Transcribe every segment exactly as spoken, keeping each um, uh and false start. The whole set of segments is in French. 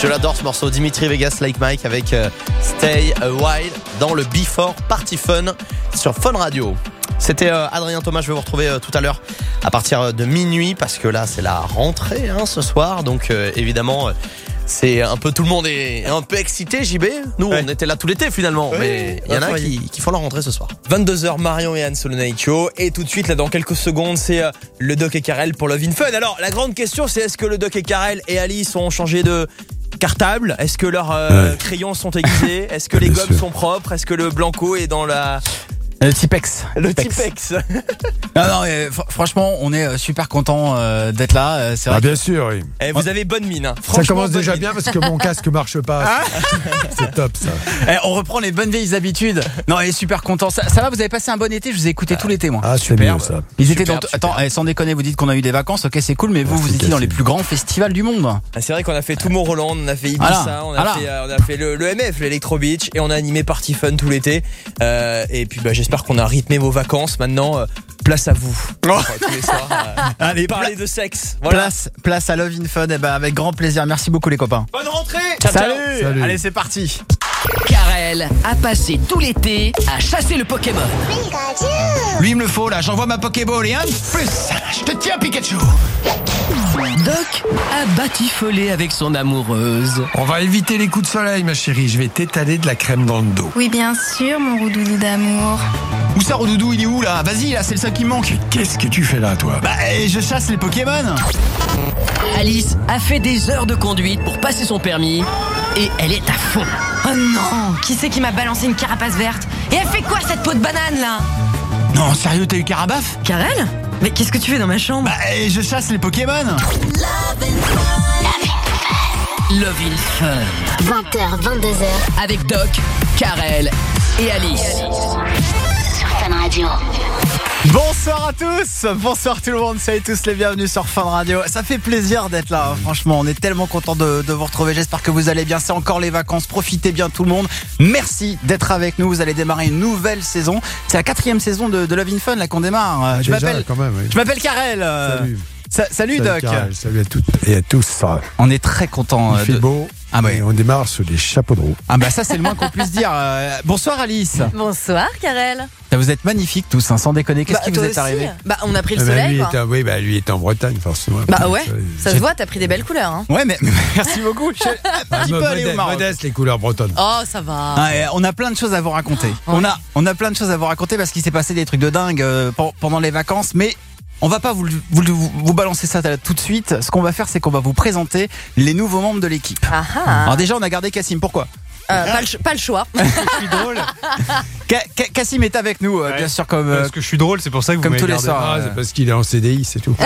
Je l'adore ce morceau, Dimitri Vegas, Like Mike avec euh, Stay a While dans le Before Party Fun sur Fun Radio. C'était euh, Adrien Thomas, je vais vous retrouver euh, tout à l'heure à partir de minuit parce que là c'est la rentrée hein, ce soir, donc euh, évidemment... Euh, C'est un peu tout le monde est un peu excité, J B. Nous, ouais. on était là tout l'été finalement, ouais, mais il y en a qui, qui font leur rentrée ce soir. vingt-deux heures, Marion et Anne sur le Night Show. Et tout de suite, là, dans quelques secondes, c'est euh, le Doc et Karel pour Love in Fun. Alors, la grande question, c'est est-ce que le Doc et Karel et Alice ont changé de cartable ? Est-ce que leurs euh, ouais. crayons sont aiguisés ? Est-ce que les gommes sûr. sont propres ? Est-ce que le Blanco est dans la... Le Tipex. Le Tipex. non, non, euh, fr- franchement, on est super content euh, d'être là. Euh, c'est vrai ah, que... bien sûr, oui. Eh, vous avez bonne mine. Hein. Ça commence déjà mine. bien parce que mon casque marche pas. Ah c'est top ça. Eh, on reprend les bonnes vieilles habitudes. Non, il est super content. Ça, ça va, vous avez passé un bon été. Je vous ai écouté ah. tout l'été, moi. Ah, super. Ça. Ils étaient dans t- Attends, eh, sans déconner, vous dites qu'on a eu des vacances. Ok, c'est cool, mais vous, ah, vous étiez dans les plus grands festivals du monde. Ah, c'est vrai qu'on a fait tout Mont-Roland, on a fait Ibiza, voilà. on, a voilà. fait, euh, on a fait le, le M F, l'Electro Beach, et on a animé Party Fun tout l'été. Euh, et puis, bah, j'espère qu'on a rythmé vos vacances. Maintenant, euh, place à vous. Oh. Enfin, tous les soirs, euh, allez, parler de sexe. Voilà. Place, place à Love in Fun. Et ben, avec grand plaisir. Merci beaucoup, les copains. Bonne rentrée. Ciao, Salut. ciao. Salut. Allez, c'est parti. Karel a passé tout l'été à chasser le Pokémon. Lui il me le faut là, j'envoie ma Pokéball et un plus. Je te tiens Pikachu. Doc a batifolé avec son amoureuse. On va éviter les coups de soleil ma chérie, je vais t'étaler de la crème dans le dos. Oui bien sûr mon roudoudou d'amour. Où ça Roudoudou, il est où là? Vas-y là, c'est le seul qui me manque. Qu'est-ce que tu fais là toi? Bah je chasse les Pokémon. Alice a fait des heures de conduite pour passer son permis et elle est à fond. Oh non, qui c'est qui m'a balancé une carapace verte? Et elle fait quoi cette peau de banane là? Non, sérieux, t'as eu Carabaf? Karel? Mais qu'est-ce que tu fais dans ma chambre? Bah, je chasse les Pokémon. Love in Fun. vingt heures, vingt-deux heures. Avec Doc, Karel et Alice. Sur Fun Radio. Bonsoir à tous, bonsoir tout le monde, soyez tous les bienvenus sur Fun Radio. Ça fait plaisir d'être là, franchement, on est tellement content de, de vous retrouver. J'espère que vous allez bien, c'est encore les vacances, profitez bien tout le monde. Merci d'être avec nous, vous allez démarrer une nouvelle saison. C'est la quatrième saison de, de Love in Fun là qu'on démarre. Ah, je déjà, m'appelle, quand même, oui. je m'appelle Karel. Salut. Sa- salut, salut Doc. Karel, salut à toutes et à tous. On est très contents. Il fait de... beau. Ah bah, on démarre sur des chapeaux de roue. Ah bah ça c'est le moins qu'on puisse dire. Euh, bonsoir Alice. Bonsoir Karel. Vous êtes magnifiques tous, hein, sans déconner. Qu'est-ce bah, qui vous est aussi. arrivé? Bah on a pris le Ah bah, soleil lui quoi. est en, oui bah lui est en Bretagne forcément. Bah ouais, ça J'ai... se voit, t'as pris des belles couleurs hein. Ouais mais, mais merci beaucoup. Je suis un petit ah, peu allé au Maroc. Modeste les couleurs bretonnes. Oh ça va. Ah, on a plein de choses à vous raconter. Ouais. On a on a plein de choses à vous raconter parce qu'il s'est passé des trucs de dingue euh, pendant les vacances, mais on va pas vous, vous, vous, vous balancer ça tout de suite. Ce qu'on va faire, c'est qu'on va vous présenter les nouveaux membres de l'équipe. Ah ah. Alors déjà, on a gardé Cassim. Pourquoi? Euh, pas, le, pas le choix. Je suis drôle. Ka- Ka- Cassim est avec nous, euh, ouais. bien sûr, comme euh, parce que je suis drôle, c'est pour ça que vous comme m'avez tous les gardé. soirs. Ah, euh... c'est parce qu'il est en C D I, c'est tout.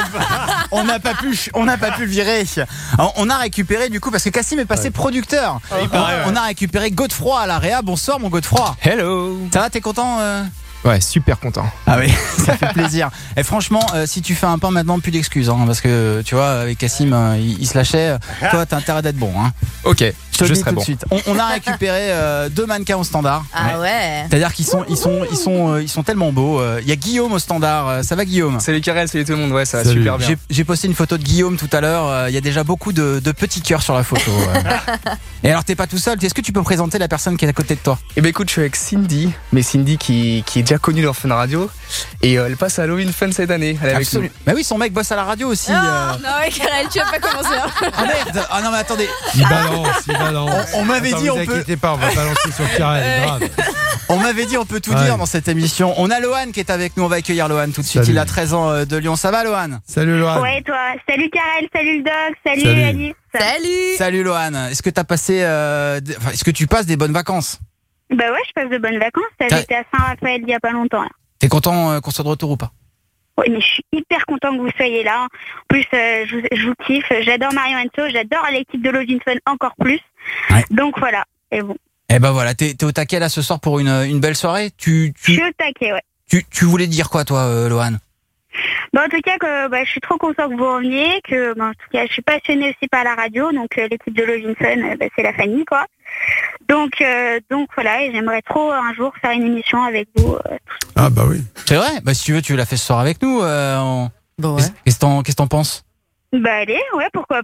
on n'a pas pu, on n'a pas pu le virer. Alors, on a récupéré du coup parce que Cassim est passé ouais. producteur. Il on, paraît, ouais. on a récupéré Godefroy à la réa. Bonsoir mon Godefroy. Hello. Ça va, t'es content euh Ouais, super content. Ah oui, ça fait plaisir. Et franchement, euh, si tu fais un pain maintenant, plus d'excuses, hein, parce que tu vois, avec Cassim, euh, il, il se lâchait. Toi, t'as intérêt d'être bon. Hein. Ok, je te je le dis serai tout bon. de suite. On, on a récupéré euh, deux mannequins au standard. Ah ouais. C'est-à-dire qu'ils sont, ils sont, ils sont, euh, ils sont tellement beaux. Il y a Guillaume au standard. Euh, ça va Guillaume? Salut Karel, salut tout le monde. Ouais, ça va Salut. super bien. J'ai, j'ai posté une photo de Guillaume tout à l'heure. Il euh, y a déjà beaucoup de, de petits cœurs sur la photo. euh. Et alors, t'es pas tout seul. Est-ce que tu peux présenter la personne qui est à côté de toi? Eh ben écoute, je suis avec Cindy, mais Cindy qui, qui est déjà connue dans Fun Radio et euh, elle passe à Love in Fun cette année. Elle est avec nous. Bah oui, son mec bosse à la radio aussi. Non, euh... non ouais, Karel, tu vas pas commencer. Hein. Ah merde. Ah non mais attendez. Il balance, il balance. On, on m'avait Attends, dit vous on peut. inquiétez pas, on va balancer sur Karel, grave. On m'avait dit on peut tout ouais. dire dans cette émission. On a Lohan qui est avec nous, on va accueillir Lohan tout de suite. Salut. Il a treize ans euh, de Lyon. Ça va Lohan? Salut Lohan. Ouais toi. Salut Karel, salut le Doc, salut, Salut. Alice. Salut. Salut Lohan. Est-ce que t'as passé, euh, d- enfin, est-ce que tu passes des bonnes vacances? Bah ouais, je passe de bonnes vacances. J'étais à Saint-Raphaël il y a pas longtemps. Là. T'es content euh, qu'on soit de retour ou pas? Oui, mais je suis hyper content que vous soyez là. En plus, euh, je, vous, je vous kiffe. J'adore Marion Enso, j'adore l'équipe de Love in Fun encore plus. Ouais. Donc voilà. Et bon. Eh ben voilà, t'es, t'es au taquet là ce soir pour une, une belle soirée. Tu, Je tu, suis au taquet, ouais. tu, tu voulais dire quoi toi, euh, Lohan? Bah, en tout cas, que, bah, je suis trop content que vous reveniez, que bah, en tout cas, je suis passionnée aussi par la radio, donc euh, l'équipe de Love in Fun, euh, bah, c'est la famille, quoi. Donc, euh, donc voilà, et j'aimerais trop un jour faire une émission avec vous. Euh, ah bah oui. C'est vrai. Bah si tu veux, tu la fais ce soir avec nous. Euh, on... Bon ouais. Qu'est-ce que t'en, qu'est-ce que t'en penses? Bah allez, ouais, pourquoi pas.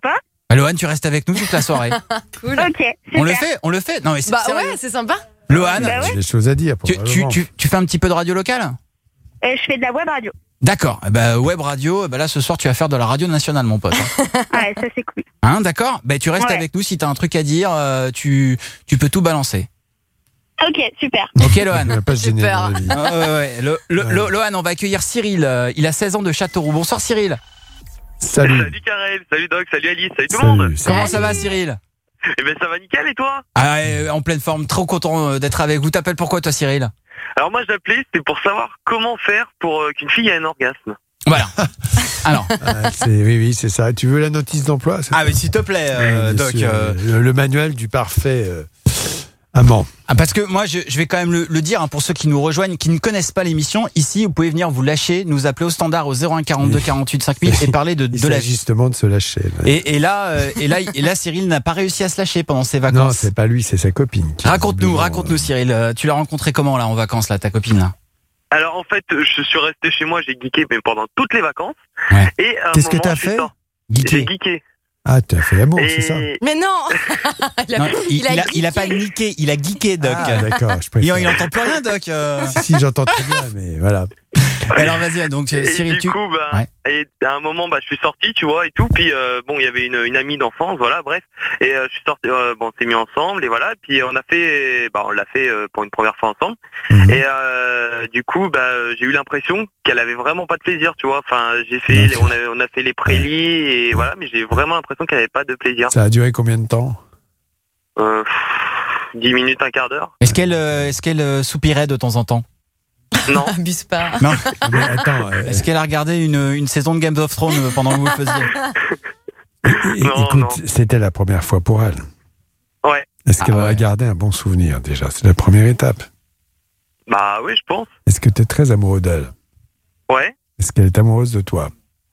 Bah, Lohan, tu restes avec nous toute la soirée. Cool. Ok, super. On le fait, on le fait. Non mais c'est Bah sérieux. ouais, c'est sympa. Lohan, Bah ouais. J'ai des choses à dire. tu, tu, probablement. tu, tu fais un petit peu de radio locale? Euh, je fais de la web radio. D'accord. Eh ben, web radio, eh ben là ce soir tu vas faire de la radio nationale, mon pote. Hein, Ouais, ça c'est cool. Hein, d'accord. Ben tu restes Ouais. avec nous. Si t'as un truc à dire, euh, tu, tu peux tout balancer. Ok, super. Ok, Il Lohan. va pas se gêner Super. dans la vie. Ah, ouais, ouais. Le, le, Ouais. le- Lohan, on va accueillir Cyril. Euh, Il a seize ans de Châteauroux. Bonsoir Cyril. Salut. Salut Karel, salut Doc, salut Alice, salut tout le monde. Salut. Comment ça va Cyril? Eh ben ça va nickel et toi? Ah, ouais, en pleine forme. Trop content euh, d'être avec vous. T'appelles pourquoi toi Cyril? Alors moi je l'appelais, c'était pour savoir comment faire pour euh, qu'une fille ait un orgasme. Voilà. Alors. Ah, c'est- oui, oui, c'est ça. Tu veux la notice d'emploi? c'est Ah ça mais s'il te plaît, euh, Oui, bien Doc. sûr. euh, le, le manuel du parfait euh, amant. Ah, parce que moi, je, je vais quand même le, le dire hein, pour ceux qui nous rejoignent, qui ne connaissent pas l'émission. Ici, vous pouvez venir vous lâcher, nous appeler au standard au zéro un quarante-deux quarante-huit cinq mille et parler de, Il de la s'agit justement de se lâcher. là. Et, et là, euh, et là, et là, Cyril n'a pas réussi à se lâcher pendant ses Non, vacances. c'est pas lui, c'est sa copine. qui Raconte-nous, visiblement, raconte-nous, euh, Cyril. Euh, Tu l'as rencontré comment là en vacances, là, ta copine là? Alors en fait je suis resté chez moi, j'ai geeké mais pendant toutes les vacances. Ouais. Et à un Qu'est-ce que moment, t'as je suis fait sorti- Geeké. J'ai geeké. Ah, tu as fait l'amour, c'est ça? Et Mais non il, a, Non, il, il a il a, il a geeké. pas niqué, il a geeké, Doc. Ah, d'accord, je il, préfère. il entend plus rien, Doc. euh. Si, si, j'entends très bien, mais voilà. Alors vas-y, donc Et Cyril, du tu. coup, bah, Ouais. et à un moment, bah, je suis sorti, tu vois, et tout. Puis euh, bon, il y avait une, une amie d'enfance, voilà, bref. Et euh, je suis sorti, euh, bon, on s'est mis ensemble, et voilà. Puis on a fait, bah, on l'a fait euh, pour une première fois ensemble. Mhm. Et euh, du coup, bah, j'ai eu l'impression qu'elle avait vraiment pas de plaisir, tu vois. Enfin, j'ai fait, on a, on a fait les prélis, et voilà, mais j'ai vraiment l'impression qu'elle avait pas de plaisir. Ça a duré combien de temps? Euh, dix minutes, un quart d'heure. Est-ce qu'elle, euh, est-ce qu'elle euh, soupirait de temps en temps? Non. Abuse pas. Non. Mais attends, euh, Est-ce qu'elle a regardé une, une saison de Game of Thrones euh, pendant que vous le faisiez? é- Non, écoute, non. c'était la première fois pour elle. Ouais. Est-ce qu'elle Ah en a ouais. gardé un bon souvenir déjà? C'est la première étape. Bah oui, je pense. Est-ce que tu es très amoureux d'elle? Ouais. Est-ce qu'elle est amoureuse de toi?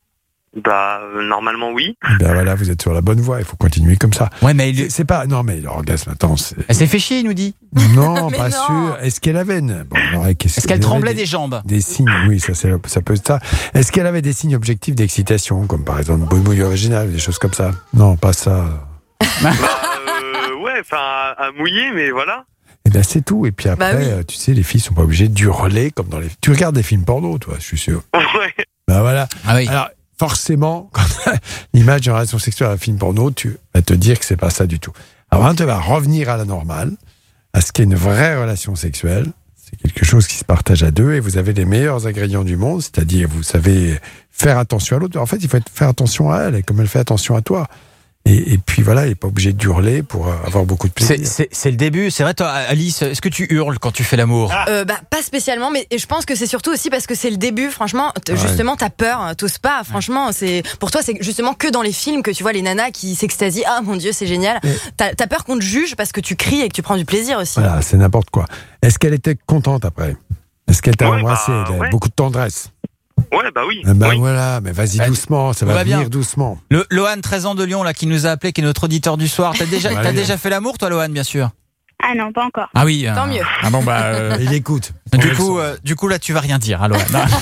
Bah euh, normalement oui. Eh bien voilà, vous êtes sur la bonne voie, il faut continuer comme ça. Ouais, mais il- C'est- C'est pas. Non, mais l'orgasme, attends. c'est- elle s'est fait chier, il nous dit. Non, Mais pas non. sûr. Est-ce qu'elle avait. une- Bon, alors, qu'est-ce Est-ce qu'elle avait tremblait des, des jambes? des signes, oui, ça, c'est- ça peut être ça. Est-ce qu'elle avait des signes objectifs d'excitation, comme par exemple bonne mouille originale, des choses comme ça? Non, pas ça. Bah euh, ouais, enfin à, à mouiller, mais voilà. Eh bien, c'est tout. Et puis après, Bah oui. euh, tu sais, les filles sont pas obligées d'hurler comme dans les. Tu regardes des films porno, toi, je suis sûr. Ouais. Ben voilà. Ah oui. Alors, forcément, quand l'image d'une relation sexuelle à un film porno, tu vas te dire que c'est pas ça du tout. Alors, maintenant, tu vas revenir à la normale, à ce qu'est une vraie relation sexuelle. C'est quelque chose qui se partage à deux et vous avez les meilleurs ingrédients du monde, c'est-à-dire vous savez faire attention à l'autre. En fait, il faut être- faire attention à elle et comme elle fait attention à toi. Et, et puis voilà, il n'est pas obligé d'hurler pour euh, avoir beaucoup de plaisir. C'est, c'est, c'est le début. C'est vrai, toi, Alice, est-ce que tu hurles quand tu fais l'amour? Euh, bah, pas spécialement, mais je pense que c'est surtout aussi parce que c'est le début. Franchement, t- Ouais. justement, t'as peur, t'oses pas. Franchement, c'est pour toi, c'est justement que dans les films que tu vois les nanas qui s'extasient. Ah mon Dieu, c'est génial. Mais- T'as, t'as peur qu'on te juge parce que tu cries et que tu prends du plaisir aussi. Voilà, c'est n'importe quoi. Est-ce qu'elle était contente après? Est-ce qu'elle t'a Ouais, embrassé? bah, Elle a ouais. beaucoup de tendresse. Ouais, bah oui. Eh ben oui. voilà, mais vas-y Bah, doucement, ça on va va bien. venir doucement. Le Lohan, treize ans de Lyon, là, qui nous a appelé, qui est notre auditeur du soir. T'as déjà, Ouais. t'as déjà fait l'amour, toi, Lohan, bien sûr? Ah non, pas encore. Ah oui. Tant euh, mieux. Ah bon, bah. euh, Il écoute. Du coup, euh, du coup, là, tu vas rien dire, hein, Lohan.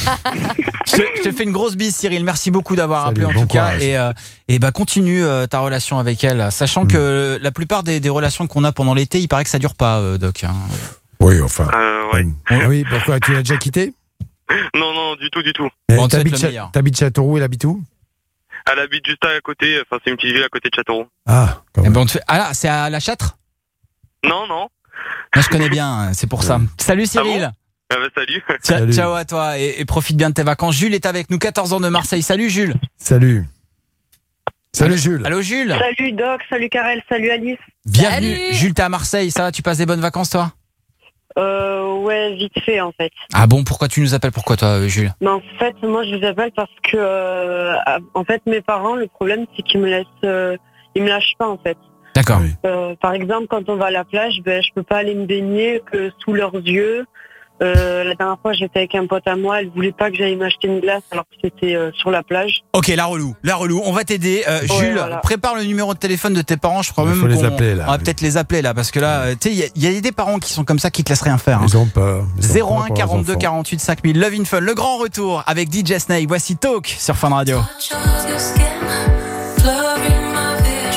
je, te, je te fais une grosse bise, Cyril. Merci beaucoup d'avoir Salut, appelé, en bon tout cas. courage. Et, euh, et bah, continue euh, ta relation avec elle, sachant Mm. que la plupart des, des relations qu'on a pendant l'été, il paraît que ça dure pas, euh, Doc. hein. Oui, enfin. Euh, ouais. Ah oui, pourquoi? Tu l'as déjà quitté? Non, non, du tout, du tout. Eh, Bon, tu vas être T'habites le Cha- meilleur. t'habites Châteauroux, elle habite où? Elle habite juste à côté, enfin c'est une petite ville à côté de Châteauroux. Ah, quand Eh même. ben, on te fait- Ah là, c'est à La Châtre? Non, non. Moi, je connais bien, c'est pour ça. Salut, Cyril. Ah bah salut. Cia- Salut. Ciao à toi et, et profite bien de tes vacances. Jules est avec nous, quatorze ans de Marseille. Salut, Jules. Salut. Salut Jules. Allô, Jules. Salut Doc, salut Karel, salut Alice. Bienvenue. Salut. Jules, t'es à Marseille, ça va? Tu passes des bonnes vacances, toi? Euh, ouais, vite fait en fait. Ah bon, pourquoi tu nous appelles? Pourquoi, toi, euh, Jules? Mais en fait, moi je vous appelle parce que, euh, en fait, mes parents, le problème c'est qu'ils me laissent, euh, ils me lâchent pas en fait. D'accord. Oui. Euh, par exemple, quand on va à la plage, ben, je peux pas aller me baigner que sous leurs yeux. Euh, la dernière fois, j'étais avec un pote à moi, elle voulait pas que j'aille m'acheter une glace alors que c'était euh, sur la plage. Ok, la relou, la relou. On va t'aider. Euh, Ouais, Jules, voilà. prépare le numéro de téléphone de tes parents. Je crois Il même faut les qu'on appeler, là. on va peut-être les appeler là, parce que là, euh, tu sais, il y a- il y, a des parents qui sont comme ça, qui te laissent rien faire. hein. Ils ont peur. Ils ont zéro peur un pour leurs quarante-deux enfants. quarante-huit cinq mille. Love in Fun, le grand retour avec D J Snake. Voici Talk sur Fun Radio.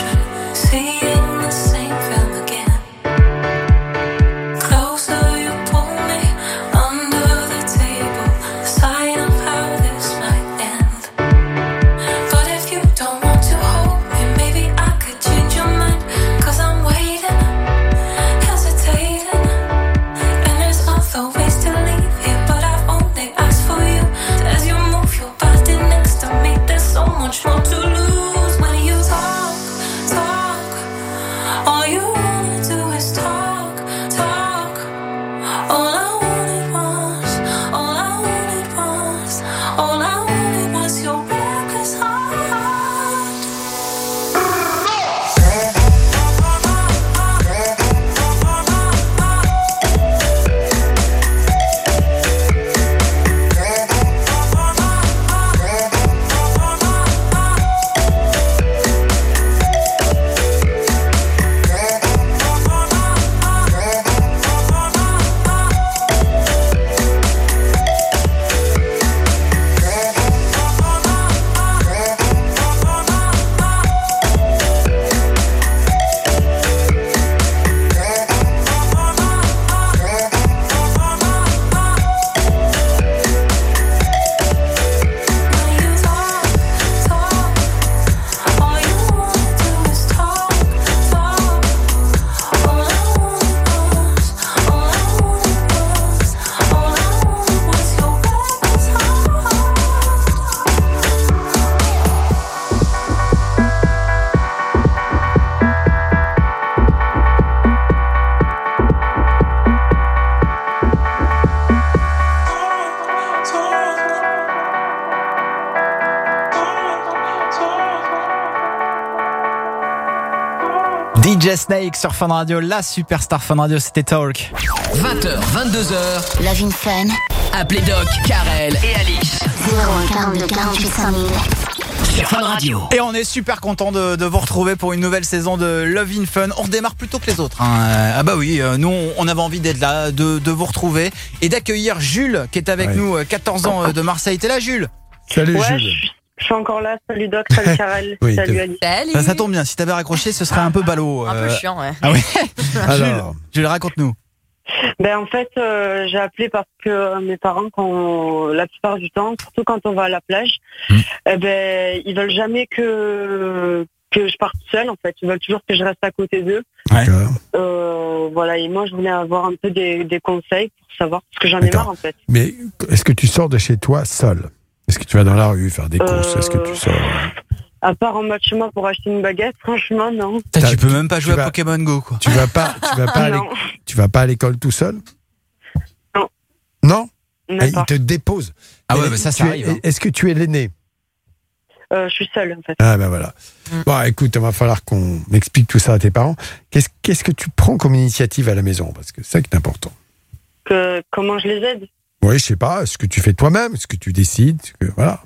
J Snake sur Fun Radio, la superstar Fun Radio, c'était Talk. vingt heures, vingt-deux heures. Love in Fun. Appelez Doc, Karel et Alice. zéro un quarante-deux quarante-huit cent mille. Sur Fun Radio. Et on est super content de, de vous retrouver pour une nouvelle saison de Love in Fun. On redémarre plus tôt que les autres. Hein. Ah bah oui, nous on avait envie d'être là, de, de vous retrouver et d'accueillir Jules qui est avec ouais. nous, quatorze ans de Marseille. T'es là Jules? Salut ouais, Jules. Je, je suis encore là. Salut Doc, salut Karel, oui, salut Ali. Salut. Ça, ça tombe bien, si t'avais raccroché ce serait un peu ballot. Un euh... peu chiant, ouais. Ah oui. Alors. Jules, Jules, raconte-nous. Ben en fait, euh, j'ai appelé parce que euh, mes parents, quand la plupart du temps, surtout quand on va à la plage, mmh. eh ben ils veulent jamais que que je parte seule. En fait, ils veulent toujours que je reste à côté d'eux. Ouais. Euh, voilà. Et moi, je voulais avoir un peu des, des conseils pour savoir parce que j'en ai Attends. marre en fait. Mais est-ce que tu sors de chez toi seul? Est-ce que tu vas dans la rue faire des courses? euh... Est-ce que tu sors? À part en bas de chez moi pour acheter une baguette, franchement, non. T'as, tu peux même pas jouer à vas, Pokémon Go, quoi. Tu vas pas, tu vas pas, aller, tu vas pas à l'école tout seul? Non. Non? Ah, il te dépose. Ah ouais, bah ça, ça tu arrive. Es, hein. Est-ce que tu es l'aîné? Euh, je suis seule, en fait. Ah ben voilà. Mm. Bon, écoute, il va falloir qu'on explique tout ça à tes parents. Qu'est-ce, qu'est-ce que tu prends comme initiative à la maison? Parce que c'est ça qui est important. Que, comment je les aide? Oui, je sais pas. Est-ce que tu fais toi-même? Est-ce que tu décides? Que, voilà.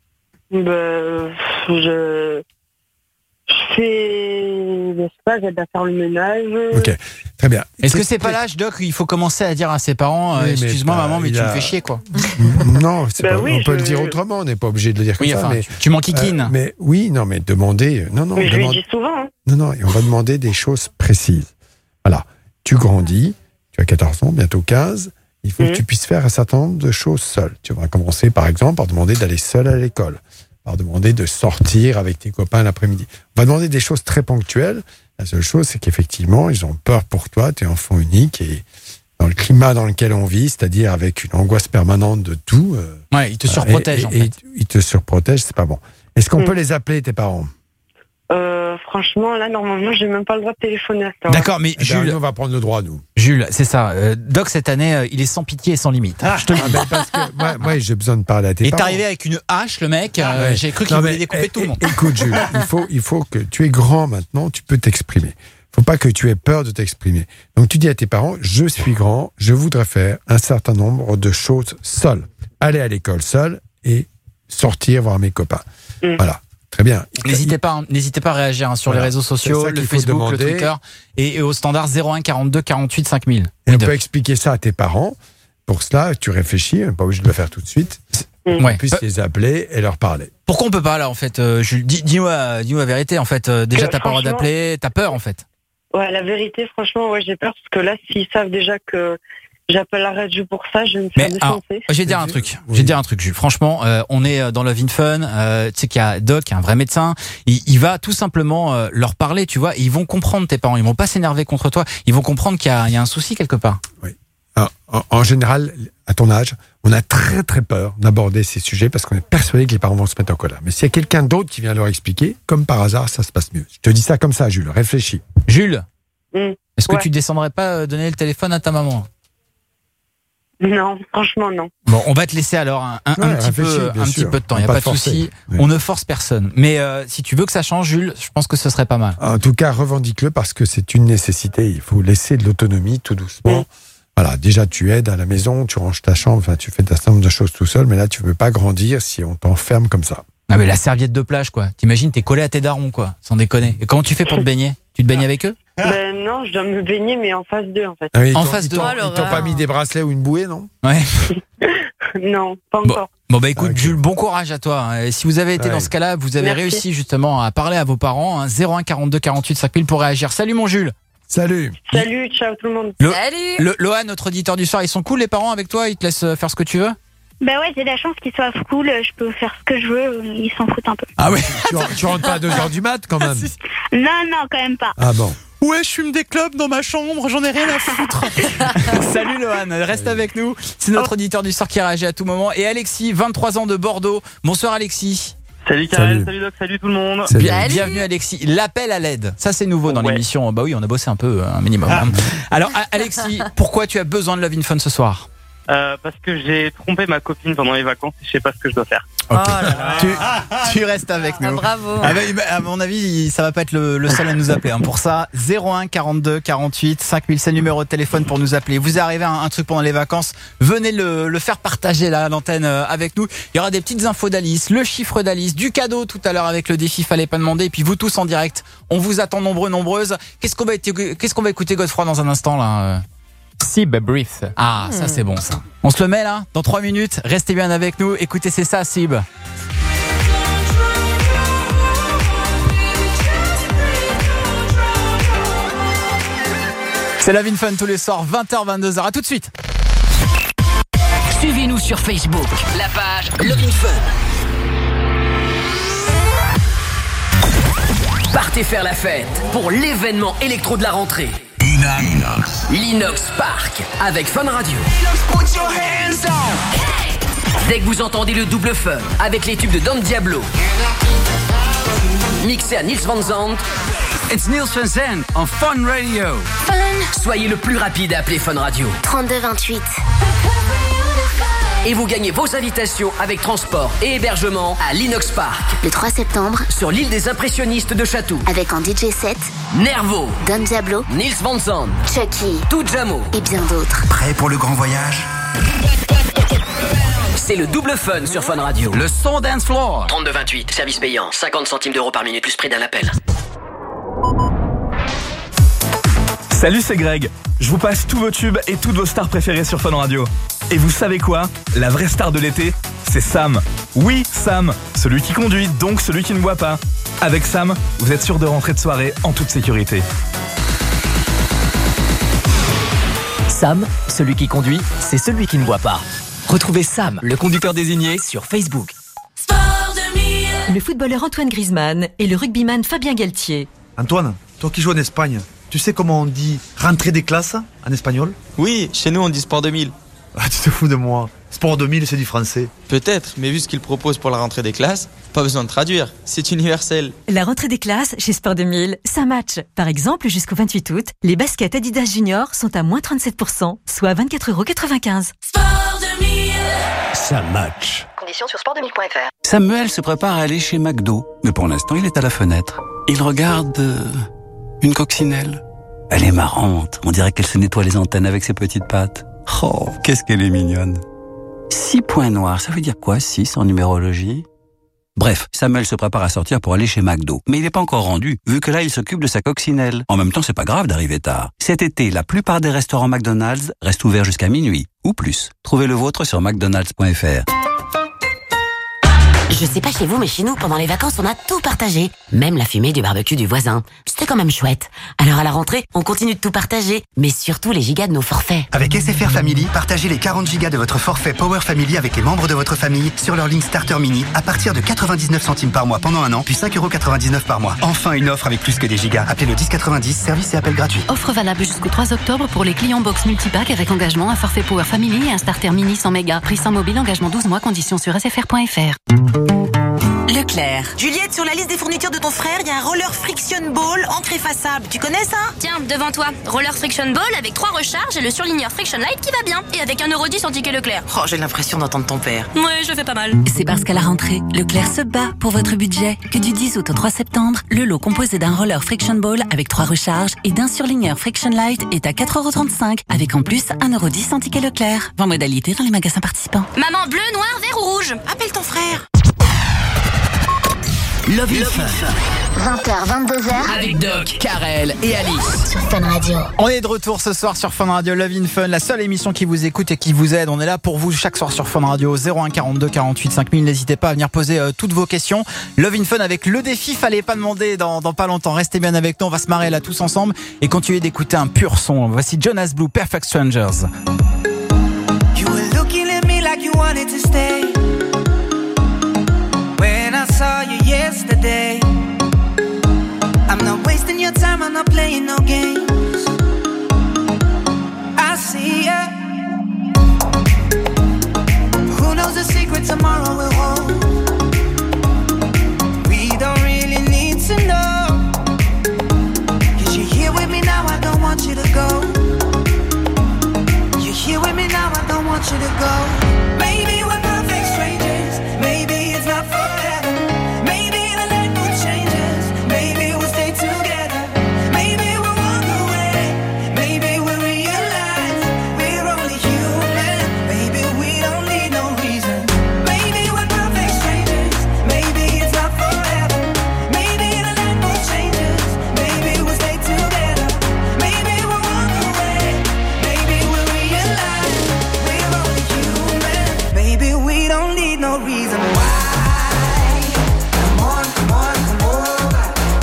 Ben, je... Je fais, je sais pas, j'aide à faire le ménage. Ok, très bien. Est-ce que c'est pas l'âge, Doc, où il faut commencer à dire à ses parents, oui, excuse-moi pas, maman, mais tu a... me fais chier, quoi? Non, c'est ben pas, oui, on peut je... le dire autrement, on n'est pas obligé de le dire comme oui, ça. Enfin, mais, tu, tu m'enquiquines. Euh, mais oui, non, mais demander. Non, non, mais demande... je lui dis souvent. Hein. Non, non, et on va demander des choses précises. Voilà, tu grandis, tu as quatorze ans, bientôt quinze. Il faut mmh. que tu puisses faire un certain nombre de choses seul. Tu vas commencer, par exemple, par demander d'aller seul à l'école. Par demander de sortir avec tes copains l'après-midi. On va demander des choses très ponctuelles. La seule chose, c'est qu'effectivement, ils ont peur pour toi, tu es enfant unique et dans le climat dans lequel on vit, c'est-à-dire avec une angoisse permanente de tout. Euh, ouais, ils te surprotègent, et, en et, fait. Et ils te surprotègent, c'est pas bon. Est-ce qu'on mmh. peut les appeler, tes parents? Euh, franchement, là, normalement, j'ai même pas le droit de téléphoner à ça. D'accord, mais eh Jules, ben, nous, on va prendre le droit, nous. Jules, c'est ça. Euh, Doc, cette année, euh, il est sans pitié et sans limite. Ah, je te le dis. Ah, ben, parce que moi, moi, j'ai besoin de parler à tes il parents. est arrivé avec une hache, le mec. Ah, euh, ouais. J'ai cru qu'il non, voulait mais, découper é- tout le monde. Écoute, Jules, il faut, il faut que tu es grand maintenant, tu peux t'exprimer. Il ne faut pas que tu aies peur de t'exprimer. Donc, tu dis à tes parents, je suis grand, je voudrais faire un certain nombre de choses seul. Aller à l'école seul et sortir voir mes copains. Mmh. Voilà. Très bien. N'hésitez pas, hein, n'hésitez pas à réagir hein, sur voilà. les réseaux sociaux, le Facebook, demander. le Twitter et, et au standard zéro un quarante-deux quarante-huit cinq mille. Et on peut expliquer ça à tes parents. Pour cela, tu réfléchis, on n'est pas obligé de le faire tout de suite. Ouais. On puisse les appeler et leur parler. Pourquoi on peut pas là en fait euh, Jules, dis, dis-moi, dis-moi la vérité en fait. Euh, déjà, que, t'as pas le droit d'appeler, t'as peur en fait. Ouais, la vérité, franchement, ouais, j'ai peur parce que là, s'ils savent déjà que j'appelle la radio pour ça, je vais me faire défoncer. Je vais dire un truc. Oui. Je vais dire un truc, Jules. Franchement, euh, on est dans Love in Fun. Euh, tu sais qu'il y a Doc, un vrai médecin. Il, il va tout simplement euh, leur parler, tu vois. Et ils vont comprendre tes parents. Ils vont pas s'énerver contre toi. Ils vont comprendre qu'il y a, il y a un souci quelque part. Oui. Alors, en, en général, à ton âge, on a très très peur d'aborder ces sujets parce qu'on est persuadé que les parents vont se mettre en colère. Mais s'il y a quelqu'un d'autre qui vient leur expliquer, comme par hasard, ça se passe mieux. Je te dis ça comme ça, Jules. Réfléchis. Jules, mmh. est-ce que ouais. tu descendrais pas donner le téléphone à ta maman? Non, franchement non. Bon, on va te laisser alors un, un, ouais, un petit peu, un petit peu de temps. Il y a pas de souci. Oui. On ne force personne. Mais euh, si tu veux que ça change, Jules, je pense que ce serait pas mal. En tout cas, revendique-le parce que c'est une nécessité. Il faut laisser de l'autonomie tout doucement. Mmh. Voilà, déjà tu aides à la maison, tu ranges ta chambre, enfin tu fais un certain nombre de choses tout seul, mais là tu ne peux pas grandir si on t'enferme comme ça. Ah mais la serviette de plage quoi. T'imagines, t'es collé à tes darons quoi, sans déconner. Et comment tu fais pour te baigner? Tu te baignes avec eux? Ben non, je dois me baigner mais en phase deux en fait. Ah oui, en phase deux. Ils t'ont pas mis des bracelets ou une bouée, non? Ouais. Non, pas bon. encore. Bon bah écoute, okay. Jules, bon courage à toi. Et si vous avez été ouais. dans ce cas-là, vous avez Merci. réussi justement à parler à vos parents. Hein, zéro un quarante-deux quarante-huit cinq mille pour réagir. Salut mon Jules. Salut. Salut, ciao tout le monde. Le, Salut. Le, Lohan, notre auditeur du soir, ils sont cool les parents avec toi? Ils te laissent faire ce que tu veux? Bah ouais, j'ai la chance qu'ils soient cool, je peux faire ce que je veux, ils s'en foutent un peu. Ah oui, tu, tu rentres pas à deux heures du mat quand même? Non, non, quand même pas. Ah bon. Ouais, je fume des clopes dans ma chambre, j'en ai rien à foutre. Salut Lohan, reste avec nous. C'est notre auditeur du soir qui réagit à tout moment. Et Alexis, vingt-trois ans de Bordeaux. Bonsoir Alexis. Salut Karel, salut. salut Doc, salut tout le monde. Salut. Bien, bienvenue Alexis. L'appel à l'aide, ça c'est nouveau dans ouais. l'émission. Bah oui, on a bossé un peu, un minimum. Ah. Alors Alexis, pourquoi tu as besoin de Love in Fun ce soir? Euh, parce que j'ai trompé ma copine pendant les vacances et je sais pas ce que je dois faire. Okay. Oh là là. Tu, tu restes avec nous. Ah, bravo. Ah, bah, à mon avis, ça va pas être le, le seul à nous appeler. Hein. Pour ça, zéro un quarante-deux quarante-huit cinq mille, c'est le numéro de téléphone pour nous appeler. Vous arrivez à un, un truc pendant les vacances, venez le, le faire partager là, à l'antenne avec nous. Il y aura des petites infos d'Alice, le chiffre d'Alice, du cadeau tout à l'heure avec le défi Fallait pas demander. Et puis vous tous en direct, on vous attend nombreux, nombreuses. Qu'est-ce qu'on va, qu'est-ce qu'on va écouter, Godefroy, dans un instant là? Sib Brief. Ah, ça c'est bon ça. On se le met là, dans trois minutes. Restez bien avec nous. Écoutez, c'est ça, Sib. C'est Love in Fun tous les soirs, vingt heures, vingt-deux heures. À tout de suite. Suivez-nous sur Facebook, la page Love in Fun. Partez faire la fête pour l'événement électro de la rentrée. L'Inox. L'Inox Park avec Fun Radio. Dès que vous entendez le double fun avec les tubes de Don Diablo, mixé à Nils Van Zandt. It's Nils Van Zandt en Fun Radio. Fun. Soyez le plus rapide à appeler Fun Radio. trente-deux vingt-huit. Et vous gagnez vos invitations avec transport et hébergement à l'Inox Park. Le trois septembre. Sur l'île des impressionnistes de Chatou. Avec en D J set. Nervo. Don Diablo. Nils Van Zandt. Chucky. Toujamo. Et bien d'autres. Prêt pour le grand voyage? C'est le double fun sur Fun Radio. Le son dance floor. trente-deux vingt-huit, service payant, cinquante centimes d'euros par minute plus prix d'un appel. Salut, c'est Greg. Je vous passe tous vos tubes et toutes vos stars préférées sur Fun Radio. Et vous savez quoi? La vraie star de l'été, c'est Sam. Oui, Sam, celui qui conduit, donc celui qui ne boit pas. Avec Sam, vous êtes sûr de rentrer de soirée en toute sécurité. Sam, celui qui conduit, c'est celui qui ne boit pas. Retrouvez Sam, le conducteur désigné, sur Facebook. Le footballeur Antoine Griezmann et le rugbyman Fabien Galtier. Antoine, toi qui joues en Espagne, tu sais comment on dit rentrée des classes en espagnol? Oui, chez nous on dit Sport deux mille. Ah, tu te fous de moi. Sport deux mille, c'est du français. Peut-être, mais vu ce qu'il propose pour la rentrée des classes, pas besoin de traduire, c'est universel. La rentrée des classes chez Sport deux mille, ça match. Par exemple, jusqu'au vingt-huit août, les baskets Adidas Junior sont à moins trente-sept pour cent, soit vingt-quatre euros quatre-vingt-quinze. Sport deux mille. Ça match. Conditions sur sport deux mille point f r. Samuel se prépare à aller chez McDo, mais pour l'instant, il est à la fenêtre. Il regarde euh, une coccinelle. Elle est marrante. On dirait qu'elle se nettoie les antennes avec ses petites pattes. Oh, qu'est-ce qu'elle est mignonne. Six points noirs, ça veut dire quoi, six en numérologie? Bref, Samuel se prépare à sortir pour aller chez McDo. Mais il n'est pas encore rendu, vu que là, il s'occupe de sa coccinelle. En même temps, c'est pas grave d'arriver tard. Cet été, la plupart des restaurants McDonald's restent ouverts jusqu'à minuit, ou plus. Trouvez le vôtre sur mcdonalds point f r. Je sais pas chez vous, mais chez nous, pendant les vacances, on a tout partagé. Même la fumée du barbecue du voisin. C'était quand même chouette. Alors à la rentrée, on continue de tout partager. Mais surtout les gigas de nos forfaits. Avec S F R Family, partagez les quarante gigas de votre forfait Power Family avec les membres de votre famille sur leur ligne Starter Mini à partir de quatre-vingt-dix-neuf centimes par mois pendant un an, puis cinq euros quatre-vingt-dix-neuf par mois. Enfin une offre avec plus que des gigas. Appelez le dix quatre-vingt-dix, service et appel gratuit. Offre valable jusqu'au trois octobre pour les clients box multipack avec engagement, un forfait Power Family et un Starter Mini cent mégas. Prix sans mobile, engagement douze mois, conditions sur s f r point f r. Leclerc. Juliette, sur la liste des fournitures de ton frère, il y a un roller friction ball encre effaçable. Tu connais ça? Tiens, devant toi, roller friction ball avec trois recharges et le surligneur friction light qui va bien. Et avec un euro dix en ticket Leclerc. Oh, j'ai l'impression d'entendre ton père. Ouais, je fais pas mal. C'est parce qu'à la rentrée, Leclerc se bat pour votre budget que du dix août au trois septembre, le lot composé d'un roller friction ball avec trois recharges et d'un surligneur friction light est à quatre euros trente-cinq avec en plus un euro dix en ticket Leclerc. En modalité dans les magasins participants. Maman, bleu, noir, vert ou rouge? Appelle ton frère. Love in Fun. vingt heures, vingt-deux heures. Avec Doc, Karel et Alice. Sur Fun Radio. On est de retour ce soir sur Fun Radio, Love in Fun, la seule émission qui vous écoute et qui vous aide. On est là pour vous chaque soir sur Fun Radio, zéro un quarante-deux quarante-huit cinq mille. N'hésitez pas à venir poser euh, toutes vos questions. Love in Fun avec le défi, fallait pas demander dans, dans pas longtemps. Restez bien avec nous, on va se marrer là tous ensemble et continuer d'écouter un pur son. Voici Jonas Blue, Perfect Strangers. You were looking at me like you wanted to stay. When I saw you yesterday, I'm not wasting your time, I'm not playing no games. I see ya. Who knows the secret tomorrow will hold? We don't really need to know. Cause you're here with me now, I don't want you to go. You're here with me now. now, I don't want you to go. Maybe we're perfect strangers. Maybe it's not forever. Maybe the night will change us. Maybe we'll stay together. Maybe we'll walk away. Maybe we'll realize we're only human. Maybe we don't need no reason. Maybe we're perfect strangers. Maybe it's not forever. Maybe the night will change us. Maybe we'll stay together. Maybe we'll walk away. Maybe we'll realize we're only human. Maybe we don't need no reason why. Come on, come on, come over.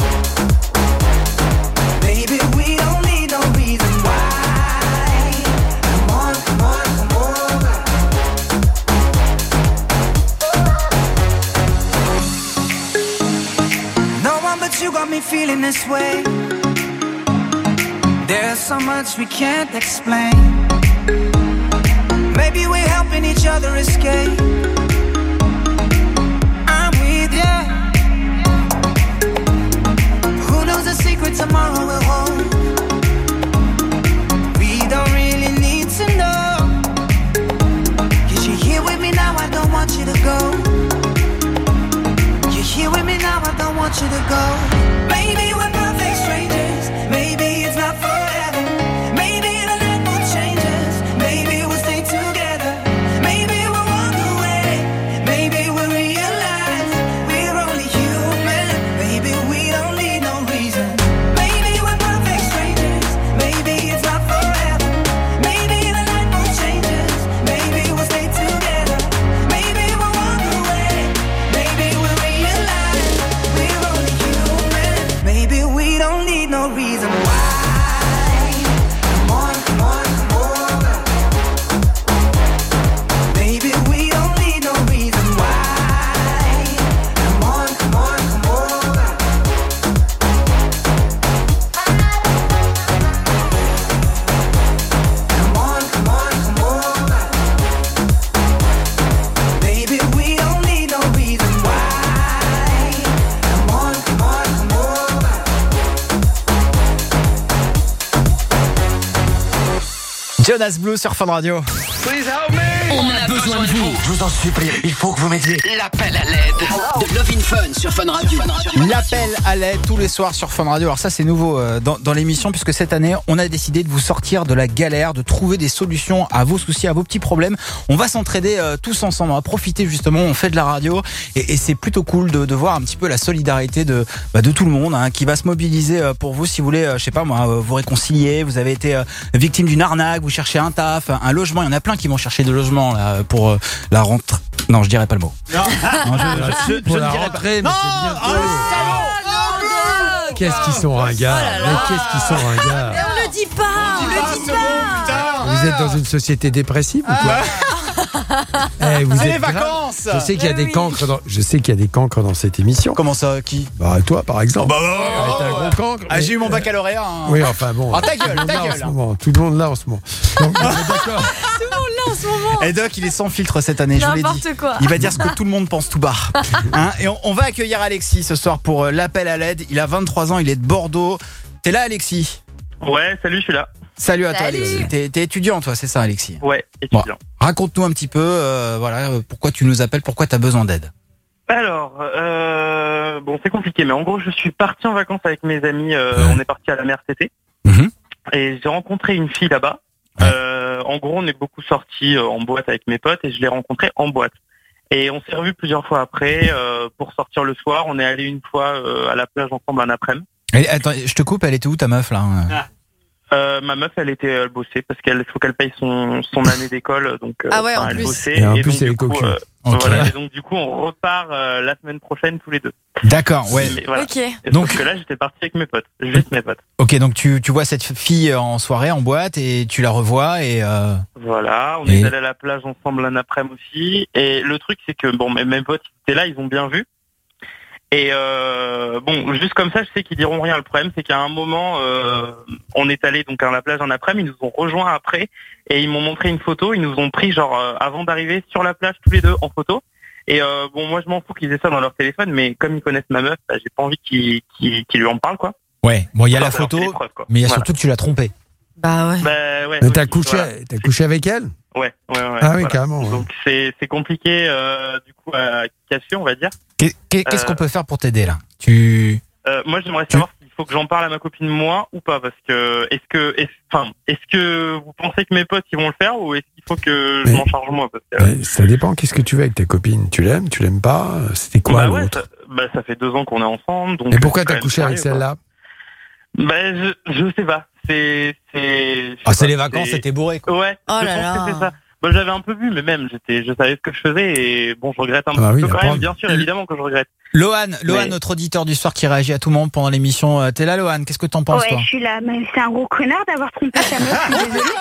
Maybe we don't need no reason why. Come on, come on, come over. No one but you got me feeling this way. There's so much we can't explain. Maybe we're helping each other escape. I'm with you. Who knows the secret tomorrow will hold? We don't really need to know. Cause you're here with me now, I don't want you to go. You're here with me now, I don't want you to go. Maybe we're perfect strangers. Maybe it's not forever. Maybe the night will change us. Maybe we'll stay together. Maybe we'll walk away. Maybe we'll realize we're only human. Maybe we don't need no reason. Maybe we're perfect strangers. Maybe it's not forever. Maybe the night will change us. Maybe we'll stay together. Maybe we'll walk away. Maybe we'll realize we're only human. Maybe we don't need no reason why. Come on, come on, come over. Maybe we don't need no reason why. Come on, come on, come over. Come on, come on, come over. Maybe we don't need no reason why. Come on, come on, come over. Jonas Blue sur Fun Radio. On a besoin de vous. Je vous en supplie, il faut que vous m'aidiez. L'appel à l'aide de Love in Fun sur Fun Radio. L'appel à l'aide tous les soirs sur Fun Radio. Alors ça c'est nouveau euh, dans, dans l'émission puisque cette année on a décidé de vous sortir de la galère, de trouver des solutions à vos soucis, à vos petits problèmes. On va s'entraider euh, tous ensemble, on va profiter justement, on fait de la radio et, et c'est plutôt cool de, de voir un petit peu la solidarité de, bah, de tout le monde hein, qui va se mobiliser euh, pour vous si vous voulez, euh, je sais pas moi, euh, vous réconcilier, vous avez été euh, victime d'une arnaque, vous cherchez un taf, un logement, il y en a plein qui vont chercher des logements là, pour euh, la rentrée. Non, je dirais pas le mot. Non, non je, je, je, pour je la ne dirais rentrée, pas. mais Non, c'est bientôt. Qu'est-ce qu'ils sont ringards. Mais qu'est-ce qu'ils sont ringards. Mais on le dit pas, on le dit pas. Vous êtes dans une société dépressive ou quoi? Eh, vous C'est êtes les grave. vacances. Je sais qu'il y a Eh des oui. cancres dans, je sais qu'il y a des cancres dans cette émission. Comment ça, qui? Bah toi par exemple. Bah, bah, bah, T'as un bah, gros cancre. Ah, mais- j'ai eu mon baccalauréat. Hein. Oui, enfin bon. Ah, ta gueule, tout le monde ta là en gueule. ce moment. Tout le monde là en ce moment. Donc, on est d'accord. Tout le monde là en ce moment. Et Doc, il est sans filtre cette année, je vous l'ai dit. N'importe quoi. Il va dire ce que tout le monde pense tout bas. Hein, et on, on va accueillir Alexis ce soir pour euh, l'appel à l'aide. Il a vingt-trois ans, il est de Bordeaux. T'es là, Alexis? Ouais, salut, je suis là. Salut à toi, Salut. Alexis. T'es, t'es étudiant, toi, c'est ça, Alexis? Ouais, Bon, étudiant. raconte-nous un petit peu, euh, voilà, euh, pourquoi tu nous appelles, pourquoi t'as besoin d'aide. Alors, euh, bon, c'est compliqué, mais en gros, je suis parti en vacances avec mes amis. Euh, on est parti à la mer cet été. Mhm. Et j'ai rencontré une fille là-bas. Euh, en gros, on est beaucoup sortis euh, en boîte avec mes potes et je l'ai rencontrée en boîte. Et on s'est revus plusieurs fois après euh, pour sortir le soir. On est allé une fois euh, à la plage ensemble un après-midi. Et, attends, je te coupe, elle était où ta meuf là? Euh, ma meuf, elle était, elle bossait parce qu'elle faut qu'elle paye son, son année d'école, donc euh, Ah ouais, enfin, en elle plus. bossait. Et en et plus, donc, elle du est coup, cocu. euh, Ok. voilà, et donc du coup, on repart euh, la semaine prochaine tous les deux. D'accord, ouais. Mais voilà. Ok. Et Donc- sauf que là, j'étais parti avec mes potes, juste mes potes. Ok, donc tu, tu vois cette fille en soirée, en boîte, et tu la revois et... Euh... Voilà, on Et- est allé à la plage ensemble un après-midi aussi. Et le truc, c'est que bon, mes, mes potes ils étaient là, ils ont bien vu. Et euh, bon, juste comme ça, je sais qu'ils diront rien. Le problème, c'est qu'à un moment, euh, on est allé donc à la plage un après-midi, ils nous ont rejoints après et ils m'ont montré une photo. Ils nous ont pris genre euh, avant d'arriver sur la plage tous les deux en photo. Et euh, bon, moi, je m'en fous qu'ils aient ça dans leur téléphone, mais comme ils connaissent ma meuf, bah, j'ai pas envie qu'ils qu'ils qu'ils lui en parlent, quoi. Ouais, bon, il y a la Enfin, ça leur photo, fait des preuves, quoi. mais il y a Voilà. surtout que tu l'as trompée. Bah ouais. Bah ouais. Mais oui, t'as couché, voilà. t'as couché avec elle? Ouais, ouais, ouais. Ah oui, voilà. carrément. Ouais. Donc c'est c'est compliqué euh, du coup à cacher, on va dire. Qu'est- Qu'est-ce Euh, qu'on peut faire pour t'aider là? Tu. Euh, moi, j'aimerais savoir s'il faut que j'en parle à ma copine moi ou pas, parce que est-ce que, est enfin, est-ce que vous pensez que mes potes ils vont le faire ou est-ce qu'il faut que je Mais- m'en charge moi parce que, Mais ça dépend, qu'est-ce que tu veux avec ta copine? Tu l'aimes, tu l'aimes pas? C'était quoi bah ouais, l'autre? ça, bah ça fait deux ans qu'on est ensemble, donc. Et pourquoi c'est t'as quand couché même avec sérieux, celle-là? quoi. Bah je, je sais pas, c'est, c'est. je sais Ah, c'est pas, les vacances, c'est- t'étais bourré quoi. Ouais. Oh je là pense là. que c'est ça. Bah, j'avais un peu vu, mais même j'étais, je savais ce que je faisais et bon, je regrette un Ah bah petit oui, peu quand apprendre. même, bien sûr, évidemment que je regrette. Lohan, Lohan, Mais- notre auditeur du soir qui réagit à tout moment pendant l'émission. Euh, T'es là, Lohan? Qu'est-ce que t'en penses Ouais, toi? je suis là, mais c'est un gros connard d'avoir trompé sa meuf, je suis désolée.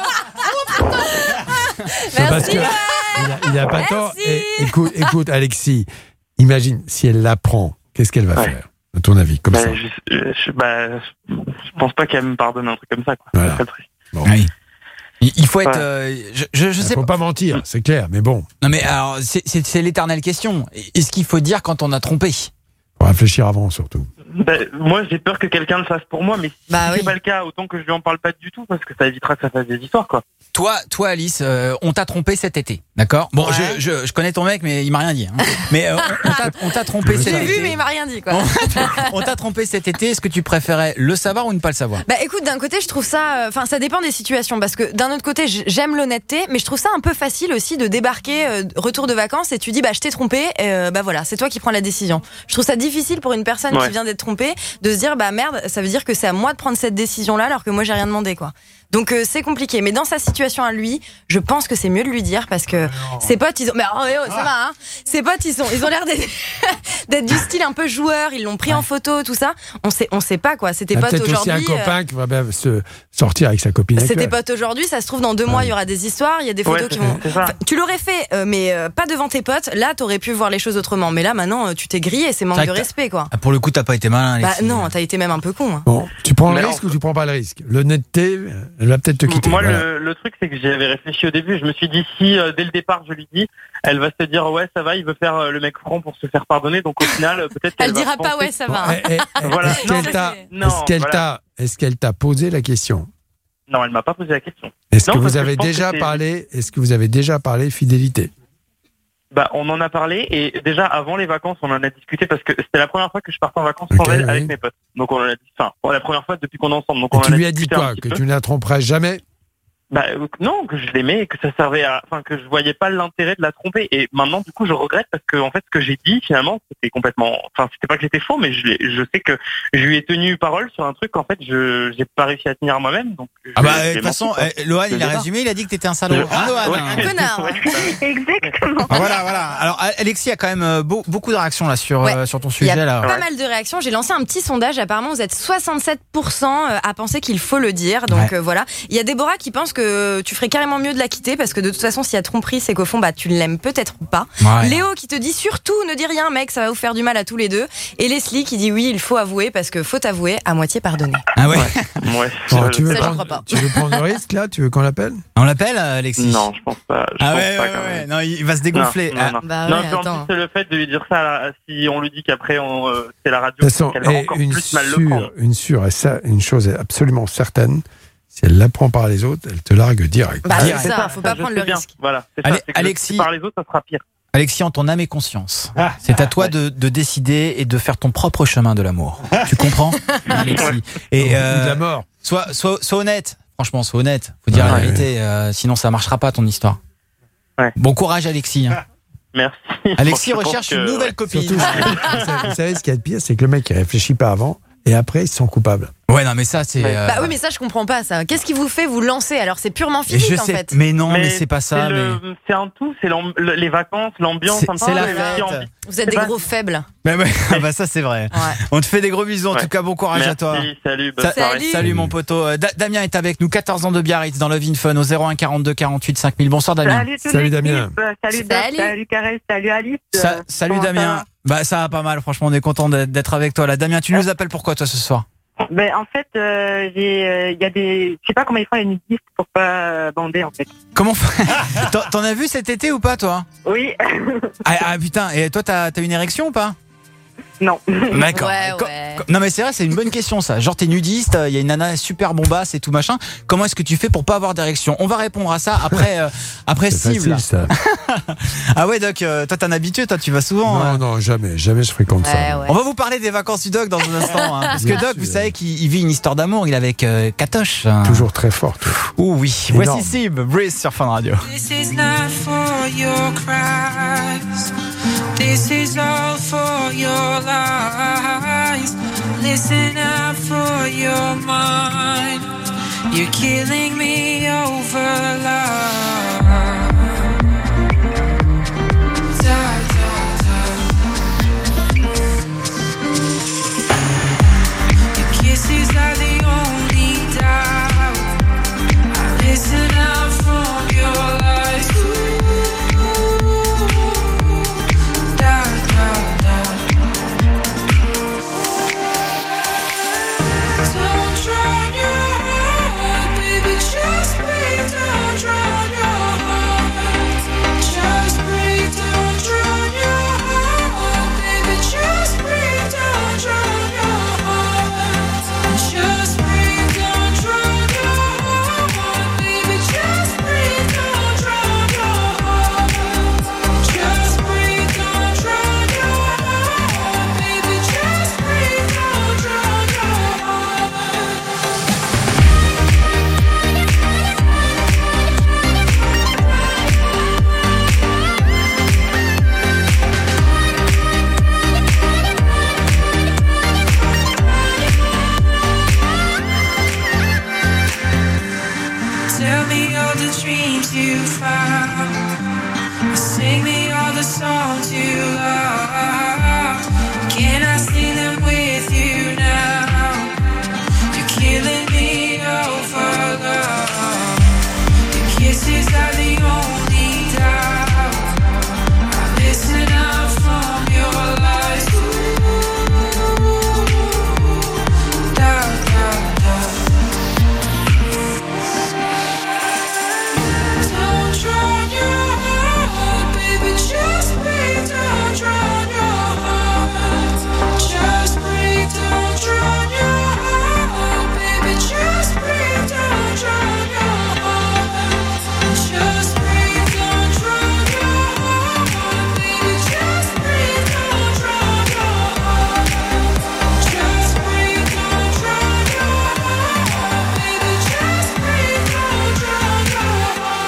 C'est parce que il a, il a pas tort. Et, écoute, écoute, Alexis, imagine si elle l'apprend, qu'est-ce qu'elle va Ouais. faire, à ton avis, comme Bah, ça? je, je, je- bah, je pense pas qu'elle me pardonne un truc comme ça, quoi. Voilà. C'est très triste. Bon. Oui. Il il faut être. Ouais. euh, je, je, je Il sais faut pas. pas mentir, c'est clair, mais bon, Non mais alors, c'est- c'est c'est l'éternelle question. Est-ce qu'il faut dire quand on a trompé? faut réfléchir avant surtout. Bah, moi, j'ai peur que quelqu'un le fasse pour moi, mais si Bah c'est oui. pas le cas, autant que je lui en parle pas du tout, parce que ça évitera que ça fasse des histoires, quoi. Toi, toi Alice, euh, on t'a trompé cet été, d'accord? Bon, Ouais. je, je, je connais ton mec, mais il m'a rien dit. hein. Mais euh, on, on t'a- on t'a trompé Je cet l'ai été. vu, mais il m'a rien dit, quoi. On t'a trompé cet été. Est-ce que tu préférais le savoir ou ne pas le savoir? Bah écoute, d'un côté, je trouve ça. Enfin, ça dépend des situations. Parce que d'un autre côté, j- j'aime l'honnêteté, mais je trouve ça un peu facile aussi de débarquer, euh, retour de vacances, et tu dis, bah je t'ai trompé, et, euh, bah voilà, c'est toi qui prends la décision. Je trouve ça difficile pour une personne Ouais. qui vient d'être trompée de se dire, bah merde, ça veut dire que c'est à moi de prendre cette décision-là, alors que moi j'ai rien demandé, quoi. Donc euh, c'est compliqué. Mais dans sa situation à lui, je pense que c'est mieux de lui dire parce que ses potes, ils ont. Mais oh, oh, ça va, hein. Ses potes, ils sont, ils ont l'air d'être, d'être du style un peu joueur. Ils l'ont pris en photo, tout ça. On sait, on sait pas quoi. C'était Il y a potes peut-être aussi aujourd'hui. un euh, copain qui va bien se sortir avec sa copine C'était actuelle. potes aujourd'hui, ça se trouve dans deux mois il y aura des histoires, il y a des photos Ouais, qui c'est- vont. c'est ça. Enfin, tu l'aurais fait, euh, mais euh, pas devant tes potes. Là, t'aurais pu voir les choses autrement. Mais là, maintenant, euh, tu t'es grillé, c'est manque C'est de vrai que respect, quoi. Ah, pour le coup, t'as pas été malin, Bah Alexis. non, t'as été même un peu con. hein. Bon, tu prends le Mais risque non. ou tu prends pas le risque? L'honnêteté, elle va peut-être te quitter. Moi, voilà. le, le truc, c'est que j'y avais réfléchi au début. Je me suis dit, si euh, dès le départ, je lui dis, elle va se dire, ouais, ça va, il veut faire euh, le mec franc pour se faire pardonner. Donc au final, euh, peut-être qu'elle Elle va dira pas penser- ouais, ça va. hein. Eh, eh, eh, Voilà. Est-ce Non, qu'elle mais t'a, c'est- non, est-ce qu'elle voilà. t'a, est-ce qu'elle t'a posé la question? Non, elle m'a pas posé la question. Est-ce Non, que parce vous que avez je pense déjà que c'est- parlé, est-ce que vous avez déjà parlé fidélité? Bah, on en a parlé et déjà avant les vacances, on en a discuté parce que c'était la première fois que je partais en vacances sans Ok, elle oui. avec mes potes. Donc on en a dit, enfin, pour la première fois depuis qu'on est ensemble. Donc Et on tu en a lui as dit discuté un quoi? petit Que peu. tu ne la tromperais jamais? Bah euh, non, que je l'aimais et que ça servait à, enfin que je voyais pas l'intérêt de la tromper. Et maintenant, du coup, je regrette parce que en fait, ce que j'ai dit finalement, c'était complètement, enfin, c'était pas que j'étais faux, mais je, l'ai- je sais que je lui ai tenu parole sur un truc qu'en fait, je j'ai pas réussi à tenir moi-même. Donc Ah je- bah j'ai de toute menti, façon, quoi. eh, Lohan, Le il a départ. résumé, il a dit que t'étais un salaud. Je- Hein, Lohan ouais. hein. Un connard. Ouais. Exactement. Ah, Voilà, voilà. Alors Alexis a quand même euh, beau- beaucoup de réactions là sur Ouais. euh, sur ton Il y a sujet là. pas mal de réactions. J'ai lancé un petit sondage. Apparemment, vous êtes soixante-sept pour cent à penser qu'il faut le dire. Donc Ouais. euh, voilà. Il y a Déborah qui pense que tu ferais carrément mieux de la quitter parce que de toute façon, s'il y a tromperie, c'est qu'au fond, bah, tu l'aimes peut-être ou pas. Ouais. Léo qui te dit surtout ne dis rien, mec, ça va vous faire du mal à tous les deux. Et Leslie qui dit oui, il faut avouer parce que faut avouer à moitié pardonner. Ah ouais. Ouais. Bon, je- tu, veux Ça, j'en prendre, crois pas. tu veux prendre le risque là? Tu veux qu'on l'appelle? On l'appelle euh, Alexis? Non, je pense pas. Je Ah pense ouais, pas ouais, quand ouais. même. Non, il va se dégonfler. Non, Ah, non, non. Bah Non, ouais, puis en attends. plus, c'est le fait de lui dire ça, là, si on lui dit qu'après on, euh, c'est la radio, De toute façon, qu'elle va et encore une plus mal le prendre. sûre, une sûre, et ça, une chose est absolument certaine, si elle l'apprend par les autres, elle te largue direct. Bah, Direct. c'est ça, faut pas je prendre sais le bien. risque. Voilà, c'est Allez, ça. c'est que Alexis. par les autres, ça sera pire. Alexis, en ton âme et conscience, c'est à toi de, de décider et de faire ton propre chemin de l'amour. Tu comprends, Alexis? Et Ou de euh, la mort. sois, sois, sois honnête. Franchement, sois honnête. Faut dire Ouais, la ouais. vérité. euh, sinon, ça marchera pas ton histoire. Ouais. Bon courage, Alexis. hein. Merci. Alexis Je pense recherche que- une nouvelle ouais. copine. Surtout, vous savez- vous savez ce qu'il y a de pire, c'est que le mec il réfléchit pas avant et après il se sent coupable. Ouais, non, mais ça, c'est. euh, Bah oui, mais ça, je comprends pas ça. Qu'est-ce qui vous fait vous lancer? Alors, c'est purement et physique je en sais, fait. mais non, mais, c'est pas ça. c'est Mais... le- C'est un tout, c'est l'amb- le- les vacances, l'ambiance, C'est- un peu, c'est la et puis fête. envie. Vous êtes C'est des pas- gros faibles. Mais ouais, ah bah ça, c'est vrai. Ouais. On te fait des gros bisous. En Ouais. tout cas, bon courage Merci, à toi. salut, bonne Sa- soirée. Salut. Salut mon poteau. Euh, Da- Damien est avec nous, quatorze ans de Biarritz dans Love in Fun au zéro un quarante-deux quarante-huit cinq mille. Bonsoir Damien. Salut, toute Salut, l'équipe. Damien. Euh, Salut, Doc, Salut. salut Caresse, salut Alice. Sa- Euh, salut comment ça Damien. va Bah ça va pas mal, franchement, on est content d'être d'être avec toi là. Damien, tu nous appelles pourquoi toi ce soir? Ben, en fait, euh, j'ai, euh, il y a des, je sais pas comment ils font les nudistes pour pas euh, bander en fait. Comment T'en t'en as vu cet été ou pas toi? Oui. ah, ah, putain, et toi t'as t'as une érection ou pas? Non. D'accord. Ouais, Co- ouais. co- Non mais c'est vrai, c'est une bonne question ça. Genre t'es nudiste, il y a une nana super bombasse et tout machin. Comment est-ce que tu fais pour pas avoir d'érection? On va répondre à ça après euh, après C'est cible. facile, ça. Ah ouais Doc, euh, toi t'es un habitué, toi tu vas souvent. Non, hein. non, jamais, jamais je fréquente Ouais, ça. ouais. On va vous parler des vacances du Doc dans un instant, hein, parce que Bien Doc, sûr. vous savez qu'il il vit une histoire d'amour. Il est avec euh, Katoche. hein. Toujours très forte. Ouh oui. Énorme. Voici Sib, Breeze sur Fun Radio. This is not for your cries. This is all for your lies. Listen out for your mind. You're killing me over love. Da, da, da. Your kisses are the only doubt. I listen out from your lies. Da, da, da. Don't drown your heart, baby, just breathe. Don't drown your heart. Just breathe, don't drown your heart, baby, just breathe. Don't drown your heart. Just breathe, don't drown your heart, baby, just breathe. Don't drown your heart. Just breathe, don't drown your heart, baby, just breathe. Don't drown your heart. Tell me all the dreams you found. Sing me all the songs you love. Can I sing them with you now? You're killing me over love. Your kisses are the only doubt. I listen out from your lies. Da, da, da. Don't drown your heart, baby, just breathe. Don't drown your heart. Just breathe, don't drown your heart, baby, just breathe. Don't drown your heart. Just breathe, don't drown your heart, baby, just breathe. Don't drown your heart. Just breathe, don't drown your heart, baby, just breathe. Don't drown your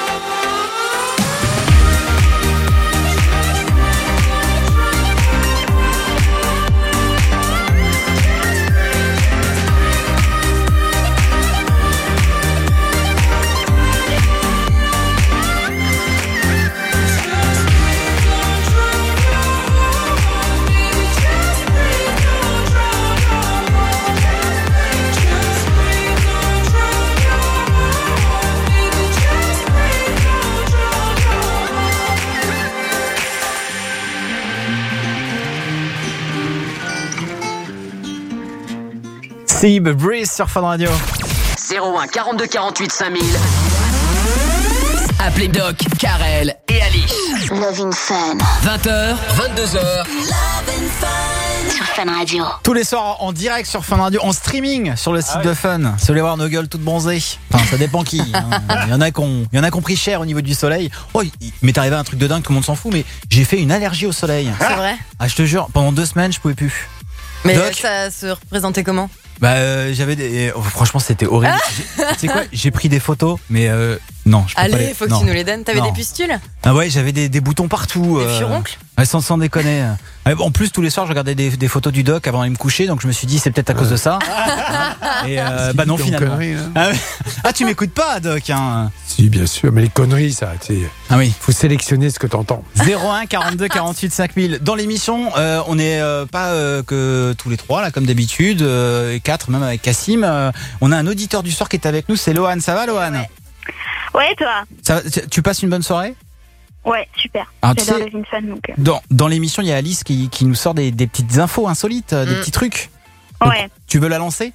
Sib, Breeze sur Fun Radio. zéro un quarante-deux quarante-huit cinq mille. Appelez Doc, Karel et Alice. Love in Fun. vingt heures, vingt-deux heures. Sur Fun Radio. Tous les soirs en direct sur Fun Radio, en streaming sur le site de Fun. Si vous voulez voir nos gueules toutes bronzées. Enfin, ça dépend qui. hein. Il y en a qui ont, il y en a qui ont pris cher au niveau du soleil. Oh, il il m'est arrivé un truc de dingue, tout le monde s'en fout, mais j'ai fait une allergie au soleil. C'est vrai. Ah, je te jure, pendant deux semaines, je pouvais plus. Mais Doc, ça se représentait comment? bah, euh, j'avais des. oh, franchement, c'était horrible. J'ai- Tu sais quoi? J'ai pris des photos, mais euh, non, je peux pas Allez, les- faut que non. tu nous les donnes. T'avais Non. des pustules? Ah ouais, j'avais des, des boutons partout. Des furoncles? Ouais, sans, sans déconner. Ouais, en plus, tous les soirs, je regardais des, des photos du Doc avant d'aller me coucher, donc je me suis dit, c'est peut-être à cause de ça. Et euh, bah non, Ton finalement. connerie, là. Ah, ouais. Ah, tu m'écoutes pas, Doc, hein. Si, bien sûr, mais les conneries, ça, tu sais. Ah oui. Faut sélectionner ce que t'entends. zéro un quarante-deux quarante-huit cinq mille. Dans l'émission, euh, on n'est euh, pas euh, que tous les trois, là, comme d'habitude, euh, et quatre, même avec Cassim. Euh, on a un auditeur du soir qui est avec nous, c'est Lohan. Ça va, Lohan? Ouais. Ouais, toi? Ça, tu- tu passes une bonne soirée? Ouais, super. Alors, tu J'adore sais- les Vin Fun, donc. euh, Dans, dans l'émission, il y a Alice qui, qui nous sort des, des petites infos insolites, euh, des Mm. petits trucs. Donc, Ouais. tu veux la lancer?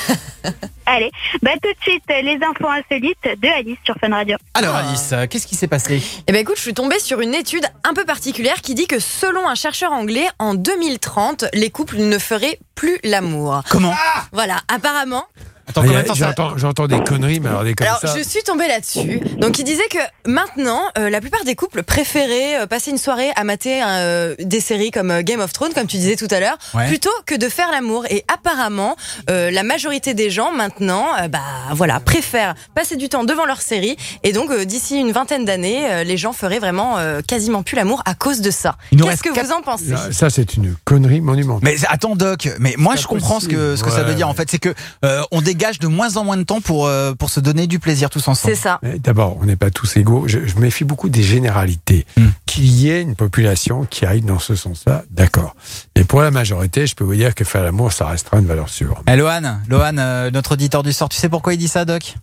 Allez, bah tout de suite, les infos insolites de Alice sur Fun Radio. Alors Alice, euh, qu'est-ce qui s'est passé? Eh ben écoute, je suis tombée sur une étude un peu particulière qui dit que selon un chercheur anglais, en deux mille trente, les couples ne feraient plus l'amour. Comment? Voilà, apparemment. Attends, Ah, combien y a- de temps ça- j'entends, j'entends des conneries, mais alors des comme Alors, ça. je suis tombée là-dessus. Donc, il disait que maintenant, euh, la plupart des couples préféraient euh, passer une soirée à mater euh, des séries comme euh, Game of Thrones, comme tu disais tout à l'heure, Ouais. plutôt que de faire l'amour. Et apparemment, euh, la majorité des gens maintenant, euh, bah voilà, préfèrent passer du temps devant leur série. Et donc, euh, d'ici une vingtaine d'années, euh, les gens feraient vraiment euh, quasiment plus l'amour à cause de ça. Il nous Qu'est-ce reste que quatre- vous en pensez? Ah, Ça, c'est une connerie monumentale. Mais attends Doc, mais moi C'est je pas comprends ce que possible. ce que ça veut Ouais, dire en ouais. fait, c'est que euh, on dégage de moins en moins de temps pour euh, pour se donner du plaisir tous ensemble. C'est ça. Mais D'abord, on n'est pas tous égaux. Je, je méfie beaucoup des généralités. Hmm. Qu'il y ait une population qui aille dans ce sens-là, d'accord. Mais pour la majorité, je peux vous dire que faire l'amour, ça restera une valeur sûre. Eh, Lohan, Lohan, euh, notre auditeur du sort, tu sais pourquoi il dit ça, Doc?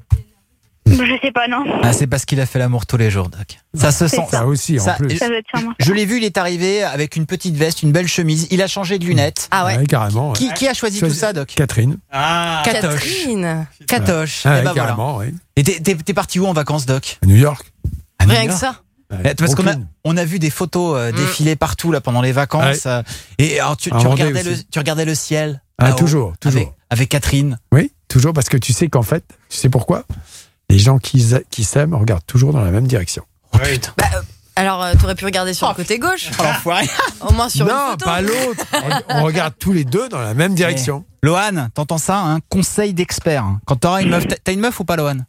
Je sais pas, non. Ah, c'est parce qu'il a fait l'amour tous les jours, Doc. Ça se C'est sent. Ça aussi, en Ça- plus. Ça doit être sûrement Je l'ai vu, il est arrivé avec une petite veste, une belle chemise. Il a changé de lunettes. Ah ouais. Ouais, carrément. ouais. Qui, qui a choisi Choisi- tout ça, Doc? Catherine. Ah, Catoche. Catherine. Catoche. Ah, Eh ouais, ben voilà. carrément, oui. Et t'es- t'es t'es parti où en vacances, Doc? À New York. À New Rien que York. ça. Ouais, Eh, Parce qu'on a, aucune. on a vu des photos euh, défiler partout là pendant les vacances. euh, Et alors tu, En tu Vendée regardais le, aussi. tu regardais le ciel. Ah, là-haut, toujours, toujours. Avec, avec Catherine. Oui, toujours, parce que tu sais qu'en fait, tu sais pourquoi? Les gens qui, qui s'aiment regardent toujours dans la même direction. Oh putain. Bah, euh, alors, euh, t'aurais pu regarder sur le côté gauche. Oh, l'enfoiré. Au moins sur une non, photo. pas l'autre. On, on regarde tous les deux dans la même direction. Lohan, t'entends ça, hein? Conseil d'expert. hein. Quand t'auras une meuf, t'as- t'as une meuf ou pas, Lohan?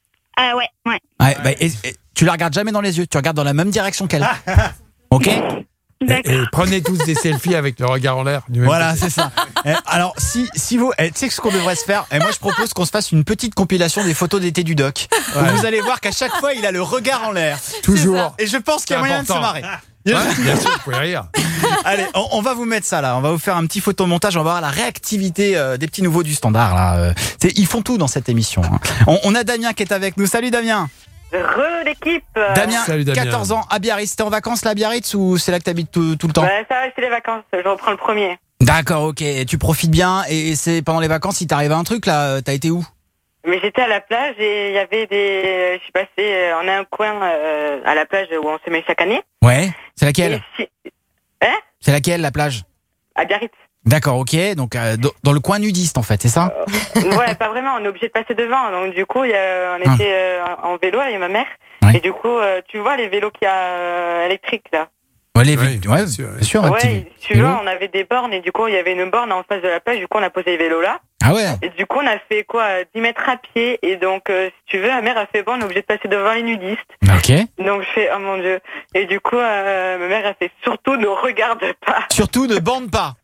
Ah ouais, ouais. Ouais, bah, et- et tu la regardes jamais dans les yeux, tu regardes dans la même direction qu'elle. Ok? Et, et prenez tous des selfies avec le regard en l'air. du même Voilà, côté. c'est ça. Eh, alors, si, si vous, eh, tu sais ce qu'on devrait se faire? Et moi, je propose qu'on se fasse une petite compilation des photos d'été du Doc. Où Ouais. vous allez voir qu'à chaque fois, il a le regard en l'air. Toujours. Et je pense qu'il y a C'est moyen de se important. marrer. Ouais, bien sûr, vous pouvez rire. Allez, on, on va vous mettre ça là. On va vous faire un petit photomontage. On va voir la réactivité euh, des petits nouveaux du standard là. Euh, c'est- ils font tout dans cette émission. hein. On, on a Damien qui est avec nous. Salut Damien. Re l'équipe. Damien, Salut, Damien. quatorze ans, à Biarritz. T'es en vacances là à Biarritz ou c'est là que t'habites tout, tout le temps? Bah, ça va, c'est les vacances. Je reprends le premier. D'accord, ok. Et tu profites bien. Et c'est pendant les vacances, il t'arrive un truc là. T'as été où? Mais j'étais à la plage et il y avait des. Je suis passée. euh, On a un coin euh, à la plage où on se met chaque année. Ouais. C'est laquelle? Et si- Hein C'est laquelle la plage? À Biarritz. D'accord, ok. Donc euh, dans- dans le coin nudiste en fait, c'est ça? Ouais, pas vraiment. On est obligé de passer devant. Donc du coup, il y a- on était euh, en vélo avec ma mère. Ouais. Et du coup, euh, tu vois les vélos qu'il y a euh, électriques là. Ouais, les Ouais, ouais, bien bien sûr, sûr. Ouais, un petit tu vélo. vois, on avait des bornes et du coup, il y avait une borne en face de la plage. Du coup, on a posé les vélos là. Ah ouais. Et du coup, on a fait quoi dix mètres à pied. Et donc, euh, si tu veux, ma mère a fait bon, on est obligé de passer devant les nudistes. Ok. Donc, je fais, oh mon Dieu. Et du coup, euh, ma mère a fait surtout ne regarde pas. Surtout ne bande pas.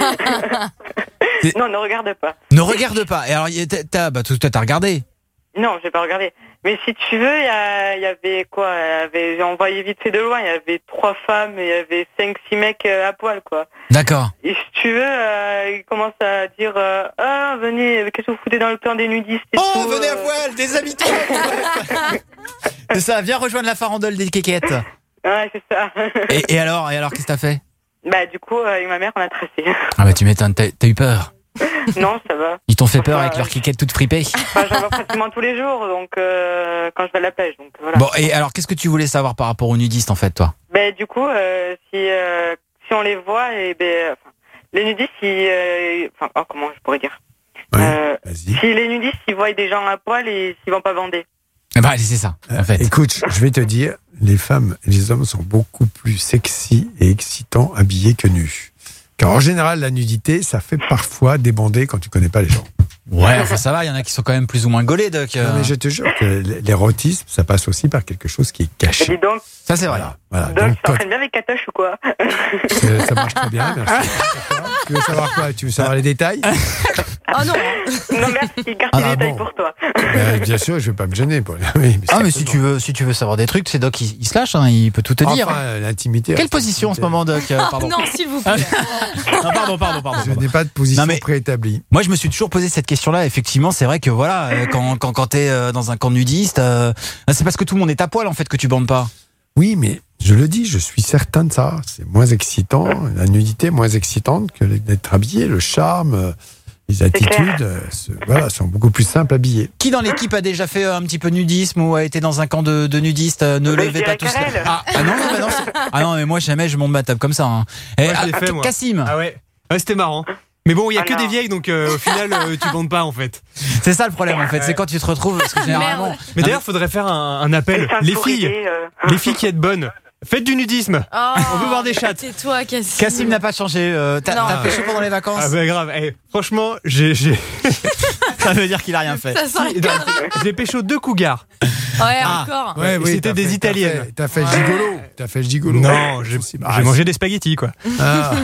Non, ne regarde pas. Ne regarde pas. Et alors, y a- t'as, t'as- bah, toi, t'as regardé. Non, j'ai pas regardé. Mais si tu veux, il y, a- il y avait quoi il y avait, j'ai envoyé vite fait de loin. Il y avait trois femmes et il y avait cinq, six mecs euh, à poil, quoi. D'accord. Et si tu veux, euh, ils commencent à dire euh, ah venez, qu'est-ce que vous foutez dans le plan des nudistes et Oh, tout, venez à euh. poil, des habitués. C'est ça, viens rejoindre la farandole des kékettes. Ouais, c'est ça. Et, et alors, et alors, qu'est-ce que t'as fait? Bah du coup, euh, avec ma mère, on a tracé. Ah bah tu m'étonnes, t'as, t'as eu peur. Non, ça va. Ils t'ont fait peur Enfin, avec leurs kékettes toutes fripées. Enfin, j'en vois pratiquement tous les jours, donc euh, quand je vais à la plage, donc voilà. Bon, et alors, qu'est-ce que tu voulais savoir par rapport aux nudistes en fait, toi? Ben du coup, euh, si euh, si on les voit, et ben enfin, les nudistes, si, euh, enfin oh, comment je pourrais dire, euh, si les nudistes, ils voient des gens à poil et s'ils vont pas bander. Bah, c'est ça, en fait. Écoute, je vais te dire, les femmes et les hommes sont beaucoup plus sexy et excitants habillés que nus. Car en général, la nudité, ça fait parfois débander quand tu connais pas les gens. Ouais, enfin ça va, il y en a qui sont quand même plus ou moins gaulés, Doc. Non, mais je te jure que l'érotisme, ça passe aussi par quelque chose qui est Et caché. dis donc, Ça c'est vrai. Voilà, voilà. donc, Donc, tu quand- t'entraînes bien avec Katoche ou quoi? c'est- ça marche très bien, merci. Tu veux savoir quoi? Tu veux savoir les détails? Oh non. Non merci, garde Ah, les bah, détails bon. pour toi. Ben, bien sûr, je vais pas me gêner. Pour... Oui, mais Ah mais si certainement. tu veux, si tu veux savoir des trucs, c'est Doc, il, il se lâche, hein, il peut tout te dire. Enfin, l'intimité. Quelle position en ce moment, Doc? Euh, pardon. Non, s'il vous plaît. Non, pardon, pardon, pardon. Je n'ai pas de position Non, mais- préétablie. Moi, je me suis toujours posé cette question-là. Effectivement, c'est vrai que voilà, euh, quand quand quand t'es euh, dans un camp nudiste, euh, c'est parce que tout le monde est à poil en fait que tu bandes pas. Oui, mais je le dis, je suis certain de ça. C'est moins excitant, la nudité est moins excitante que d'être habillé, le charme. euh, Les attitudes euh, se- voilà, sont beaucoup plus simples à habiller. Qui dans l'équipe a déjà fait euh, un petit peu nudisme ou a été dans un camp de, de nudistes euh, Ne Mais levez je pas dirais tous. Karel. Ah, ah non, non, bah non, c'est- ah non, mais moi jamais je monte ma table comme ça. Hein. Et, Moi, je l'ai ah, fait, ah, moi. Cassim, Ah ouais, ouais c'était marrant. Mais bon, il y a Ah que non. des vieilles, donc euh, au final, euh, tu bandes pas en fait. c'est ça le problème en fait, c'est quand tu te retrouves parce que généralement. Merde. Mais d'ailleurs, faudrait faire un, un appel. Enfin, Les faut filles, rigoler, euh. les filles qui êtes bonnes, faites du nudisme. Oh, On veut voir des chattes. C'est toi, Cassim. Cassim n'a pas changé. Euh, t'as, Non. t'as pécho pendant les vacances. Ah bah grave. Eh, franchement, j'ai, j'ai, Ça veut dire qu'il a rien fait. Ça sent la connerie. j'ai pécho deux cougars. Ouais, Ah. encore. Ouais, oui, c'était t'as des fait- t'as Italiennes. fait- T'as fait, le gigolo. T'as fait le gigolo. Non, j'ai, C'est- j'ai mangé des spaghettis quoi. Ah.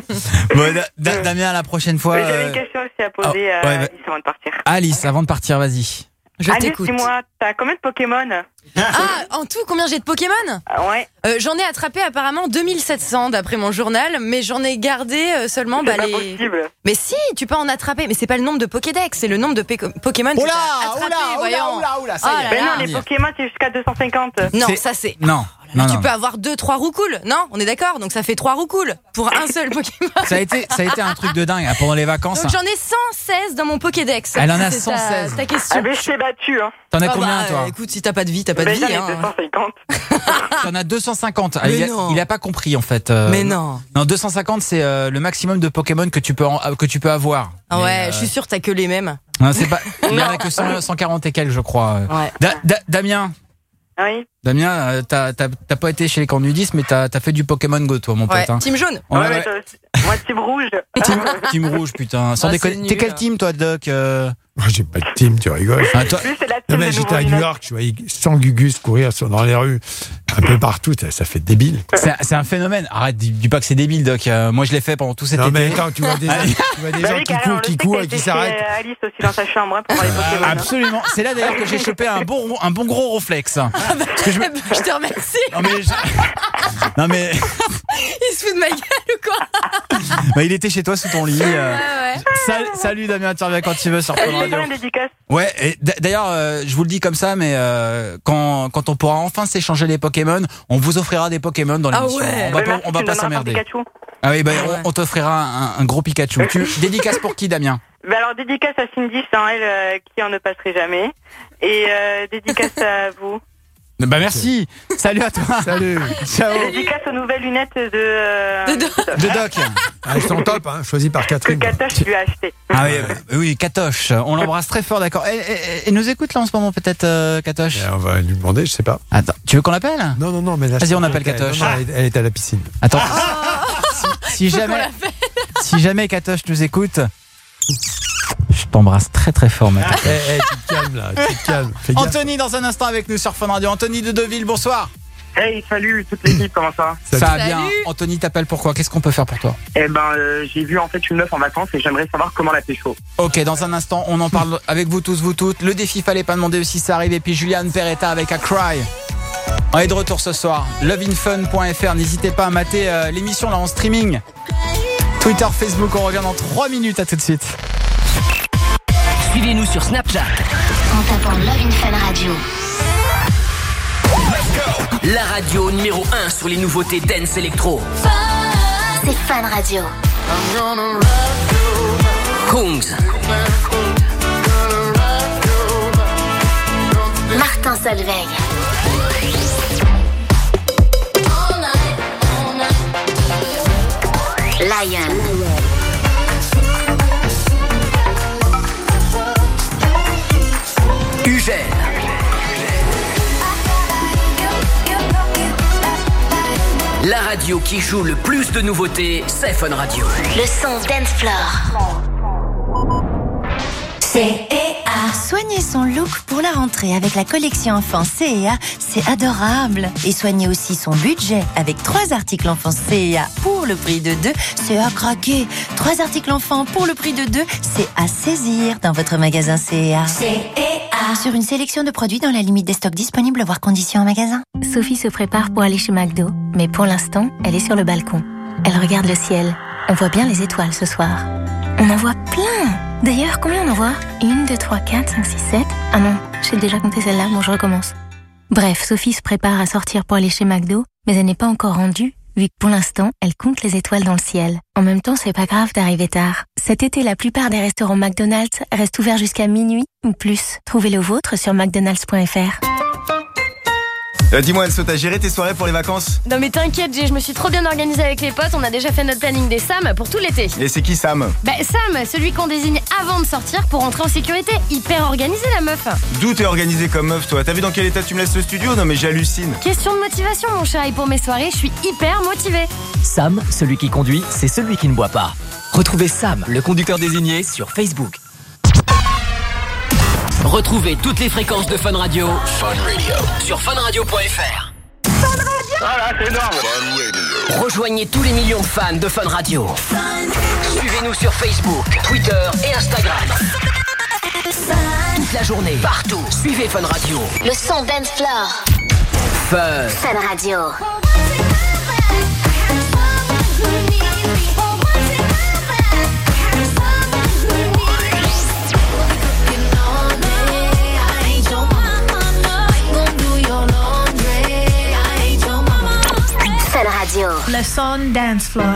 Bon, Da- Da- Damien, la prochaine fois. Mais J'avais euh, une question aussi à poser oh, à ouais, bah- Alice avant de partir. Alice, avant de partir, vas-y. Je Alice, t'écoute. dis-moi, t'as combien de Pokémon? Ah, en tout, combien j'ai de Pokémon? Ah ouais. Euh, J'en ai attrapé apparemment deux mille sept cents d'après mon journal, mais j'en ai gardé euh, seulement C'est bah, pas les. possible. Mais si, tu peux en attraper, mais c'est pas le nombre de Pokédex, c'est le nombre de Péco- Pokémon que Oula, t'as attrapé, oula, oula, voyons. oula, oula, ça y Oh est. là Ben là. non, les Pokémon, c'est jusqu'à deux cent cinquante. Non, C'est- ça c'est. Non, Mais non, tu non. peux avoir deux, trois roucoules, non? On est d'accord, donc ça fait trois roucoules pour un seul Pokémon. Ça a été, ça a été un truc de dingue hein, pendant les vacances. Donc j'en ai cent seize dans mon Pokédex. Elle en a C'est cent seize. Ta, ta question. Ah ben je t'ai battu, hein. T'en as Ah combien bah, toi euh, Écoute, si t'as pas de vie, t'as pas de Ben vie. j'en ai hein. deux cent cinquante. T'en as deux cent cinquante. Mais il, a, non. il a pas compris en fait. euh, Mais non. Non, deux cent cinquante c'est euh, le maximum de Pokémon que tu peux en- que tu peux avoir. Ah Mais, ouais, euh, je suis sûre que t'as que les mêmes. non, c'est pas. Il y en a que cent, cent quarante et quelques, je crois. Ouais. Da- Da- Damien, Oui. Damien, euh, t'as, t'as, t'as pas été chez les camps nudistes, mais t'as, t'as fait du Pokémon Go, toi, mon Ouais. pote. Hein. Team jaune. Ouais, Ouais, ouais. mais toi, moi, team rouge. Team, team rouge, putain. Sans Ah, déconner. c'est T'es nul. quel team, toi, Doc euh Moi, j'ai pas de team, tu rigoles. Ah, toi- Lui, c'est la Non, team mais des j'étais à nouveaux New lunettes. York, je voyais cent Gugus courir sur- dans les rues, un peu partout, ça, ça fait débile. c'est, c'est un phénomène. Arrête, dis, dis pas que c'est débile, Doc. Euh, moi, je l'ai fait pendant tout cet Non, été. mais attends, tu vois des, tu vois des Bah gens oui, qui Karel, on courent, le qui sait courent qu'elle et qui était s'arrêtent. chez Alice aussi dans sa chambre hein, pour voir les Pokémon. hein. Absolument. C'est là d'ailleurs que j'ai chopé un bon, un bon gros réflexe. Parce que je me- Je te remercie. Non mais, je- non mais, Il se fout de ma gueule ou quoi? bah, il était chez toi sous ton lit. euh. Ouais, ouais. Sal- salut Damien, tu reviens quand tu veux sur Fun Elle Radio. fait une dédicace. Ouais, et d- d'ailleurs, euh, je vous le dis comme ça, mais euh, quand, quand on pourra enfin s'échanger les Pokémon, on vous offrira des Pokémon dans Ah l'émission. ouais. On va Mais pas, merci, on tu va me pas donneras ton s'emmerder. Pikachu. Ah oui, bah, Ouais. on, on t'offrira un, un gros Pikachu. Tu dédicaces pour qui, Damien? Bah alors dédicace à Cindy, c'est un elle euh, qui en ne passerait jamais. Et euh, dédicace à vous. Bah merci. Salut à toi. Salut. Ciao. Et dédicace aux nouvelles lunettes de, euh, De Doc. De Doc. Ah, ils sont top, hein, choisis par que Catherine. Katoche lui a acheté. Ah oui, euh, oui, Katoche. On l'embrasse très fort, d'accord. Elle, elle- elle nous écoute là en ce moment, peut-être, euh, Katoche. Et on va lui demander, je sais pas. Attends, tu veux qu'on l'appelle? Non, non, non, mais là. Vas-y, je- on appelle elle- Katoche. non, non, elle, est- elle est à la piscine. Attends. si, si Faut qu'on jamais, l'appelle. si jamais Katoche nous écoute, je t'embrasse très très fort, ma Katoche. Eh, eh, tu te calmes là, tu te calmes. Fais gaffe. Anthony dans un instant avec nous sur Fun Radio. Anthony de Deville, bonsoir. Hey, salut toute l'équipe, comment ça va? Ça va Salut. bien. Anthony t'appelle pourquoi? Qu'est-ce qu'on peut faire pour toi? Eh ben, euh, j'ai vu en fait une meuf en vacances et j'aimerais savoir comment la pécho. Ok, dans un instant, on en parle avec vous tous, vous toutes. Le défi, fallait pas demander aussi, ça arrive. Et puis Juliane Peretta avec A Cry. On est de retour ce soir. love in fun point f r. N'hésitez pas à mater euh, l'émission là en streaming. Twitter, Facebook, on revient dans trois minutes. À tout de suite. Suivez-nous sur Snapchat. En tapant Love in Fun Radio. La radio numéro un sur les nouveautés dance électro. C'est Fun Radio. Kungs, Martin Solveig. Lion. Ugel, la radio qui joue le plus de nouveautés, c'est Fun Radio. Le son Dance Floor. C et A. Soigner son look pour la rentrée avec la collection enfants C et A, c'est adorable. Et soigner aussi son budget avec trois articles enfants C et A pour le prix de deux, c'est à craquer. Trois articles enfants pour le prix de deux, c'est à saisir dans votre magasin C et A. C et A. Sur une sélection de produits dans la limite des stocks disponibles, voire conditions en magasin. Sophie se prépare pour aller chez McDo, mais pour l'instant, elle est sur le balcon. Elle regarde le ciel. On voit bien les étoiles ce soir. On en voit plein. D'ailleurs, combien on en voit? Une, deux, trois, quatre, cinq, six, sept. Ah non, j'ai déjà compté celle-là, bon je recommence. Bref, Sophie se prépare à sortir pour aller chez McDo, mais elle n'est pas encore rendue, vu que pour l'instant, elle compte les étoiles dans le ciel. En même temps, c'est pas grave d'arriver tard. Cet été, la plupart des restaurants McDonald's restent ouverts jusqu'à minuit ou plus. Trouvez le vôtre sur mcdonalds point f r. Euh, dis-moi, Elso, t'as géré tes soirées pour les vacances? Non mais t'inquiète, Jay, je me suis trop bien organisée avec les potes. On a déjà fait notre planning des Sam pour tout l'été. Et c'est qui Sam? Bah Sam, celui qu'on désigne avant de sortir pour rentrer en sécurité. Hyper organisé la meuf. D'où t'es organisé comme meuf, toi? T'as vu dans quel état tu me laisses le studio? Non mais j'hallucine. Question de motivation mon chéri, pour mes soirées, je suis hyper motivée. Sam, celui qui conduit, c'est celui qui ne boit pas. Retrouvez Sam, le conducteur désigné, sur Facebook. Retrouvez toutes les fréquences de Fun Radio, Fun Radio. Sur fun radio point f r. Fun Radio. Voilà, c'est énorme. Rejoignez tous les millions de fans de Fun Radio. Fun. Suivez-nous sur Facebook, Twitter et Instagram. Fun. Toute la journée, partout. Suivez Fun Radio. Le son Dance Floor. Fun. Fun Radio. Fun Radio. Le son Dance Floor.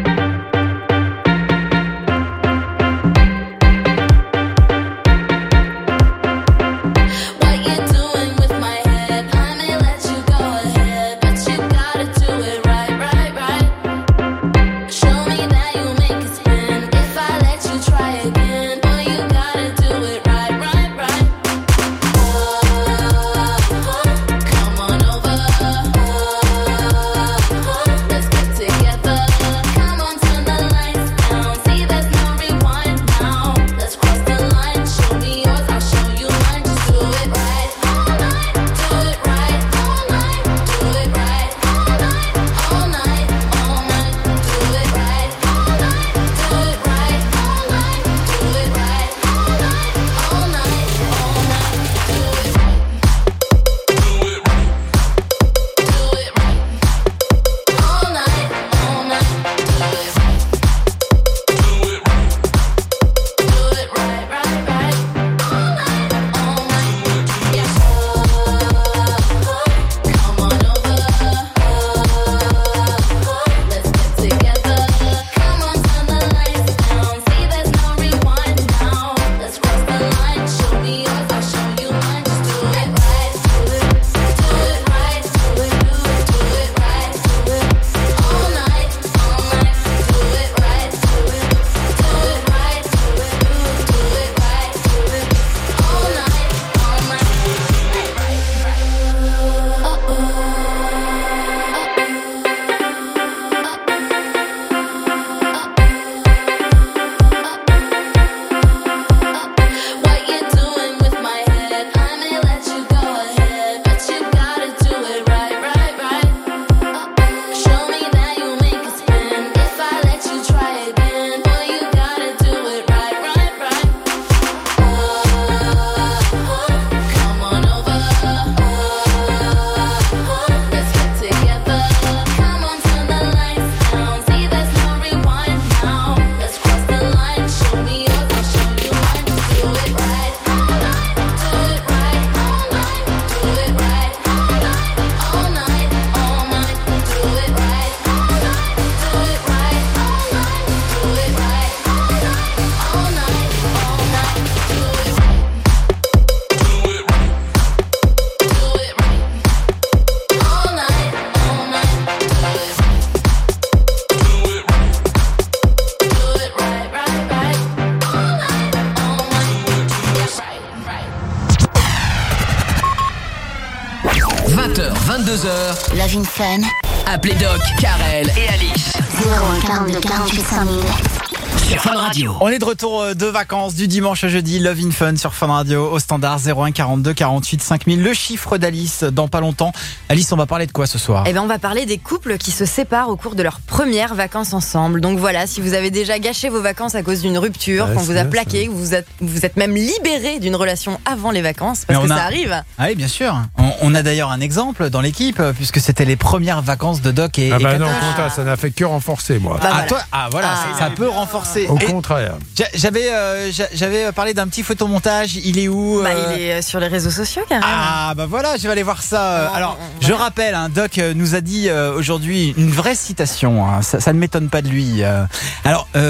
vingt-deux heures. Love in Fun. Appelez Doc, Karel et Alice. zéro un quarante-deux quarante-huit cent mille. Sur Fun Radio. On est de retour de vacances du dimanche au jeudi. Love in Fun sur Fun Radio au standard zéro un quarante-deux quarante-huit cinq mille. Le chiffre d'Alice dans pas longtemps. Alice, on va parler de quoi ce soir? Eh ben, on va parler des couples qui se séparent au cours de leurs premières vacances ensemble. Donc voilà, si vous avez déjà gâché vos vacances à cause d'une rupture, ouais, qu'on vous a bien, plaqué, que vous êtes, vous êtes même libéré d'une relation avant les vacances, parce Mais que on a... ça arrive. Ah oui, bien sûr. On, on a d'ailleurs un exemple dans l'équipe, puisque c'était les premières vacances de Doc et, ah bah et non, Kata. Compta, ça n'a fait que renforcer, moi. Bah ah, voilà. Toi, ah voilà, ah. ça peut renforcer. Au et contraire. J'avais euh, j'avais parlé d'un petit photomontage. Il est où euh... Bah, il est sur les réseaux sociaux, carrément. Ah bah voilà, je vais aller voir ça. Non, Alors, non, je rappelle, hein, Doc nous a dit euh, aujourd'hui une vraie citation. Hein, ça, ça ne m'étonne pas de lui. Euh. Alors. Euh,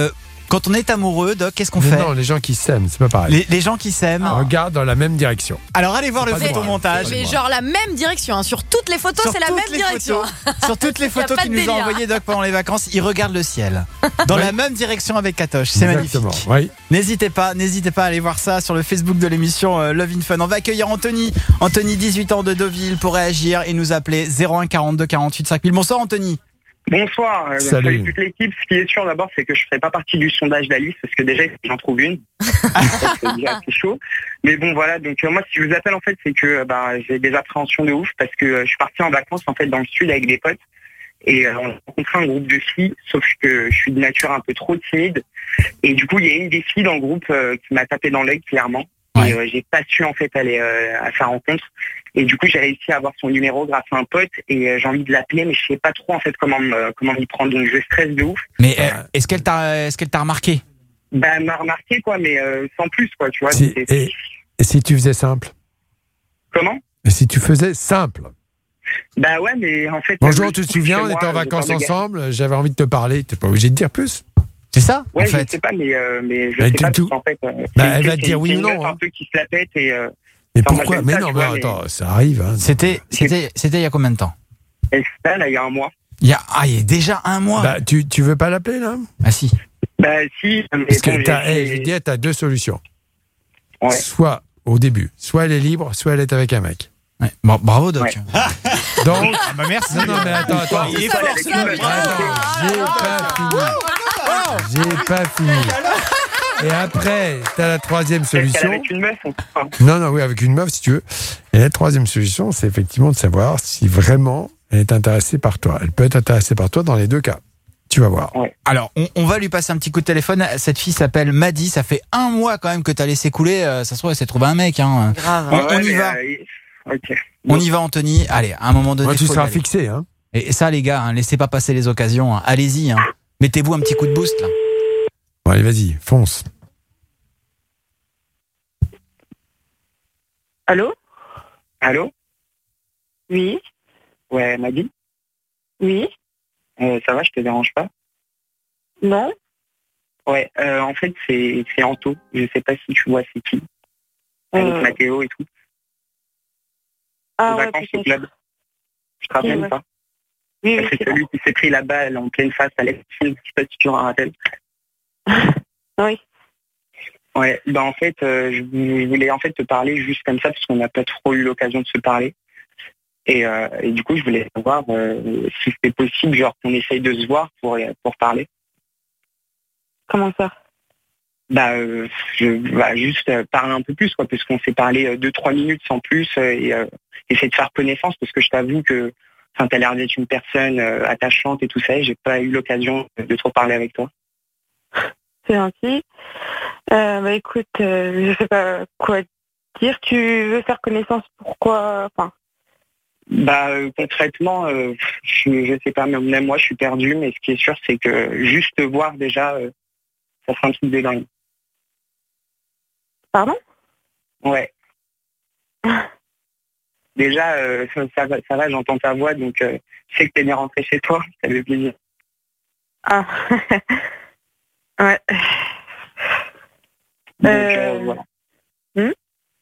Quand on est amoureux, Doc, qu'est-ce qu'on Mais fait? Non, les gens qui s'aiment, c'est pas pareil. Les, les gens qui s'aiment. Regardent dans la même direction. Alors allez voir C'est le pas du photomontage. Mais genre la même direction, hein. Sur toutes les photos, Sur c'est la toutes même les direction. photos. Sur toutes les Y a photos pas qu'il de nous a délire. envoyées, Doc, pendant les vacances, il regarde le ciel. Dans Oui. la même direction avec Katoche. C'est Exactement, magnifique. oui. N'hésitez pas, n'hésitez pas à aller voir ça sur le Facebook de l'émission euh, Love in Fun. On va accueillir Anthony. Anthony, dix-huit ans de Deauville, pour réagir et nous appeler zéro un quarante-deux quarante-huit cinq mille. Bonsoir Anthony. Bonsoir, euh, Salut. salut toute l'équipe. Ce qui est sûr d'abord, c'est que je ne ferai pas partie du sondage d'Alice, parce que déjà, j'en trouve une. C'est déjà assez chaud. Mais bon, voilà, donc euh, moi, si je vous appelle, en fait, c'est que euh, bah, j'ai des appréhensions de ouf, parce que euh, je suis parti en vacances, en fait, dans le sud avec des potes, et euh, on a rencontré un groupe de filles, sauf que je suis de nature un peu trop timide, et du coup, il y a une des filles dans le groupe euh, qui m'a tapé dans l'œil, clairement, et euh, j'ai pas su, en fait, aller euh, à sa rencontre. Et du coup, j'ai réussi à avoir son numéro grâce à un pote et euh, j'ai envie de l'appeler, mais je sais pas trop en fait comment me, comment m'y prendre. Donc je stresse de ouf. Mais euh, est-ce qu'elle t'a, est-ce qu'elle t'a remarqué? Bah, elle m'a remarqué quoi, mais euh, sans plus quoi, tu vois. Si- c'est- et, et si tu faisais simple? Comment? Et si tu faisais simple? Bah ouais, mais en fait. Bonjour, euh, tu te chez souviens, on moi, était en j'ai vacances peur de gars. ensemble, j'avais envie de te parler, t'es pas obligé de dire plus. C'est ça? Ouais, en je fait. sais pas, mais euh, mais je Mais sais tu- pas tu- parce qu'en fait. euh, Bah, c'est- elle va c'est- te dire c'est oui une ou non, meuf hein. Un peu qui se la pète et. Euh, Mais enfin, moi, pourquoi? j'aime Mais ça, non, tu mais vois, attends, ça arrive. Hein. C'était, c'était, c'était il y a combien de temps? Et ça, là, il y a un mois. Il y a, ah, il y a déjà un mois. Bah, tu, tu veux pas l'appeler là? Ah si. Bah si. Mais Parce que bon, t'as, j'ai- hey, je veux dire, t'as deux solutions. Ouais. Soit au début, soit elle est libre, soit elle est avec un mec. Ouais. Bon, bravo Doc. Ouais. Donc, Ah bah merci. non, non, mais attends, attends. Il est fort, Attends, c'est cool. j'ai pas fini. J'ai pas fini. Et après, t'as la troisième Est-ce qu'elle est solution. avec une meuf ou pas? Non, non, oui, avec une meuf si tu veux. Et la troisième solution, c'est effectivement de savoir si vraiment elle est intéressée par toi. Elle peut être intéressée par toi dans les deux cas. Tu vas voir. Alors, on, on va lui passer un petit coup de téléphone. Cette fille s'appelle Maddy. Ça fait un mois quand même que t'as laissé couler. Euh, Ça se trouve, elle s'est trouvé un mec. Hein. Grave. On, Ouais, on y mais, va. euh, ok. On y va, Anthony. Allez, à un moment donné. Moi, tu faut y seras aller. fixé. Hein. Et ça, les gars, hein, laissez pas passer les occasions. Hein. Allez-y. Hein. Mettez-vous un petit coup de boost là. Bon, allez, vas-y, fonce. Allô? Allô? Oui. Ouais, Maddy? Oui. Euh, ça va, je te dérange pas? Non. Ouais, euh, en fait, c'est c'est Anto. Je sais pas si tu vois c'est qui. Avec Euh. Mathéo et tout. Ah Aux ouais, vacances au peut-être. club. Je te rappelle Oui, ouais. pas? Oui, oui, C'est c'est celui qui s'est pris la balle en pleine face à l'extérieur. Je sais pas si tu te rappelles. Oui. Ouais, bah en fait, euh, je vou- je voulais en fait te parler juste comme ça parce qu'on n'a pas trop eu l'occasion de se parler. Et, euh, et du coup, je voulais savoir euh, si c'était possible, genre qu'on essaye de se voir pour pour parler. Comment ça? Bah, euh, je, bah juste euh, parler un peu plus, quoi, parce qu'on s'est parlé euh, deux trois minutes sans plus euh, et euh, essayer de faire connaissance parce que je t'avoue que, enfin, t'as l'air d'être une personne euh, attachante et tout ça. Et j'ai pas eu l'occasion de trop parler avec toi. C'est gentil. Euh, bah écoute, euh, je sais pas quoi dire. Tu veux faire connaissance? Pourquoi? Enfin. Bah euh, concrètement, euh, je, je sais pas, même même moi je suis perdu, mais ce qui est sûr c'est que juste te voir déjà, euh, ça sera un truc de dingue. Pardon? Ouais. Déjà, euh, ça, ça va, ça va, j'entends ta voix, donc euh, je sais que t'es bien rentré chez toi, ça fait plaisir. Ah. Ouais. Donc, Euh, euh, voilà. hmm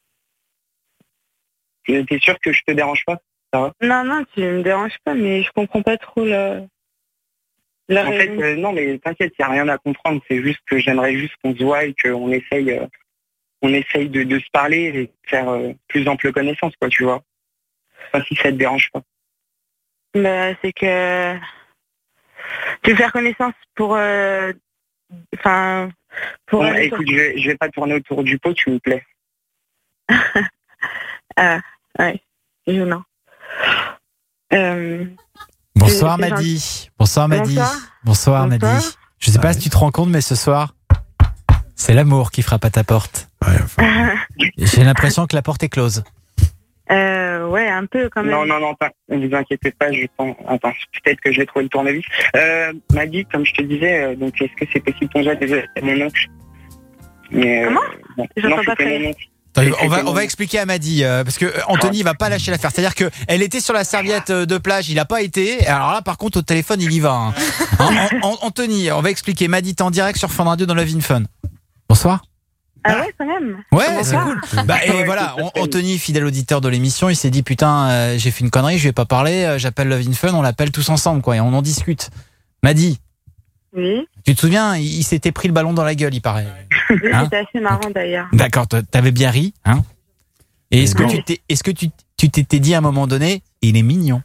Euh, T'es sûr que je te dérange pas? Ça va? Non, non, tu me déranges pas, mais je comprends pas trop la, la En fait, raison. euh, non, mais t'inquiète, il n'y a rien à comprendre. C'est juste que j'aimerais juste qu'on se voie et qu'on essaye, euh, on essaye de, de se parler et de faire euh, plus ample connaissance, quoi, tu vois. Enfin, si ça te dérange pas. Bah, c'est que tu veux faire connaissance pour, euh, enfin, pour. Bon, aller sur- écoute, je vais, je vais pas tourner autour du pot, tu me plais. Ah, ouais, je non. Euh, Bonsoir c'est Maddy. Bonsoir Maddy. Bonsoir. Bonsoir Bonsoir. Maddy. Je sais pas si tu te rends compte, mais ce soir, c'est l'amour qui frappe à ta porte. Et j'ai l'impression que la porte est close. euh, ouais, un peu quand même. Non, non, non, pas, ne vous inquiétez pas, je pense. Attends, peut-être que je vais trouver le tournevis. Euh, Maddy, comme je te disais, euh, donc est-ce que c'est possible ton jeu? Désolé, c'est mon oncle. Mais, euh, Comment? bon, J'entends non, pas c'était très mon bien. oncle. Attends, on, va, on va expliquer à Madi, euh, parce que Anthony va pas lâcher l'affaire. C'est-à-dire qu'elle était sur la serviette de plage, il a pas été. Alors là, par contre, au téléphone, il y va. Hein. Hein, en, en, Anthony, on va expliquer. Madi, t'es en direct sur Fun Radio dans Love in Fun. Bonsoir. Ah ouais, quand même. Ouais, c'est cool. Bah, et voilà, Anthony, fidèle auditeur de l'émission, il s'est dit putain, euh, j'ai fait une connerie, je vais pas parler, euh, j'appelle Love in Fun, on l'appelle tous ensemble, quoi, et on en discute. Madi. Oui. Tu te souviens, il, il s'était pris le ballon dans la gueule, il paraît. Oui, Hein c'était assez marrant d'ailleurs. D'accord, t'avais bien ri, hein. Et est-ce que tu t'es, est-ce que tu, tu t'étais dit à un moment donné, il est mignon?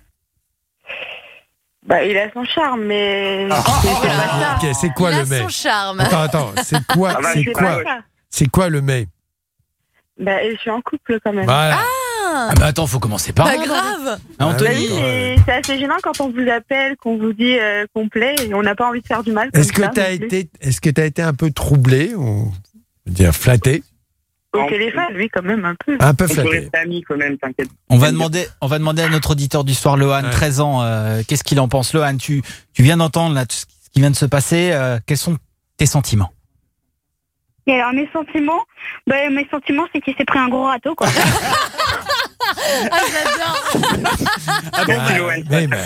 Bah, il a son charme, mais. Ah, c'est pas ça. Ok, c'est quoi Il le a mais son charme. Attends, attends, c'est quoi, Ah bah, c'est c'est quoi, pas ça. c'est quoi le mais? Bah, je suis en couple quand même. Voilà. Ah, Ah bah attends, faut commencer par pas là. grave. Hein, Anthony. Bah oui, c'est, c'est assez gênant quand on vous appelle, qu'on vous dit euh, complet et on n'a pas envie de faire du mal. Est-ce comme que ça, t'as non plus. été, est-ce que t'as été un peu troublé ou, je veux dire, flatté? Au téléphone, oui, quand même, un peu. Un peu On peut flatté. rester amis quand même, t'inquiète. On va demander, on va demander à notre auditeur du soir, Lohan, Ouais. treize ans, euh, qu'est-ce qu'il en pense. Lohan, tu, tu viens d'entendre là tout ce qui vient de se passer. Euh, quels sont tes sentiments? Et alors, mes sentiments, bah, mes sentiments, c'est qu'il s'est pris un gros râteau, quoi. Ah, j'adore. Ah bon, Ah, Lohan. mais- mais-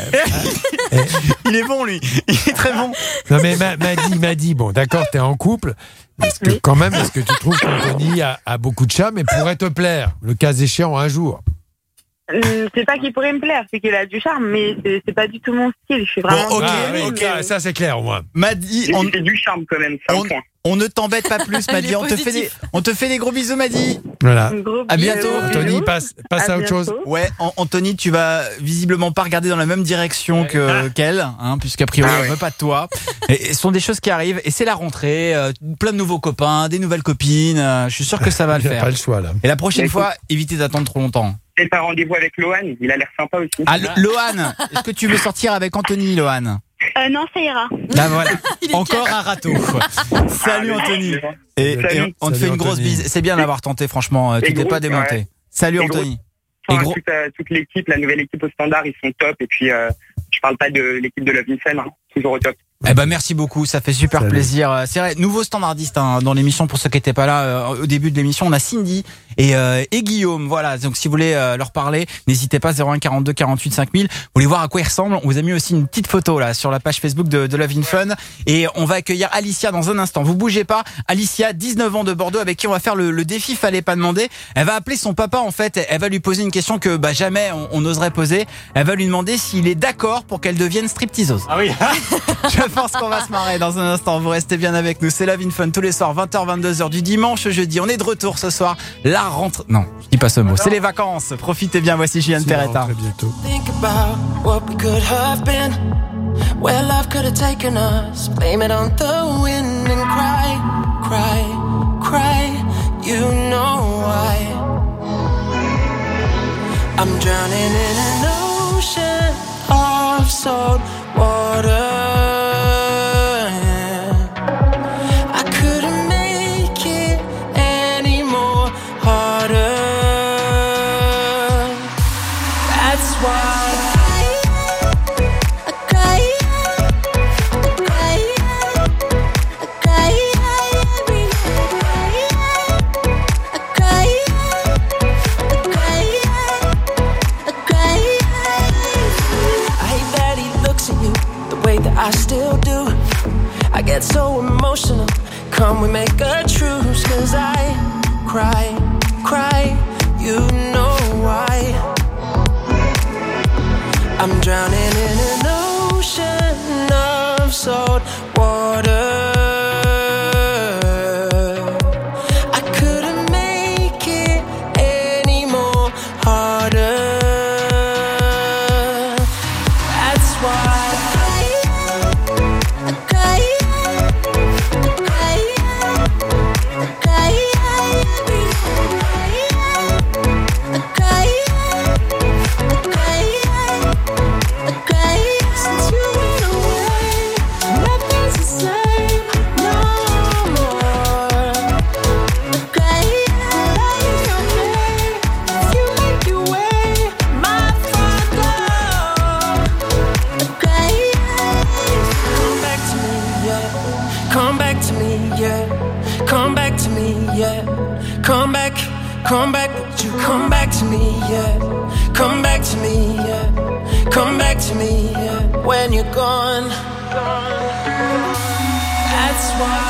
il est bon lui, il est très bon. Non mais m'a m'a dit, m'a dit, bon d'accord, t'es en couple. Est-ce que quand même, est-ce que tu trouves qu'Anthony a, a beaucoup de charme et pourrait te plaire, le cas échéant un jour? Hum, c'est pas qu'il pourrait me plaire, c'est qu'il a du charme, mais c'est, c'est pas du tout mon style. Je suis vraiment. Bon, ok, Ah, oui, ok. ça, ça, c'est clair au moins. Madi, Il on, fait du charme quand même, c'est un on, point. on ne t'embête pas plus, Il Madi. est On te fait des, positif. on te fait des gros bisous, Madi. Voilà. Un gros À bisou, bientôt, bisous. Anthony, passe, passe à, À autre chose. bientôt. Ouais, An- Anthony, tu vas visiblement pas regarder dans la même direction que qu'elle, hein, puisqu'a priori Ah elle ouais. veut pas de toi. Et, et ce sont des choses qui arrivent, et c'est la rentrée, euh, plein de nouveaux copains, des nouvelles copines. euh, je suis sûr que ça va le Il n'y a faire. pas le choix là. Et la prochaine Mais fois, évitez d'attendre trop longtemps. C'est un rendez-vous avec Lohan, il a l'air sympa aussi. Ah, Lo- Lohan, est-ce que tu veux sortir avec Anthony, Lohan? Euh, non, ça ira. Là voilà, Il est encore un râteau. Salut Ah, mais Anthony. c'est bon. Et, et Salut. on te Salut, fait une grosse Anthony. bise. C'est bien d'avoir tenté, franchement. euh, Et Tu t'es gros, pas démonté. ouais. Salut Et gros. Anthony. Enfin, Et gros- toute, euh, toute l'équipe, la nouvelle équipe au standard, ils sont top. Et puis, euh, je parle pas de l'équipe de Love in Fun, hein, toujours au top. Eh ben merci beaucoup, ça fait super Salut. plaisir. Euh, C'est vrai, nouveau standardiste hein, dans l'émission pour ceux qui n'étaient pas là euh, au début de l'émission. On a Cindy et, euh, et Guillaume. Voilà, donc si vous voulez euh, leur parler, n'hésitez pas zéro un quarante-deux quarante-huit cinq mille. Vous voulez voir à quoi ils ressemblent? On vous a mis aussi une petite photo là sur la page Facebook de, de Love in Fun. Et on va accueillir Alicia dans un instant. Vous bougez pas. Alicia, dix-neuf ans de Bordeaux, avec qui on va faire le, le défi Fallait pas demander. Elle va appeler son papa en fait. Elle va lui poser une question que bah, jamais on, on oserait poser. Elle va lui demander s'il est d'accord pour qu'elle devienne stripteaseuse. Ah oui. Je pense qu'on va se marrer dans un instant. Vous restez bien avec nous. C'est Love in Fun tous les soirs, vingt heures, vingt-deux heures du dimanche au jeudi. On est de retour ce soir. La rentrée. Non, je dis pas ce mot. C'est les vacances. Profitez bien. Voici Julien C'est la Perretta. rentrée bientôt. Think about what we could have been, where love could have taken us. Blame it on the wind and cry, cry, cry. You know why. I'm drowning in an ocean of salt water. I couldn't make it any more harder. That's why I cry, I cry, I cry every night. I cry, I cry, I cry. I hate that he looks at you the way that I still do. I get so emotional. Come we make a truce, 'cause I cry, cry. You know why. I'm drowning in an ocean of salt water. I couldn't make it any more harder. That's why I cry, I cry, I cry every night. I cry, I cry, I cry since you went away. Nothing's the Come back, won't you come back to me, yeah. Come back to me, yeah. Come back to me, yeah. When you're gone, that's why.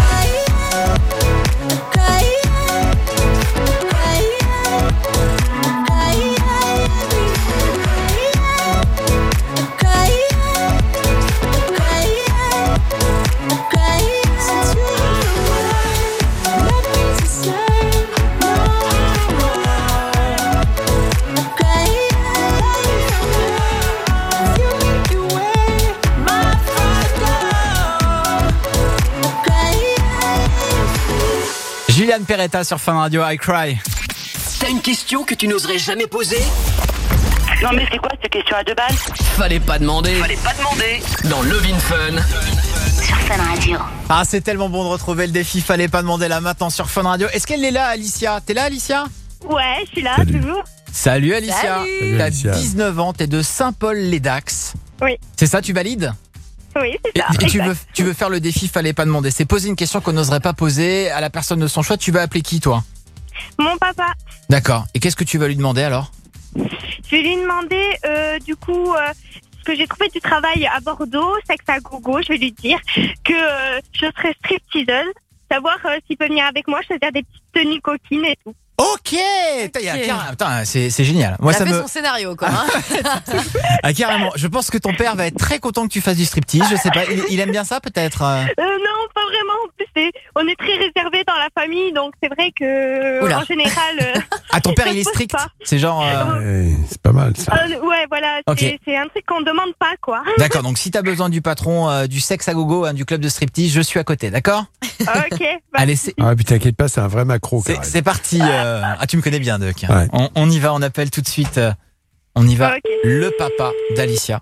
Juliane Peretta sur Fun Radio, I Cry. T'as une question que tu n'oserais jamais poser? Non mais c'est quoi cette question à deux balles? Fallait pas demander. Fallait pas demander. Dans Love in Fun. Sur Fun Radio. Ah, c'est tellement bon de retrouver le défi. Fallait pas demander là maintenant sur Fun Radio. Est-ce qu'elle est là, Alicia? T'es là, Alicia? Ouais, je suis là, Salut. toujours. Salut, Alicia. Salut. T'as Alicia. dix-neuf ans, t'es de Saint-Paul-les-Dax. Oui. C'est ça, tu valides? Oui, c'est Et, ça. et tu, exact. veux, tu veux faire le défi, fallait pas demander. C'est poser une question qu'on n'oserait pas poser à la personne de son choix. Tu vas appeler qui, toi? Mon papa. D'accord. Et qu'est-ce que tu vas lui demander alors? Je vais lui demander, euh, du coup, euh, ce que j'ai trouvé du travail à Bordeaux, sexe à gogo. Je vais lui dire que euh, je serai stripteaseuse. Savoir euh, s'il peut venir avec moi, choisir des petites tenues coquines et tout. Ok, Putain, y a carrément- Putain, c'est c'est génial. Moi, T'as ça fait me... son scénario, quoi. Hein. Ah, carrément. Je pense que ton père va être très content que tu fasses du striptease. Je sais pas. Il, il aime bien ça, peut-être. euh Euh, non, pas vraiment. En plus, c'est- on est très réservé dans la famille, donc c'est vrai que Oula. en général. euh, Ah, ton père, ça il est se pose strict. pas. C'est genre. euh, Ouais, c'est pas mal ça. Euh, ouais, voilà. Ok. C'est c'est un truc qu'on demande pas, quoi. D'accord. Donc, si t'as besoin du patron euh, du sexe à gogo, hein, du club de striptease, je suis à côté. D'accord? Ok. Bah, Allez, c'est Ah, puis t'inquiète pas, c'est un vrai macro. c'est- Karel. c'est parti. euh. Ah, tu me connais bien, Duck. Ouais. On, on y va. On appelle tout de suite. euh, On y va. Ok. Le papa d'Alicia.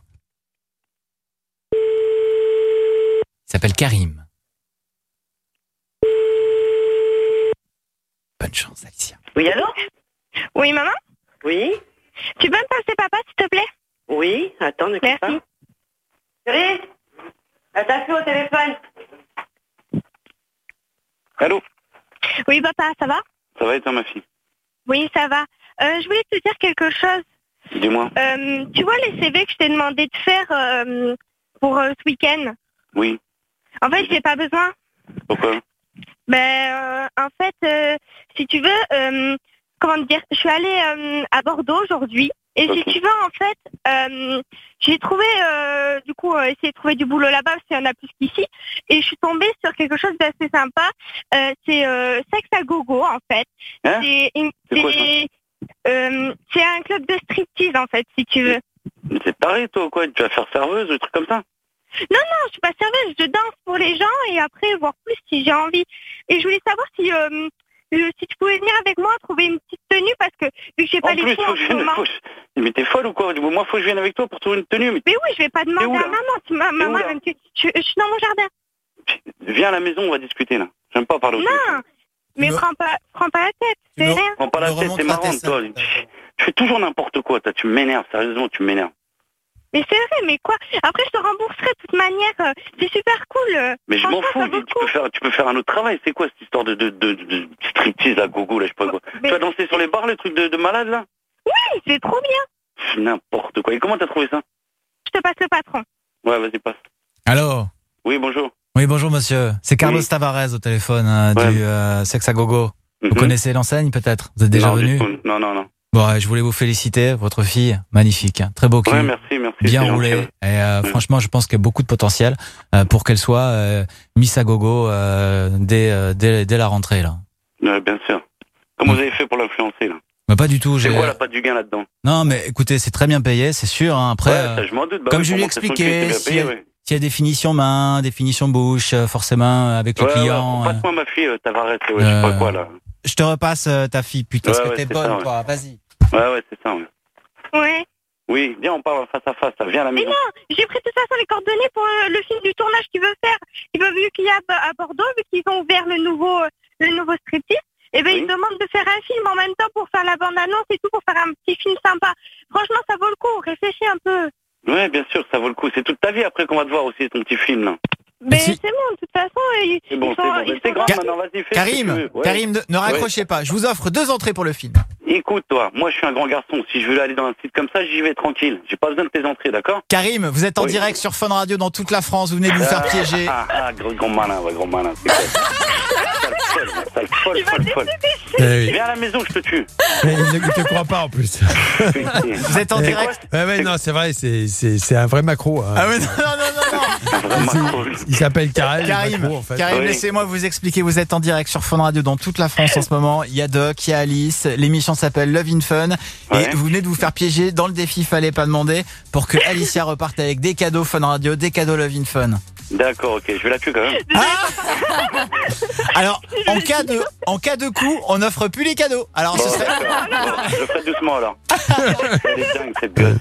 Il s'appelle Karim. Bonne chance, Alicia. Oui, allô? Oui, maman. Oui? Tu peux me passer papa, s'il te plaît? Oui? Attends, ne quitte pas. Merci. Chérie? Elle t'a fait au téléphone. Allô? Oui, papa, ça va? Ça va et toi, ma fille? Oui, ça va. Euh, je voulais te dire quelque chose. Dis-moi. Euh, tu vois les C V que je t'ai demandé de faire euh, pour euh, ce week-end? Oui. En fait, j'ai pas besoin. Pourquoi? Ben, euh, en fait, euh, si tu veux, euh, comment te dire, je suis allée euh, à Bordeaux aujourd'hui. Et Ok. si tu veux, en fait, euh, j'ai trouvé, euh, du coup, euh, essayé de trouver du boulot là-bas parce qu'il y en a plus qu'ici. Et je suis tombée sur quelque chose d'assez sympa. Euh, c'est euh, sexe à gogo, en fait. Hein? C'est une- C'est quoi, ça? c'est euh, c'est un club de striptease, en fait, si tu veux. Mais c'est pareil, toi, quoi? Tu vas faire serveuse, des trucs comme ça? Non, non, je suis pas serveuse, je danse pour les gens et après voir plus si j'ai envie. Et je voulais savoir si euh, euh, si tu pouvais venir avec moi trouver une petite tenue parce que vu que j'ai pas En les plus, sous faut en que je ce vienne. moment. Faut... que- Mais t'es folle ou quoi? Moi, faut que je vienne avec toi pour trouver une tenue. Mais, Mais oui, je vais pas demander où, à là maman. Si ma maman où, là elle me dit, je, je suis dans mon jardin. viens à la maison, on va discuter, là. J'aime pas parler au téléphone. Non, mais me- prends pas, prends pas la tête, Tu c'est me- rien. Prends pas la Me tête, remonte t'es pas tes marrante, toi. seins. Tu fais toujours n'importe quoi, toi. Tu m'énerves, sérieusement, tu m'énerves. Mais c'est vrai, mais quoi? Après, je te rembourserai de toute manière. euh, C'est super cool. euh. Mais je m'en Franchement, fous, ça vaut le tu coup. peux faire, tu peux faire un autre travail. C'est quoi cette histoire de, de, de, de striptease à gogo, là, je sais pas quoi. Mais- Tu vas danser sur les bars, les trucs de, de malade, là? Oui, c'est trop bien. Pff, N'importe quoi. Et comment t'as trouvé ça? Je te passe le patron. Ouais, vas-y, passe. Allô? Oui, bonjour. Oui, bonjour, monsieur. C'est Carlos Oui. Tavares au téléphone euh, Ouais. du euh, sexe à gogo. Vous Mhm. connaissez l'enseigne, peut-être? Vous êtes déjà non, venu? du tout. Non, non, non. Bon, ouais, je voulais vous féliciter. Votre fille, magnifique. hein. Très beau cul. Ouais, merci, merci. Bien c'est roulé. gentil, Et euh, Ouais. franchement, je pense qu'il y a beaucoup de potentiel euh, pour qu'elle soit euh, Miss à gogo euh, dès, euh, dès, dès la rentrée, là. Ouais, bien sûr. Comment vous avez fait pour l'influencer, là? Bah, pas du tout. C'est j'ai- quoi la patte du gain là-dedans? Non, mais écoutez, c'est très bien payé, c'est sûr. hein. Après, Ouais, euh, ça, je m'en doute. Bah comme oui, je lui ai pour montrer son cul, expliqué, c'est bien si payé, elle- ouais. s'il y a définition main, définition bouche, euh, forcément, euh, avec le Ouais, ouais, client. euh, passe-moi ma fille, euh, Tavares, ouais, je sais pas euh, quoi, là. je te repasse euh, ta fille, putain, Ouais, parce que ouais, t'es c'est bonne, ça, ouais. toi. Vas-y. Ouais, ouais, c'est ça, ouais. Ouais. Oui, viens, on parle face à face, là. Viens à la Mais maison. non, j'ai pris de toute façon les coordonnées pour euh, le film du tournage qu'il veut faire. Il veut, vu qu'il y a à Bordeaux, vu qu'ils ont ouvert le nouveau, euh, le nouveau striptease, et ben Oui. il demande de faire un film en même temps pour faire la bande-annonce et tout, pour faire un petit film sympa. Franchement, ça vaut le coup. Réfléchis un peu. Ouais, bien sûr, ça vaut le coup. C'est toute ta vie après qu'on va te voir aussi, ton petit film, là. Mais Si- c'est bon, de toute façon, ils, C'est bon, ils c'est sont. bon. ils Mais c'est sont grave, gentils. maintenant, vas-y, fais ce que Karim, tu veux. Ouais. Karim, ne, ne Ouais. raccrochez pas. Je vous offre deux entrées pour le film. Écoute, toi, moi, je suis un grand garçon. Si je veux aller dans un site comme ça, j'y vais tranquille. J'ai pas besoin de tes entrées, d'accord? Karim, vous êtes en Oui. direct sur Fun Radio dans toute la France. Vous venez de vous faire piéger. Ah, ah, gros, grand malin, ouais, grand malin. C'est quoi? Sale folle, sale folle, folle, folle. Eh oui. Viens à la maison, je te tue. Mais il ne te croit pas en plus. Vous êtes en Eh, direct. Ouais, ouais, non, c'est vrai, c'est, c'est, c'est un vrai macro. Hein. Ah ouais, non, non, non, non, non. Il, il s'appelle Karel. Karim, macro, en fait. Karim, Oui. laissez-moi vous expliquer. Vous êtes en direct sur Fun Radio dans toute la France en ce moment. Il y a Doc, il y a Alice. L'émission s'appelle Love in Fun. Ouais. Et vous venez de vous faire piéger dans le défi Fallait pas demander pour que Alicia reparte avec des cadeaux Fun Radio, des cadeaux Love in Fun. D'accord, ok, je vais la tuer quand même. Alors, en cas de, en cas de coup, on n'offre plus les cadeaux. Alors, Bon, ce serait. d'accord. Bon, je le ferai doucement alors. Elle est dingue cette gueule.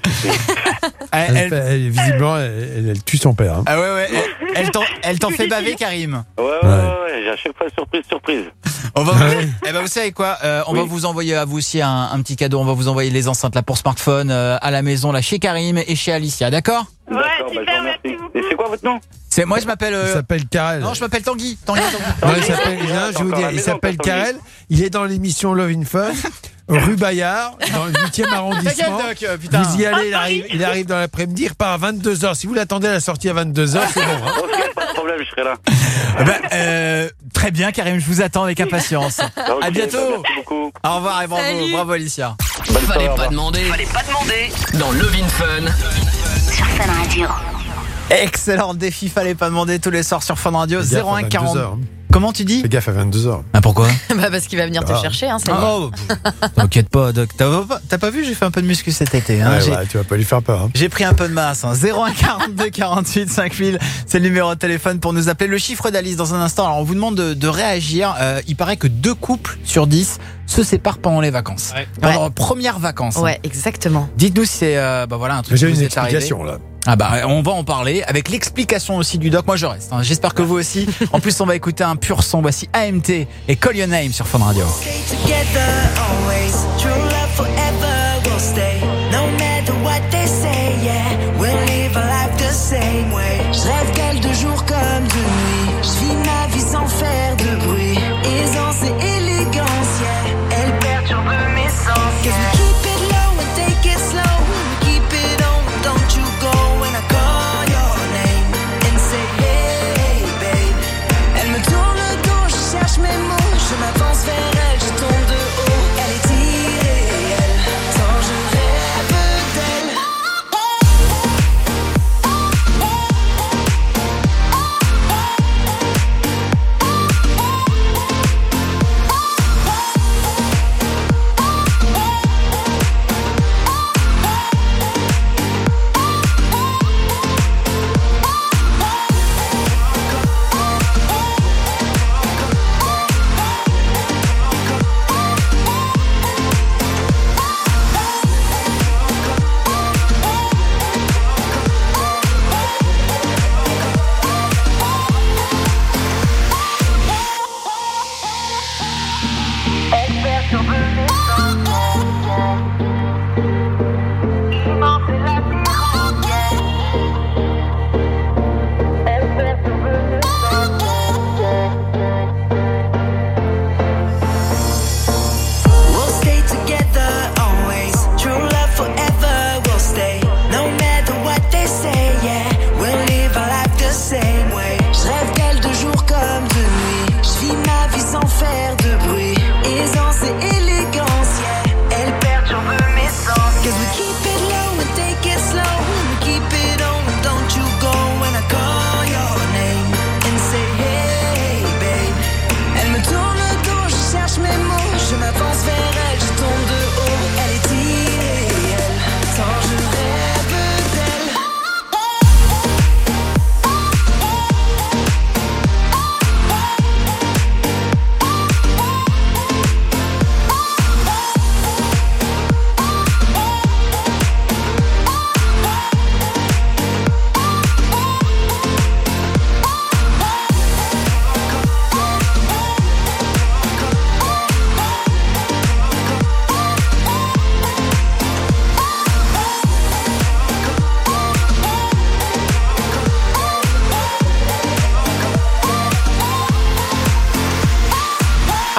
Elle, Elle, elle- fait- elle- visiblement, elle, elle- elle tue son père. Hein. Ah ouais, ouais. Elle, elle t'en, elle t'en fait baver, Karim. Ouais, ouais, ouais, ouais, j'ai à chaque fois surprise, surprise. On va vous... Eh ben, vous savez quoi euh, On Oui. va vous envoyer à vous aussi un, un petit cadeau. On va vous envoyer les enceintes là pour smartphone euh, à la maison là chez Karim et chez Alicia. D'accord? D'accord, bah, je vous remercie. Et c'est quoi votre nom? C'est moi, je m'appelle. euh, Il s'appelle Karel. Non, je m'appelle Tanguy. Tanguy, Tanguy. Non, il s'appelle, non, je vais vous dire, il s'appelle Karel. Il est dans l'émission Love in Fun, rue Bayard, dans le huitième Ta arrondissement. gueule, Doc, euh, putain. Vous y allez, il arrive, il arrive dans l'après-midi, il repart à vingt-deux heures. Si vous l'attendez à la sortie à vingt-deux heures, c'est bon. Hein. Ok, pas de problème, je serai là. Eh ben, euh, très bien, Karim, je vous attends avec impatience. Ok, À bientôt. bah, merci beaucoup. Au revoir et bravo, Salut. bravo Alicia. Bonne soirée, Fallait au pas revoir. demander. Fallait pas demander. Dans Love in Fun. Sur Fun Radio. Excellent défi, fallait pas demander tous les soirs sur Fun Radio. Fais gaffe zéro à un vingt-deux quarante. heures. Comment tu dis? Fais gaffe à vingt-deux heures. Ah, pourquoi? Bah parce qu'il va venir te Ah. chercher, hein, ça y est. Oh, t'inquiète pas, Doc. T'as pas, t'as pas vu, j'ai fait un peu de muscu cet été. Hein. Ouais, J'ai- ouais, tu vas pas lui faire peur. Hein. J'ai pris un peu de masse. Hein. zéro un quarante-deux quarante-huit cinq mille, c'est le numéro de téléphone pour nous appeler. Le chiffre d'Alice dans un instant. Alors on vous demande de, de réagir. Euh, il paraît que deux couples sur dix se séparent pendant les vacances. Ouais. Pendant Ouais. leurs premières vacances. hein. Ouais, exactement. Dites-nous si c'est euh, bah voilà un truc J'ai qui une vous est arrivé. explication là. Ah bah on va en parler avec l'explication aussi du doc. Moi je reste. hein. J'espère que vous aussi. En plus on va écouter un pur son. Voici A M T et Call Your Name sur Fun Radio. Stay together always. True love forever will stay. No matter what they say, yeah. We'll live our life the same way. Je rêve d'elle de jour comme de nuit. Je vis ma vie sans faire de bruit. Aisance et élégance, yeah. Elle perturbe mes sens. Cause we keep it low and take it slow. We keep it on, don't you go when I call your name and say hey, babe. Elle me tourne le dos, je cherche mes mots. Je m'avance vers elle, je tombe de haut. Elle est irréelle, tant je rêve.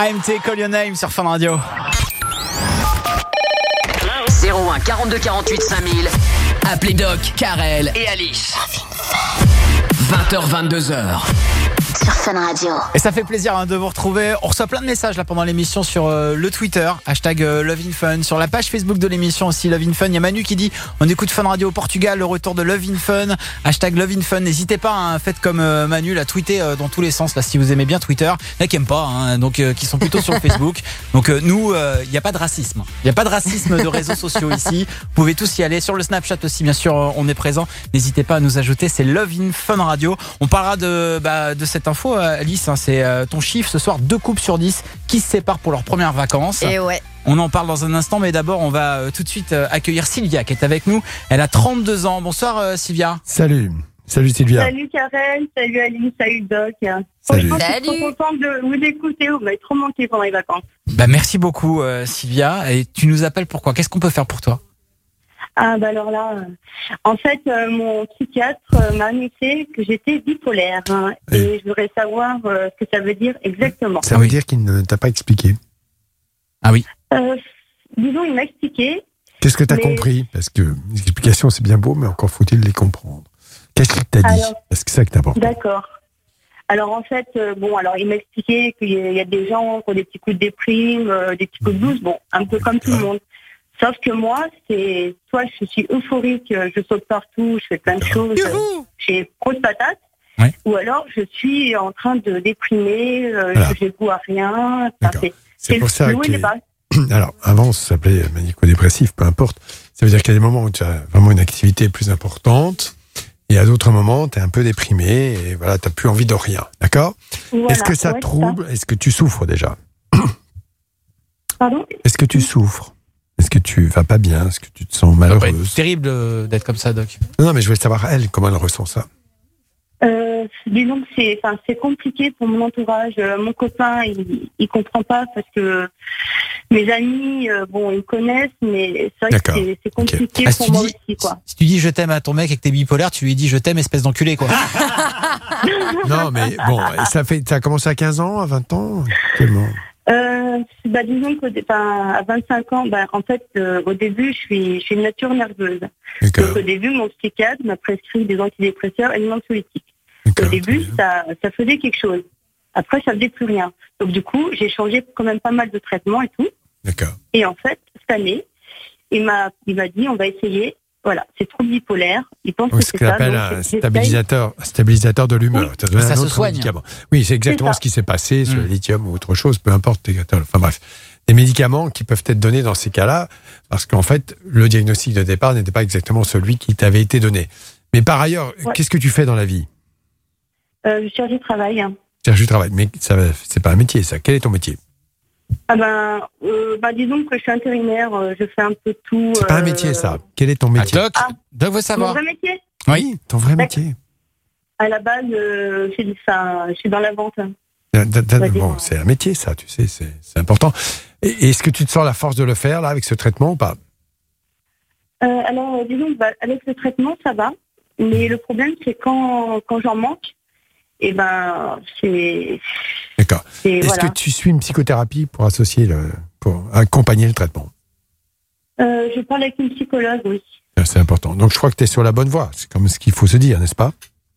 A M T, Call Your Name sur Fun Radio. zéro un quarante-deux quarante-huit cinq mille. Appelez Doc, Karel et Alice. vingt heures vingt-deux heures. Sur Fun Radio. Et ça fait plaisir hein, de vous retrouver. On reçoit plein de messages là pendant l'émission sur euh, le Twitter, hashtag euh, Love in Fun, sur la page Facebook de l'émission aussi Love in Fun. Il y a Manu qui dit on écoute Fun Radio au Portugal, le retour de Love in Fun, hashtag Love in Fun. N'hésitez pas, hein, faites comme euh, Manu, là, tweeter euh, dans tous les sens là si vous aimez bien Twitter. Il y en a qui aiment pas, hein, donc euh, qui sont plutôt sur Facebook. Donc euh, nous, il euh, n'y a pas de racisme. Il n'y a pas de racisme de réseaux sociaux ici. Vous pouvez tous y aller. Sur le Snapchat aussi, bien sûr, euh, on est présent. N'hésitez pas à nous ajouter. C'est Love in Fun Radio. On parlera de, bah, de cette info, euh, Alice. Hein, c'est euh, ton chiffre ce soir, deux couples sur dix qui se séparent pour leurs premières vacances. Et ouais. On en parle dans un instant, mais d'abord on va euh, tout de suite euh, accueillir Sylvia qui est avec nous. Elle a trente-deux ans. Bonsoir euh, Sylvia. Salut. Salut Sylvia. Salut Karen, salut Alice, salut Doc. Salut. Franchement, je suis trop contente de vous écouter, vous m'avez trop manqué pendant les vacances. Bah, merci beaucoup euh, Sylvia. Et tu nous appelles pourquoi? Qu'est-ce qu'on peut faire pour toi? Ah bah alors là, euh, en fait, euh, mon psychiatre euh, m'a annoncé que j'étais bipolaire. Hein, et je voudrais savoir euh, ce que ça veut dire exactement. Ça veut dire qu'il ne t'a pas expliqué. Ah oui. Euh, disons, il m'a expliqué. Qu'est-ce que tu as mais... compris? Parce que les explications, c'est bien beau, mais encore faut-il les comprendre. Qu'est-ce qu'il t'a dit? Alors, Parce que c'est ça que t'importe. D'accord. Alors en fait, euh, bon, alors il m'a expliqué qu'il y a des gens qui ont des petits coups de déprime, euh, des petits coups de blues, bon, un peu comme tout le monde. Sauf que moi, c'est soit je suis euphorique, je saute partout, je fais plein de choses, j'ai grosse patate, ouais. Ou alors je suis en train de déprimer, euh, voilà. Je n'ai goût à rien. Enfin, c'est, c'est, c'est pour ça que... Alors, avant, ça s'appelait maniaco-dépressif, peu importe. Ça veut dire qu'il y a des moments où tu as vraiment une activité plus importante, et à d'autres moments, tu es un peu déprimé, et voilà, tu n'as plus envie de rien. D'accord? Voilà, est-ce que ça ouais, trouble? Ça. Est-ce que tu souffres déjà? Pardon? Est-ce que tu souffres? Est-ce que tu vas pas bien? Est-ce que tu te sens malheureuse? C'est terrible d'être comme ça, Doc. Non, non, mais je voulais savoir, elle, comment elle ressent ça. Euh, disons que c'est, enfin, c'est compliqué pour mon entourage. Euh, mon copain, il, il comprend pas parce que mes amis, euh, bon, ils me connaissent, mais c'est vrai D'accord. que c'est, c'est compliqué okay. ah, pour si moi dis, aussi, quoi. Si tu dis je t'aime à ton mec et que t'es bipolaire, tu lui dis je t'aime, espèce d'enculé, quoi. Non, mais bon, ça fait, ça a commencé à quinze ans, à vingt ans? Tellement. Euh, bah, disons qu'à vingt-cinq ans, bah, en fait, euh, au début, je suis, je suis une nature nerveuse. D'accord. Donc, au début, mon psychiatre m'a prescrit des antidépresseurs et des anxiolytiques. Au début, ça, ça faisait quelque chose. Après, ça faisait plus rien. Donc, du coup, j'ai changé quand même pas mal de traitements et tout. D'accord. Et en fait, cette année, il m'a, il m'a dit, on va essayer. Voilà, c'est trop bipolaire. Il pense oui, que c'est c'est ce qu'on appelle ça, un stabilisateur, stabilisateur de l'humeur. Oui. Ça se soigne. Médicament. Oui, c'est exactement c'est ce qui s'est passé sur mmh. le lithium ou autre chose, peu importe. Enfin bref, des médicaments qui peuvent être donnés dans ces cas-là, parce qu'en fait, le diagnostic de départ n'était pas exactement celui qui t'avait été donné. Mais par ailleurs, ouais. qu'est-ce que tu fais dans la vie? euh, Je cherche du travail. Hein. Je cherche du travail, mais ça, c'est pas un métier, ça. Quel est ton métier? Ah ben, euh, bah disons que je suis intérimaire, euh, je fais un peu tout. C'est euh... pas un métier, ça. Quel est ton métier? Ah, Doc, ah, Doc veut savoir. Mon vrai métier? Oui, ton vrai métier. À la base, euh, je, suis, ça, je suis dans la vente. Da, da, da, bon, c'est un métier, ça, tu sais, c'est, c'est important. Et, est-ce que tu te sens la force de le faire, là, avec ce traitement ou pas? euh, Alors, disons, bah, avec ce traitement, ça va. Mais le problème, c'est quand, quand j'en manque, et ben, c'est... D'accord. C'est, Est-ce voilà. que tu suis une psychothérapie pour associer, le, pour accompagner le traitement? euh, Je parle avec une psychologue, oui. C'est important. Donc, je crois que tu es sur la bonne voie. C'est comme ce qu'il faut se dire, n'est-ce pas?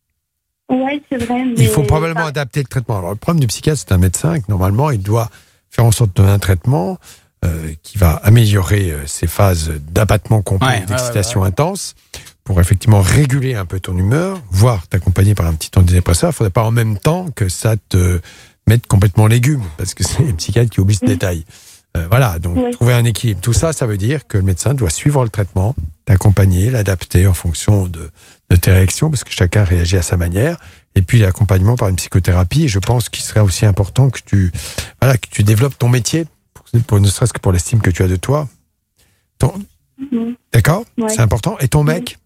Oui, c'est vrai. Mais il faut probablement pas... adapter le traitement. Alors, le problème du psychiatre, c'est un médecin que, normalement, il doit faire en sorte de donner un traitement euh, qui va améliorer euh, ces phases d'abattement complet, ouais, d'excitation ouais, ouais, ouais. intense, pour effectivement réguler un peu ton humeur, voire t'accompagner par un petit antidépresseur. Il ne faudrait pas en même temps que ça te mette complètement légumes, parce que c'est les psychiatres qui oublient ce mmh. détail. Euh, voilà, donc oui. trouver un équilibre. Tout ça, ça veut dire que le médecin doit suivre le traitement, t'accompagner, l'adapter en fonction de, de tes réactions, parce que chacun réagit à sa manière. Et puis l'accompagnement par une psychothérapie. Et je pense qu'il serait aussi important que tu, voilà, que tu développes ton métier, pour, pour, ne serait-ce que pour l'estime que tu as de toi. Ton... Mmh. D'accord ouais. C'est important. Et ton mec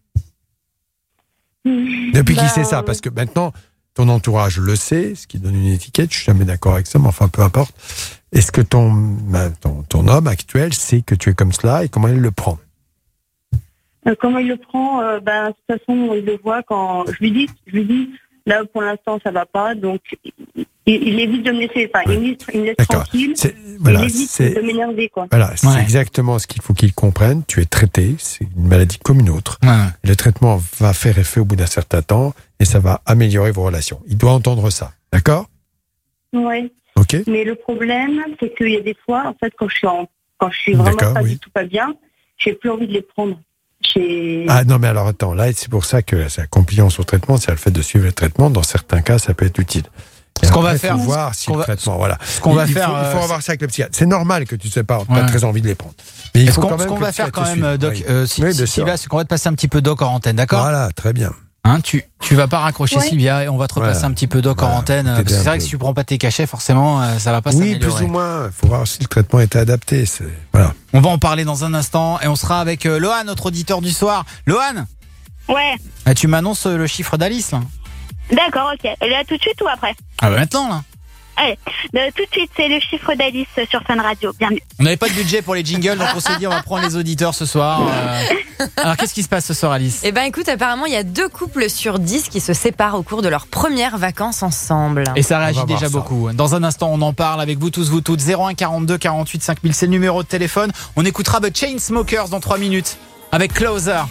mmh. Depuis bah, qu'il sait ça, parce que maintenant, ton entourage le sait, ce qui donne une étiquette, je suis jamais d'accord avec ça, mais enfin, peu importe. Est-ce que ton, ton, ton homme actuel sait que tu es comme cela et comment il le prend? euh, Comment il le prend euh, ben, de toute façon, il le voit quand je lui dis, je lui dis là, pour l'instant, ça va pas, donc il il, il évite de me laisser, enfin, il me, il me laisse D'accord. tranquille. C'est- il voilà, évite c'est- de m'énerver, quoi. Voilà, c'est Ouais. exactement ce qu'il faut qu'il comprenne. Tu es traité, c'est une maladie comme une autre. Ouais. Et le traitement va faire effet au bout d'un certain temps et ça va améliorer vos relations. Il doit entendre ça, d'accord? Ouais. Ok. Mais le problème, c'est qu'il y a des fois, en fait, quand je suis en, quand je suis vraiment D'accord, pas oui. du tout pas bien, j'ai plus envie de les prendre. J'ai... Ah non, mais alors attends, là, c'est pour ça que c'est la compliance au traitement, c'est le fait de suivre le traitement. Dans certains cas, ça peut être utile. Et Ce qu'on après, va faire, faut voir si ce qu'on le va- traitement, voilà. ce qu'on Il- va il faire, faut, il faut euh, avoir ça avec le psychiatre. C'est normal que tu ne sais pas, pas Ouais. très envie de les prendre. Mais il Et ce faut qu'on quand même ce qu'on que va le faire psychiatre quand te même, suive. euh, Doc, Oui. euh, si, Oui, si- bien si sûr. là, c'est qu'on va te passer un petit peu Doc en antenne, d'accord? Voilà, très bien. Hein, tu, tu vas pas raccrocher Ouais. Sylvia et on va te repasser Voilà. un petit peu Doc en Voilà. antenne. euh, T'aider Parce que un c'est vrai peu. que si tu prends pas tes cachets, forcément, euh, ça va pas Oui, s'améliorer. plus ou moins. Il faut voir si le traitement était adapté. C'est... Voilà. On va en parler dans un instant et on sera avec euh, Lohan, notre auditeur du soir. Lohan, Ouais, ah, tu m'annonces euh, le chiffre d'Alice là? d'accord, ok. Là, tout de suite ou après? Ah bah maintenant là. Allez, de- tout de suite, c'est le chiffre d'Alice sur Fun Radio. Bienvenue. On n'avait pas de budget pour les jingles, donc on s'est dit on va prendre les auditeurs ce soir. euh. Alors qu'est-ce qui se passe ce soir, Alice? Eh ben écoute, apparemment il y a deux couples sur dix qui se séparent au cours de leurs premières vacances ensemble. Et ça On réagit va voir déjà ça. beaucoup. Dans un instant, on en parle avec vous tous, vous toutes. zéro un quarante-deux quarante-huit cinq mille, c'est le numéro de téléphone. On écoutera The Chainsmokers dans trois minutes avec Closer.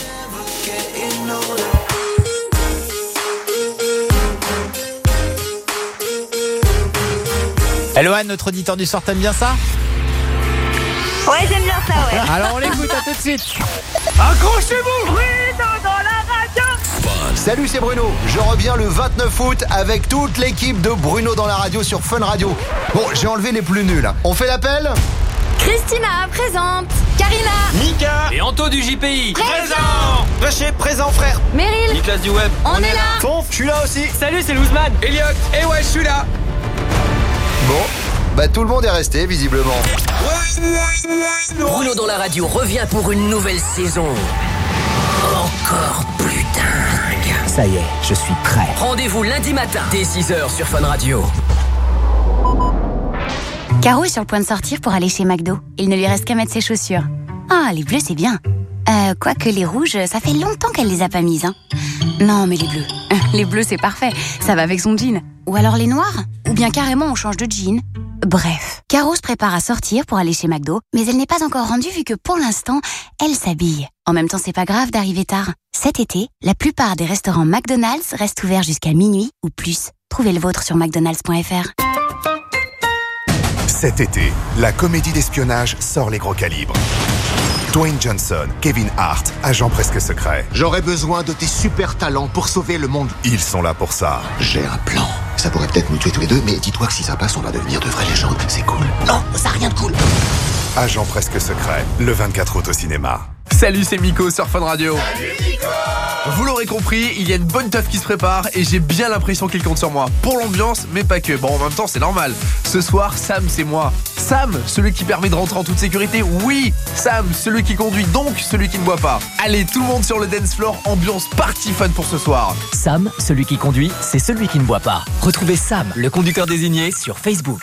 Eloane, notre auditeur du soir, t'aimes bien ça? Ouais, j'aime bien ça, ouais. Alors on l'écoute, à tout de suite. Accrochez-vous! Bruno dans la radio. Salut, c'est Bruno. Je reviens le vingt-neuf août avec toute l'équipe de Bruno dans la radio sur Fun Radio. Bon, j'ai enlevé les plus nuls. On fait l'appel? Christina, présente. Karina. Mika Et Anto du J P I. Présent Rachet, présent frère. Meryl. Nicolas du Web. On, est là. Fonf, je suis là aussi. Salut, c'est Louzman. Elliot. Et ouais, je suis là. Bon, bah tout le monde est resté visiblement. Bruno dans la radio revient pour une nouvelle saison. Encore plus dingue. Ça y est, je suis prêt. Rendez-vous lundi matin dès six heures sur Fun Radio. Caro est sur le point de sortir pour aller chez McDo. Il ne lui reste qu'à mettre ses chaussures. Ah, les bleus, c'est bien. Euh, quoique les rouges, ça fait longtemps qu'elle les a pas mises, hein. Non, mais les bleus. Les bleus, c'est parfait. Ça va avec son jean. Ou alors les noirs. Ou bien carrément, on change de jean. Bref. Caro se prépare à sortir pour aller chez McDo, mais elle n'est pas encore rendue vu que pour l'instant, elle s'habille. En même temps, c'est pas grave d'arriver tard. Cet été, la plupart des restaurants McDonald's restent ouverts jusqu'à minuit ou plus. Trouvez le vôtre sur mcdonalds point f r. Cet été, la comédie d'espionnage sort les gros calibres. Dwayne Johnson, Kevin Hart, agent presque secret. J'aurais besoin de tes super talents pour sauver le monde. Ils sont là pour ça. J'ai un plan. Ça pourrait peut-être nous tuer tous les deux, mais dis-toi que si ça passe, on va devenir de vraies légendes. C'est cool. Non, ça n'a rien de cool. Agent presque secret, le vingt-quatre août au cinéma. Salut, c'est Miko sur Fun Radio. Vous l'aurez compris, il y a une bonne teuf qui se prépare et j'ai bien l'impression qu'il compte sur moi. Pour l'ambiance, mais pas que. Bon, en même temps, c'est normal. Ce soir, Sam, c'est moi. Sam, celui qui permet de rentrer en toute sécurité. Oui, Sam, celui qui conduit, donc celui qui ne boit pas. Allez, tout le monde sur le dance floor, ambiance party fun pour ce soir. Sam, celui qui conduit, c'est celui qui ne boit pas. Retrouvez Sam, le conducteur désigné, sur Facebook.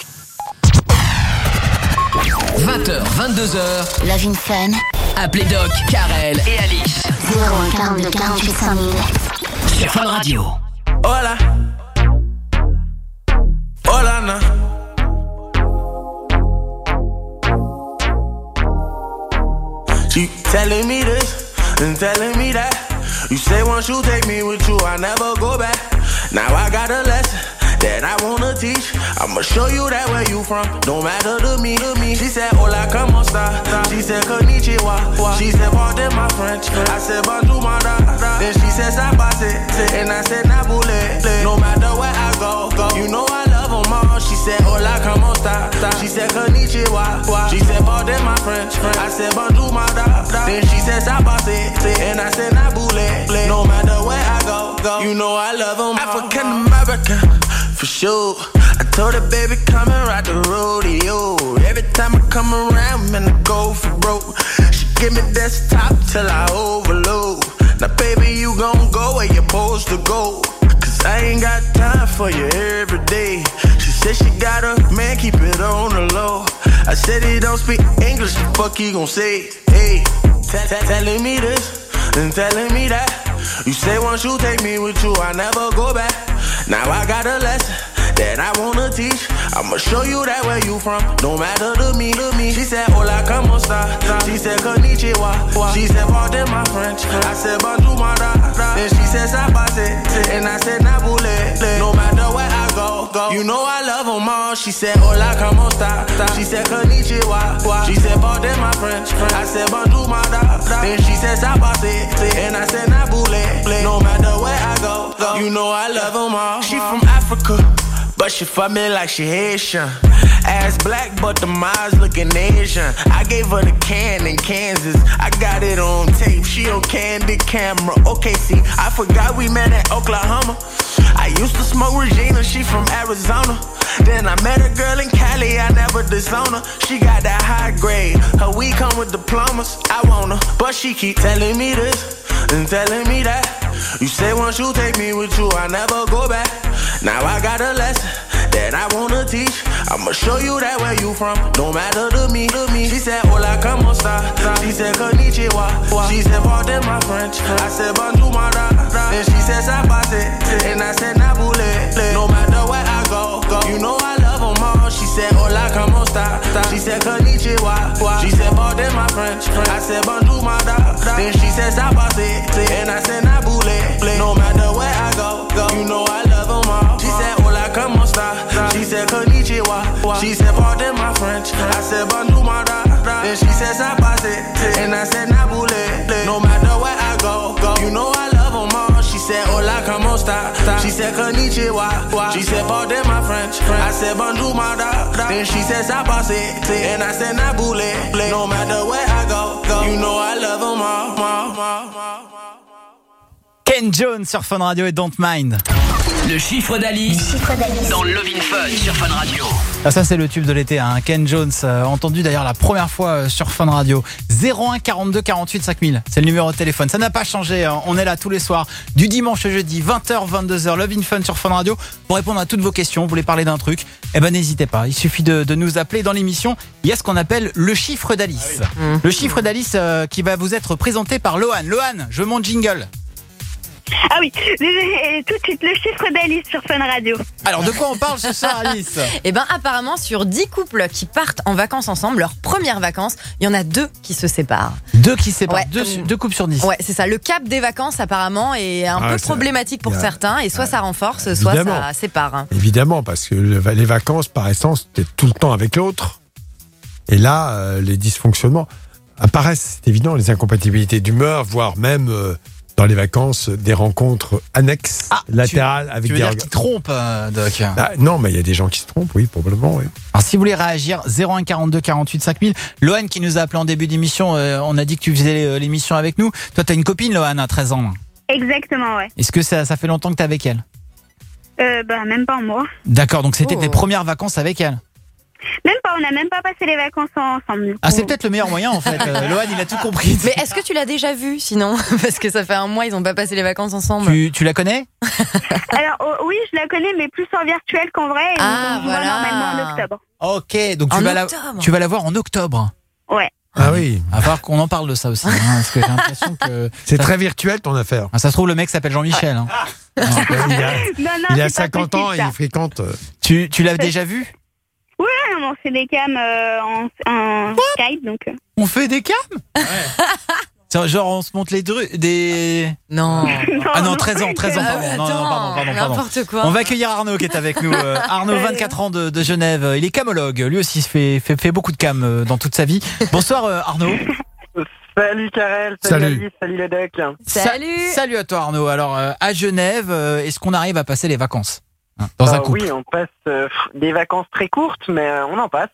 vingt heures, vingt-deux heures. Love in Fun. Appelez Doc, Karel et Alice. zéro un quarante-deux quarante-huit cinq mille. Sur Fun Radio. Hola. Hola, na. She telling me this and telling me that. You say once you take me with you, I never go back. Now I got a lesson that I wanna teach. I'ma show you that where you from, don't matter to me, to me. She said, hola, como esta? She said, konnichiwa. She said, pardon my French. I said, bonjour, my da. Then she said, sabase. And I said, nabule. No matter where I go, go. You know I love them all. She said, hola, como esta? She said, konnichiwa. She said, pardon my French. I said, bonjour, my da. Then she said, sabase. And I said, nabule. No matter where I go, go. You know I love them all. African American. For sure, I told her, baby, come and ride the rodeo. Every time I come around, man, I go for broke. She give me desktop till I overload. Now, baby, you gon' go where you're supposed to go. Cause I ain't got time for you every day. She said she got a man, keep it on the low. I said he don't speak English, the fuck he gon' say? Hey, telling me this and telling me that. You say once you take me with you, I never go back. Now I got a lesson that I I wanna teach. I'ma show you that where you from. No matter to me, to me. She said, hola, como esta? She said, konnichiwa. She said, pardon my French. I said, bonjour, my da. Then she said, sabase. And I said, nabule. No matter where I go, go. You know I love them all. She said, hola, como esta? She said, konnichiwa. She said, pardon my French. I said, bonjour, my da. Then she said, sabase. And I said, nabule. No matter where I go, go. You know I love them all. She from Africa, but she fuck me like she Haitian. Ass black, but the eyes looking Asian. I gave her the can in Kansas. I got it on tape. She on candid camera. Okay, see, I forgot we met at Oklahoma. I used to smoke Regina. She from Arizona. Then I met a girl in Cali. I never disown her. She got that high grade. Her weed come with diplomas. I want her, but she keep telling me this and telling me that. You say once you take me with you, I never go back. Now I got a lesson that I wanna teach. I'ma show you that where you from. No matter to me, to me. She said, hola, como esta? She said, konnichiwa. She said, pardon my French. I said, bonjour, my da. Then she said, sabase. And I said, nabule. No matter where I go, go. You know I love them all. She said, hola, como esta? She said, konnichiwa. She said, pardon my French. I said, bonjour, my da. Then she said, sabase. And I said, nabule. No matter where I go, go. You know I love them all. She said, hola, como esta? She said, konnichiwa. She said, pardon my French. I said, bonjour, my da. Then she said, sabase. And I said, nabule. No matter where I go, go. You know I love them all. She said, hola, como esta? She said, konnichiwa. She said, pardon my French. I said, bonjour, my da. Then she said, sabase. And I said, nabule. No matter where I go, go. You know I love them all. Ken Jones sur Fun Radio et Don't Mind. Le chiffre d'Alice dans Love in Fun sur Fun Radio. Ah, ça c'est le tube de l'été, hein. Ken Jones, euh, entendu d'ailleurs la première fois euh, sur Fun Radio. zéro un quarante-deux quarante-huit cinq mille, c'est le numéro de téléphone. Ça n'a pas changé, hein. On est là tous les soirs du dimanche au jeudi, vingt heures vingt-deux heures. Love in Fun sur Fun Radio pour répondre à toutes vos questions. Vous voulez parler d'un truc, eh ben n'hésitez pas. Il suffit de, de nous appeler. Dans l'émission, il y a ce qu'on appelle le chiffre d'Alice. Ah oui. Le chiffre d'Alice euh, qui va vous être présenté par Lohan. Lohan, je monte jingle. Ah oui, tout de suite, le chiffre d'Alice sur Fun Radio. Alors, de quoi on parle ce soir, Alice? Eh bien, apparemment, sur dix couples qui partent en vacances ensemble, leurs premières vacances, il y en a deux qui se séparent. Deux qui se séparent, ouais, deux, comme... deux couples sur dix. Ouais, c'est ça. Le cap des vacances, apparemment, est un ah, peu problématique pour a... certains, et soit ça renforce, évidemment. Soit ça sépare. Évidemment, parce que les vacances, par essence, t'es tout le temps avec l'autre. Et là, euh, les dysfonctionnements apparaissent, c'est évident, les incompatibilités d'humeur, voire même... Euh, dans les vacances, des rencontres annexes, ah, latérales, tu, avec tu veux des dire qui trompent, euh, Doc? Ah, non, mais il y a des gens qui se trompent, oui, probablement. Oui. Alors, si vous voulez réagir, zéro un quarante-deux quarante-huit cinq mille. Lohan qui nous a appelé en début d'émission, euh, on a dit que tu faisais l'émission avec nous. Toi, t'as une copine, Lohan, à treize ans. Exactement, ouais. Est-ce que ça, ça fait longtemps que t'es avec elle? Euh, bah, même pas un mois. D'accord, donc c'était oh. tes premières vacances avec elle? Même pas, on n'a même pas passé les vacances ensemble. Ah, c'est peut-être le meilleur moyen en fait. euh, Lohan, il a tout compris. Mais est-ce que tu l'as déjà vue sinon? Parce que ça fait un mois, ils n'ont pas passé les vacances ensemble. Tu, tu la connais? Alors oh, oui, je la connais, mais plus en virtuel qu'en vrai. Et ah, on voilà. normalement en octobre. Ok, donc tu vas, la, tu vas la voir en octobre. Ouais. Ah oui. À voir qu'on en parle de ça aussi. Hein, parce que j'ai l'impression que. C'est très virtuel ton affaire. Ah, ça se trouve, le mec s'appelle Jean-Michel. Hein. Non, il a, non, non, il a cinquante ans et il fréquente. Tu, tu l'as déjà vu? Oui, on fait des cams euh, en, en Skype. Donc... On fait des cams? Ouais. Genre on se monte les dru- des... Non. Ah non, treize ans, treize ans, pardon. Non, non, pardon, pardon, pardon. N'importe quoi. On va accueillir Arnaud qui est avec nous. Euh, Arnaud, vingt-quatre ans de, de Genève. Il est camologue. Lui aussi fait, fait, fait beaucoup de cam euh, dans toute sa vie. Bonsoir euh, Arnaud. Salut Karel, salut, salut. Alice, salut les decks. Salut. Sa- salut à toi Arnaud. Alors euh, à Genève, euh, est-ce qu'on arrive à passer les vacances dans euh, un couple? Oui, on passe euh, des vacances très courtes, mais euh, on en passe.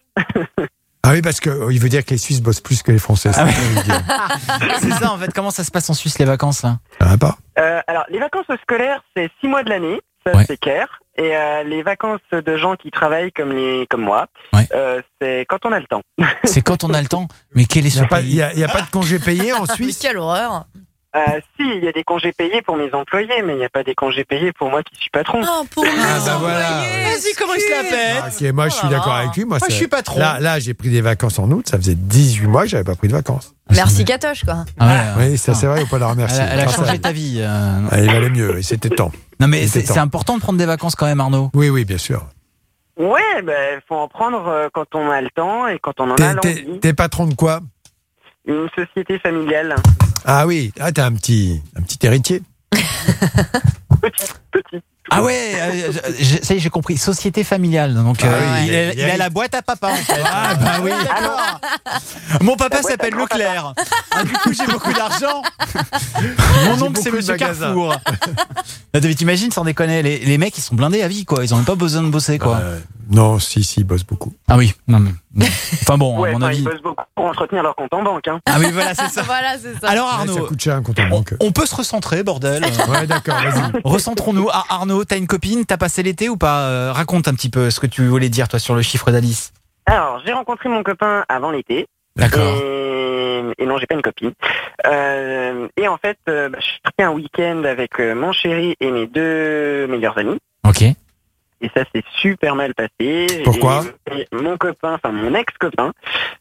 Ah oui, parce qu'il euh, veut dire que les Suisses bossent plus que les Français. Ah oui. C'est ça en fait. Comment ça se passe en Suisse les vacances là? Ça va pas. Euh, alors les vacances scolaires, c'est six mois de l'année, ça ouais. c'est clair. Et euh, les vacances de gens qui travaillent comme les comme moi, ouais. euh, c'est quand on a le temps. C'est quand on a le temps. Mais quel est ce pays? Il n'y a, a pas de congé payé en Suisse? Mais quelle horreur! Euh, si, il y a des congés payés pour mes employés, mais il n'y a pas des congés payés pour moi qui suis patron. Oh, pour moi. Ah bah voilà. Vas-y, comment il se la pète? Ah, ok, moi je suis d'accord avec lui. Moi, moi je suis patron. Là, là j'ai pris des vacances en août. Ça faisait dix-huit mois que j'avais pas pris de vacances. Merci Katoche quoi. Ah ouais, oui, ça c'est vrai, il faut pas la remercier. Elle, elle a changé ta vie. Euh... Ah, il valait mieux, et c'était temps. Non mais c'est, temps. c'est important de prendre des vacances quand même, Arnaud. Oui, oui, bien sûr. Ouais, ben, faut en prendre euh, quand on a le temps et quand on en T'es, a t'es, l'envie. t'es patron de quoi? Une société familiale. Ah oui, ah, t'es un petit, un petit héritier. Petit, petit. Ah ouais, euh, je- ça y est, j'ai compris. Société familiale. Donc, euh, Ah oui, il, a, il il a hérite. la boîte à papa, en fait. Ah bah oui, d'accord. Mon papa s'appelle Leclerc. Ah, du coup, j'ai beaucoup d'argent. Mon J'ai oncle, c'est beaucoup de Monsieur magasins. Carrefour. Ah, David, t'imagines, sans déconner, les, les mecs, ils sont blindés à vie, quoi. Ils ont même pas besoin de bosser, quoi. Euh, non, si, si, ils bossent beaucoup. Ah oui, non mais. non. Enfin bon, Ouais, à mon enfin, avis. ils bossent beaucoup pour entretenir leur compte en banque. Hein. Ah oui, voilà, c'est ça. Voilà, c'est ça. Alors Ouais, Arnaud, ça coûte cher un compte en banque. on peut se recentrer, bordel. Ouais, d'accord, vas-y. Recentrons-nous. Ah, Arnaud, t'as une copine, t'as passé l'été ou pas? Euh, Raconte un petit peu ce que tu voulais dire, toi, sur le chiffre d'Alice. Alors, j'ai rencontré mon copain avant l'été. D'accord. Et, et non, j'ai pas une copine. Euh, et en fait, euh, bah, je suis parti un week-end avec euh, mon chéri et mes deux meilleurs amis. Ok. Et ça s'est super mal passé. Pourquoi? Et mon copain, enfin mon ex-copain,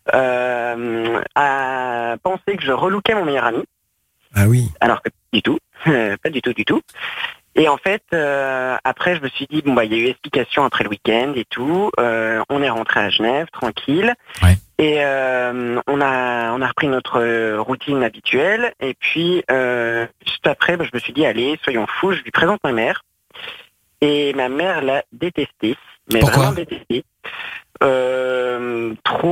euh, a pensé que je relookais mon meilleur ami. Ah oui. Alors que pas du tout, pas du tout, du tout. Et en fait, euh, après, je me suis dit, bon, bah, il y a eu explication après le week-end et tout. Euh, on est rentré à Genève, tranquille. Ouais. Et euh, on a on a repris notre routine habituelle. Et puis, euh, juste après, bah, je me suis dit, allez, soyons fous, je lui présente ma mère. Et ma mère l'a détesté. Mais Pourquoi? vraiment détesté. Euh,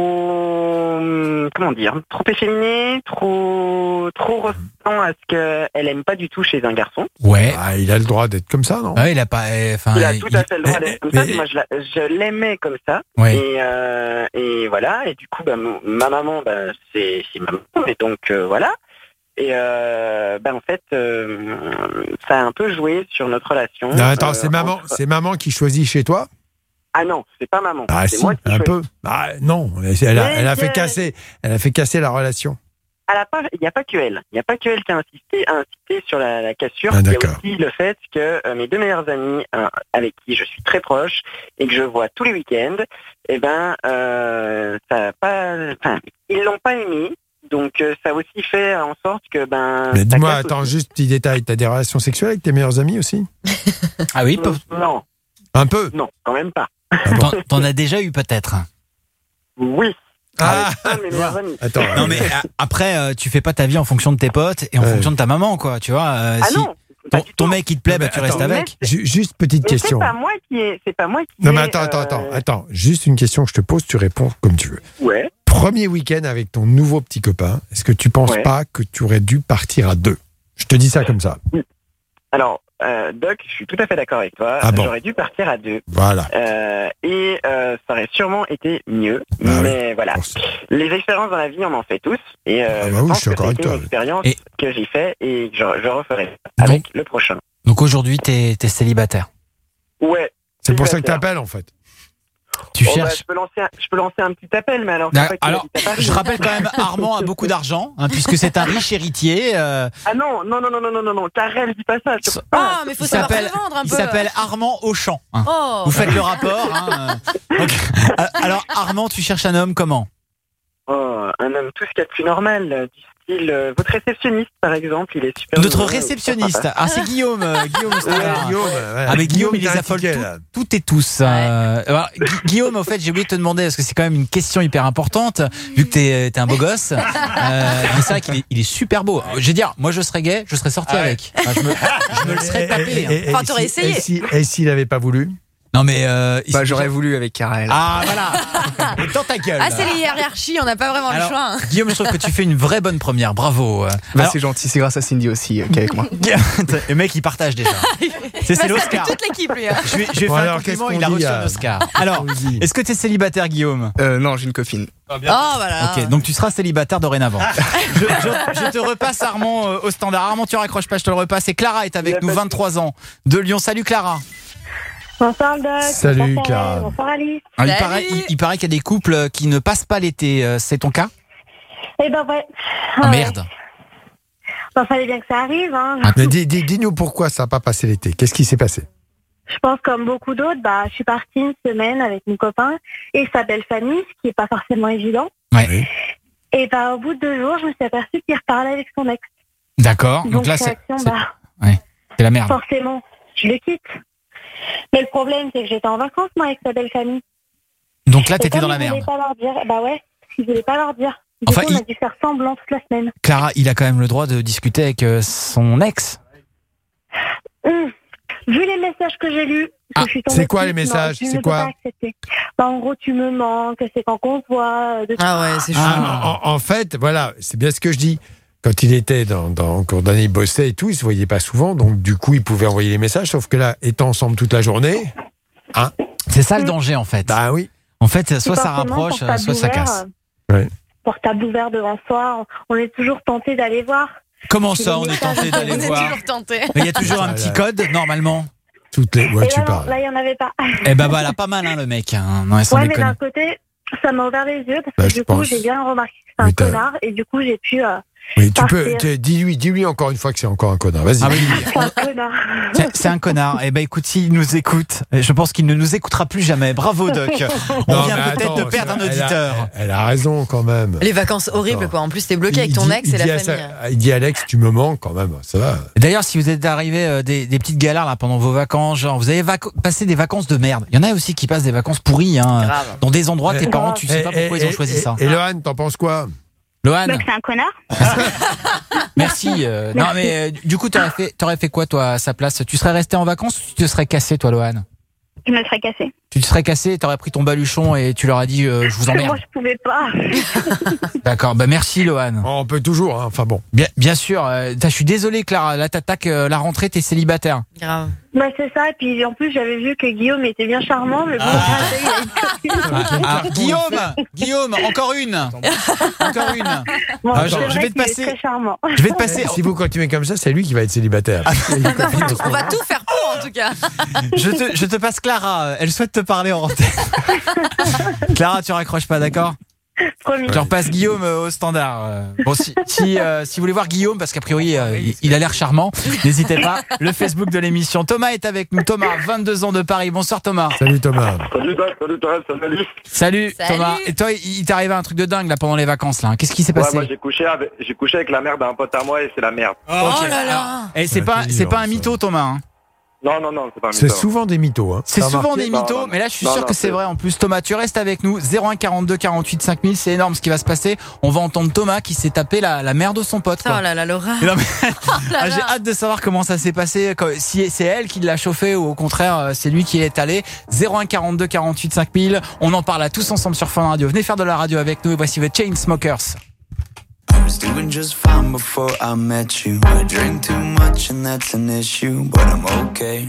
trop, comment dire, trop efféminé, trop, trop ressemblant à ce qu'elle aime pas du tout chez un garçon. Ouais. Ah, il a le droit d'être comme ça, non? Ah, il a pas. Enfin, Il a tout à fait le droit mais- d'être comme ça. mais- Moi, je, la- je l'aimais comme ça. Ouais. Et, euh, et voilà. Et du coup, bah, m- ma maman, bah, c'est c'est ma maman. Et donc, euh, voilà. Et euh, bah, en fait, euh, ça a un peu joué sur notre relation. Non, attends, Euh, c'est maman, entre- c'est maman qui choisit chez toi? Ah non, c'est pas maman. Ah c'est si, moi qui un choisis. peu. Ah non, elle a, Mais elle a fait que- casser, elle a fait casser la relation. À la page, il n'y a pas que elle. Il n'y a pas que elle qui a insisté, a insisté sur la, la cassure. Ah, il y a d'accord. aussi le fait que euh, mes deux meilleurs amis, euh, avec qui je suis très proche et que je vois tous les week-ends, eh ben, euh, ça a pas, enfin, ils l'ont pas aimé. Donc euh, ça a aussi fait en sorte que ben. Mais ça dis-moi, casse attends, aussi. juste petit détail, t'as des relations sexuelles avec tes meilleurs amis aussi? Ah oui, Non, Un peu? non, quand même pas. T'en, t'en as déjà eu peut-être. Oui. Ah, Avec un de mes meilleurs amis. attends. Non mais a- après, euh, tu fais pas ta vie en fonction de tes potes et en Ouais. fonction de ta maman, quoi. Tu vois. euh, Ah si non. ton, ton mec il te plaît, bah, tu Attends, restes avec. Ju- Juste petite Mais c'est question. pas moi qui est, c'est pas moi qui Non mais ai, attends, attends, euh, attends, attends. Juste une question que je te pose, tu réponds comme tu veux. Ouais. Premier week-end avec ton nouveau petit copain, est-ce que tu penses Ouais. pas que tu aurais dû partir à deux? Je te dis ça comme ça. Alors, euh, Doc, je suis tout à fait d'accord avec toi. Ah bon. J'aurais dû partir à deux. Voilà. Euh, et euh, ça aurait sûrement été mieux. Bah mais voilà. Les expériences dans la vie, on en fait tous. Et euh, Ah bah je oui, pense je suis que d'accord avec c'était une toi. expérience Et- que j'ai fait et que je, je referai avec le prochain. Donc aujourd'hui, t'es, t'es célibataire. Ouais. C'est pour ça que célibataire. t'appelles en fait. Tu Oh, bah, cherches. je, peux lancer un, je peux lancer un petit appel, mais alors... Ah, faut pas qu'il alors, habite à Paris. je rappelle quand même, Armand a beaucoup d'argent, hein, puisque c'est un riche héritier. euh, Ah non, non, non, non, non, non, non, non, Karel, dis pas ça. surtout pas. Ah, mais faut il savoir s'appelle, se vendre un il peu. s'appelle Armand Auchan. hein. Oh. Vous faites le rapport. Hein, euh. Donc, euh, alors Armand, tu cherches un homme comment? Oh, un homme tout ce qu'il y a de plus normal, euh, du style... euh, votre réceptionniste, par exemple, il est super... Notre mignon, réceptionniste. super sympa. Ah, c'est Guillaume. euh, Guillaume Ostendard. Guillaume, ouais. Ah mais Guillaume, il les t'as un affole ticket, tout- là. toutes et tous. euh, alors, Gu- Guillaume, au fait, j'ai oublié de te demander, parce que c'est quand même une question hyper importante, vu que t'es, t'es un beau gosse. Euh, mais c'est vrai qu'il est, il est super beau. Je veux dire, moi je serais gay, je serais sorti avec. Enfin, je, me, je me le serais tapé. hein. Et- et- Enfin, et t'aurais si- essayé. Et si- et s'il avait pas voulu? Non mais... Euh, il- Bah, j'aurais voulu avec Karel. Ah voilà. Et dans ta gueule. Ah, c'est les hiérarchies, on n'a pas vraiment Alors, le choix. hein. Guillaume, je trouve que tu fais une vraie bonne première. Bravo. Euh, Bah, alors- c'est gentil, c'est grâce à Cindy aussi euh, qui est avec moi. Le mec, il partage déjà. C'est, c'est l'Oscar. Toute l'équipe, lui. hein. Je vais, je vais Bon, faire alors, un compliment, qu'est-ce il a qu'on reçu dit, un euh, Oscar. Alors, Vas-y. est-ce que tu es célibataire, Guillaume? Euh, non, j'ai une copine. Oh, voilà. Ok, donc tu seras célibataire dorénavant. je, je- je te repasse Armand euh, au standard. Armand, tu raccroches pas, je te le repasse. Et Clara est avec nous, vingt-trois ans, de Lyon. Salut Clara. Bonsoir Doc. Salut, bonsoir, Clara. Karel, bonsoir Alice. Alors, il, Salut. paraît, il, il paraît qu'il y a des couples qui ne passent pas l'été. Euh, C'est ton cas? Eh ben ouais. Ah Ouais. merde. Ben, fallait bien que ça arrive. Hein. Mais dis, dis, dis-nous pourquoi ça n'a pas passé l'été. Qu'est-ce qui s'est passé? Je pense comme beaucoup d'autres, bah, je suis partie une semaine avec mon copain et sa belle famille, ce qui est pas forcément évident. Ouais. Et bah, au bout de deux jours, je me suis aperçue qu'il reparlait avec son ex. D'accord. Donc, Donc, là, c'est, réaction, c'est, bah, ouais, c'est la merde. forcément, je le quitte. Mais le problème, c'est que j'étais en vacances, moi, avec sa belle famille. Donc là, Et t'étais comme dans la il voulait merde. pas leur dire, bah ouais, il voulait pas leur dire. Du Enfin, coup, on a il- dû faire semblant toute la semaine. Clara, il a quand même le droit de discuter avec euh, son ex. Hum. Vu les messages que j'ai lus, que je suis tombée c'est quoi dessus, les messages non, je C'est ne quoi peux pas accepter. Bah, en gros, tu me manques, c'est quand qu'on se voit. De... Ah ouais, c'est chaud. Ah, en, en fait, voilà, c'est bien ce que je dis. Quand il était dans, dans en cours d'année, il bossait et tout, il se voyait pas souvent, donc du coup, il pouvait envoyer les messages, sauf que là, étant ensemble toute la journée, hein, C'est ça le danger, en fait. Bah oui. En fait, soit Puis ça forcément, rapproche, portable soit ça ouvert, casse. euh, Ouais. Portable ouvert devant soi, on, on est toujours tenté d'aller voir. Comment Puis ça, les on est messages- tenté d'aller On est voir toujours tenté. Mais il y a toujours un petit code, normalement. Toutes les... Ouais, Et tu là, non, parles. là, il y en avait pas. Eh ben voilà, pas mal, hein, le mec. Hein. Non, sans Ouais, mais déconner. d'un côté, ça m'a ouvert les yeux parce Bah, que je du coup, pense. j'ai bien remarqué que c'est un Oui, t'as- connard et du coup, j'ai pu. Euh, Oui, tu peux, partir. tu- dis-lui, dis-lui encore une fois que c'est encore un connard. Vas-y. Ah oui, C'est un connard. c'est- c'est un connard. Eh ben écoute, s'il nous écoute, je pense qu'il ne nous écoutera plus jamais. Bravo, Doc. On Non, vient mais peut-être attends, de perdre un elle a- auditeur. Elle, elle a raison quand même. Les vacances horribles, Attends. quoi. En plus, t'es bloqué avec Il ton dit- ex il et dit la à famille. sa- Il dit Alex, tu me manques quand même, ça va. D'ailleurs, si vous êtes arrivé euh, des, des petites galères là pendant vos vacances, genre vous avez vac- passé des vacances de merde. Il y en a aussi qui passent des vacances pourries, hein, Grave. dans des endroits tes Eh, parents, tu sais eh, pas pourquoi eh, ils ont eh, choisi eh, ça. Et Lohan, t'en penses quoi Lohan, Donc, c'est un connard. merci. euh, non mais euh, du coup, t'aurais fait, t'aurais fait quoi toi à sa place? Tu serais resté en vacances ou tu te serais cassé toi, Lohan? Je me serais cassée. Tu te serais cassé, t'aurais pris ton baluchon et tu leur as dit euh, je vous Moi, emmerde. je pouvais pas. D'accord, bah merci Lohan. On peut toujours, hein, enfin bon. Bien, bien sûr. euh, t'as- je suis désolé Clara, là t'attaques euh, la rentrée, t'es célibataire. Grave. Bah, c'est ça. Et puis, en plus, j'avais vu que Guillaume était bien charmant, mais bon, Ah. ça y est, il a une copine. Ah, ah, Guillaume, Guillaume, encore une, encore une. Bon, Ah, c'est je- vrai je vais te qu'il est passer- très charmant. Je vais te passer. Si vous continuez comme ça, c'est lui qui va être célibataire. On va tout faire pour, en tout cas. Je te, je te passe Clara. Elle souhaite te parler en antenne. Clara, tu raccroches pas, d'accord? Promis. Je repasse Guillaume euh, au standard. Euh, Bon, si, si, euh, si vous voulez voir Guillaume, parce qu'a priori, euh, il, il a l'air charmant, n'hésitez pas. Le Facebook de l'émission. Thomas est avec nous. Thomas, vingt-deux ans de Paris. Bonsoir Thomas. Salut Thomas. Salut, Doc, salut, Thérèse, salut. Salut, Salut. Thomas. Et toi, il il t'est arrivé un truc de dingue là pendant les vacances là. Qu'est-ce qui s'est Ouais, passé? moi j'ai couché, avec, j'ai couché avec la mère d'un pote à moi et c'est la merde. Oh là là. Et c'est Ouais, pas, c'est c'est pas un évident, mytho, Thomas. hein. Non, non, non, c'est pas un C'est mytho. souvent des mythos. Hein. C'est T'as souvent remarqué des Non, mythos, non, mais là je suis non, sûr non, que c'est c'est- vrai en plus. Thomas, tu restes avec nous. zéro un quarante-deux quarante-huit cinq mille, c'est énorme ce qui va se passer. On va entendre Thomas qui s'est tapé la, la mère de son pote. Oh Quoi. là là, Laura. Non, mais- Oh là Ah, là. j'ai hâte de savoir comment ça s'est passé, quand- si c'est elle qui l'a chauffé ou au contraire euh, c'est lui qui est allé. zéro un quarante-deux quarante-huit cinq mille, on en parle à tous ensemble sur Fun Radio. Venez faire de la radio avec nous et voici The Chainsmokers. I was doing just fine before I met you. I drink too much and that's an issue, but I'm okay.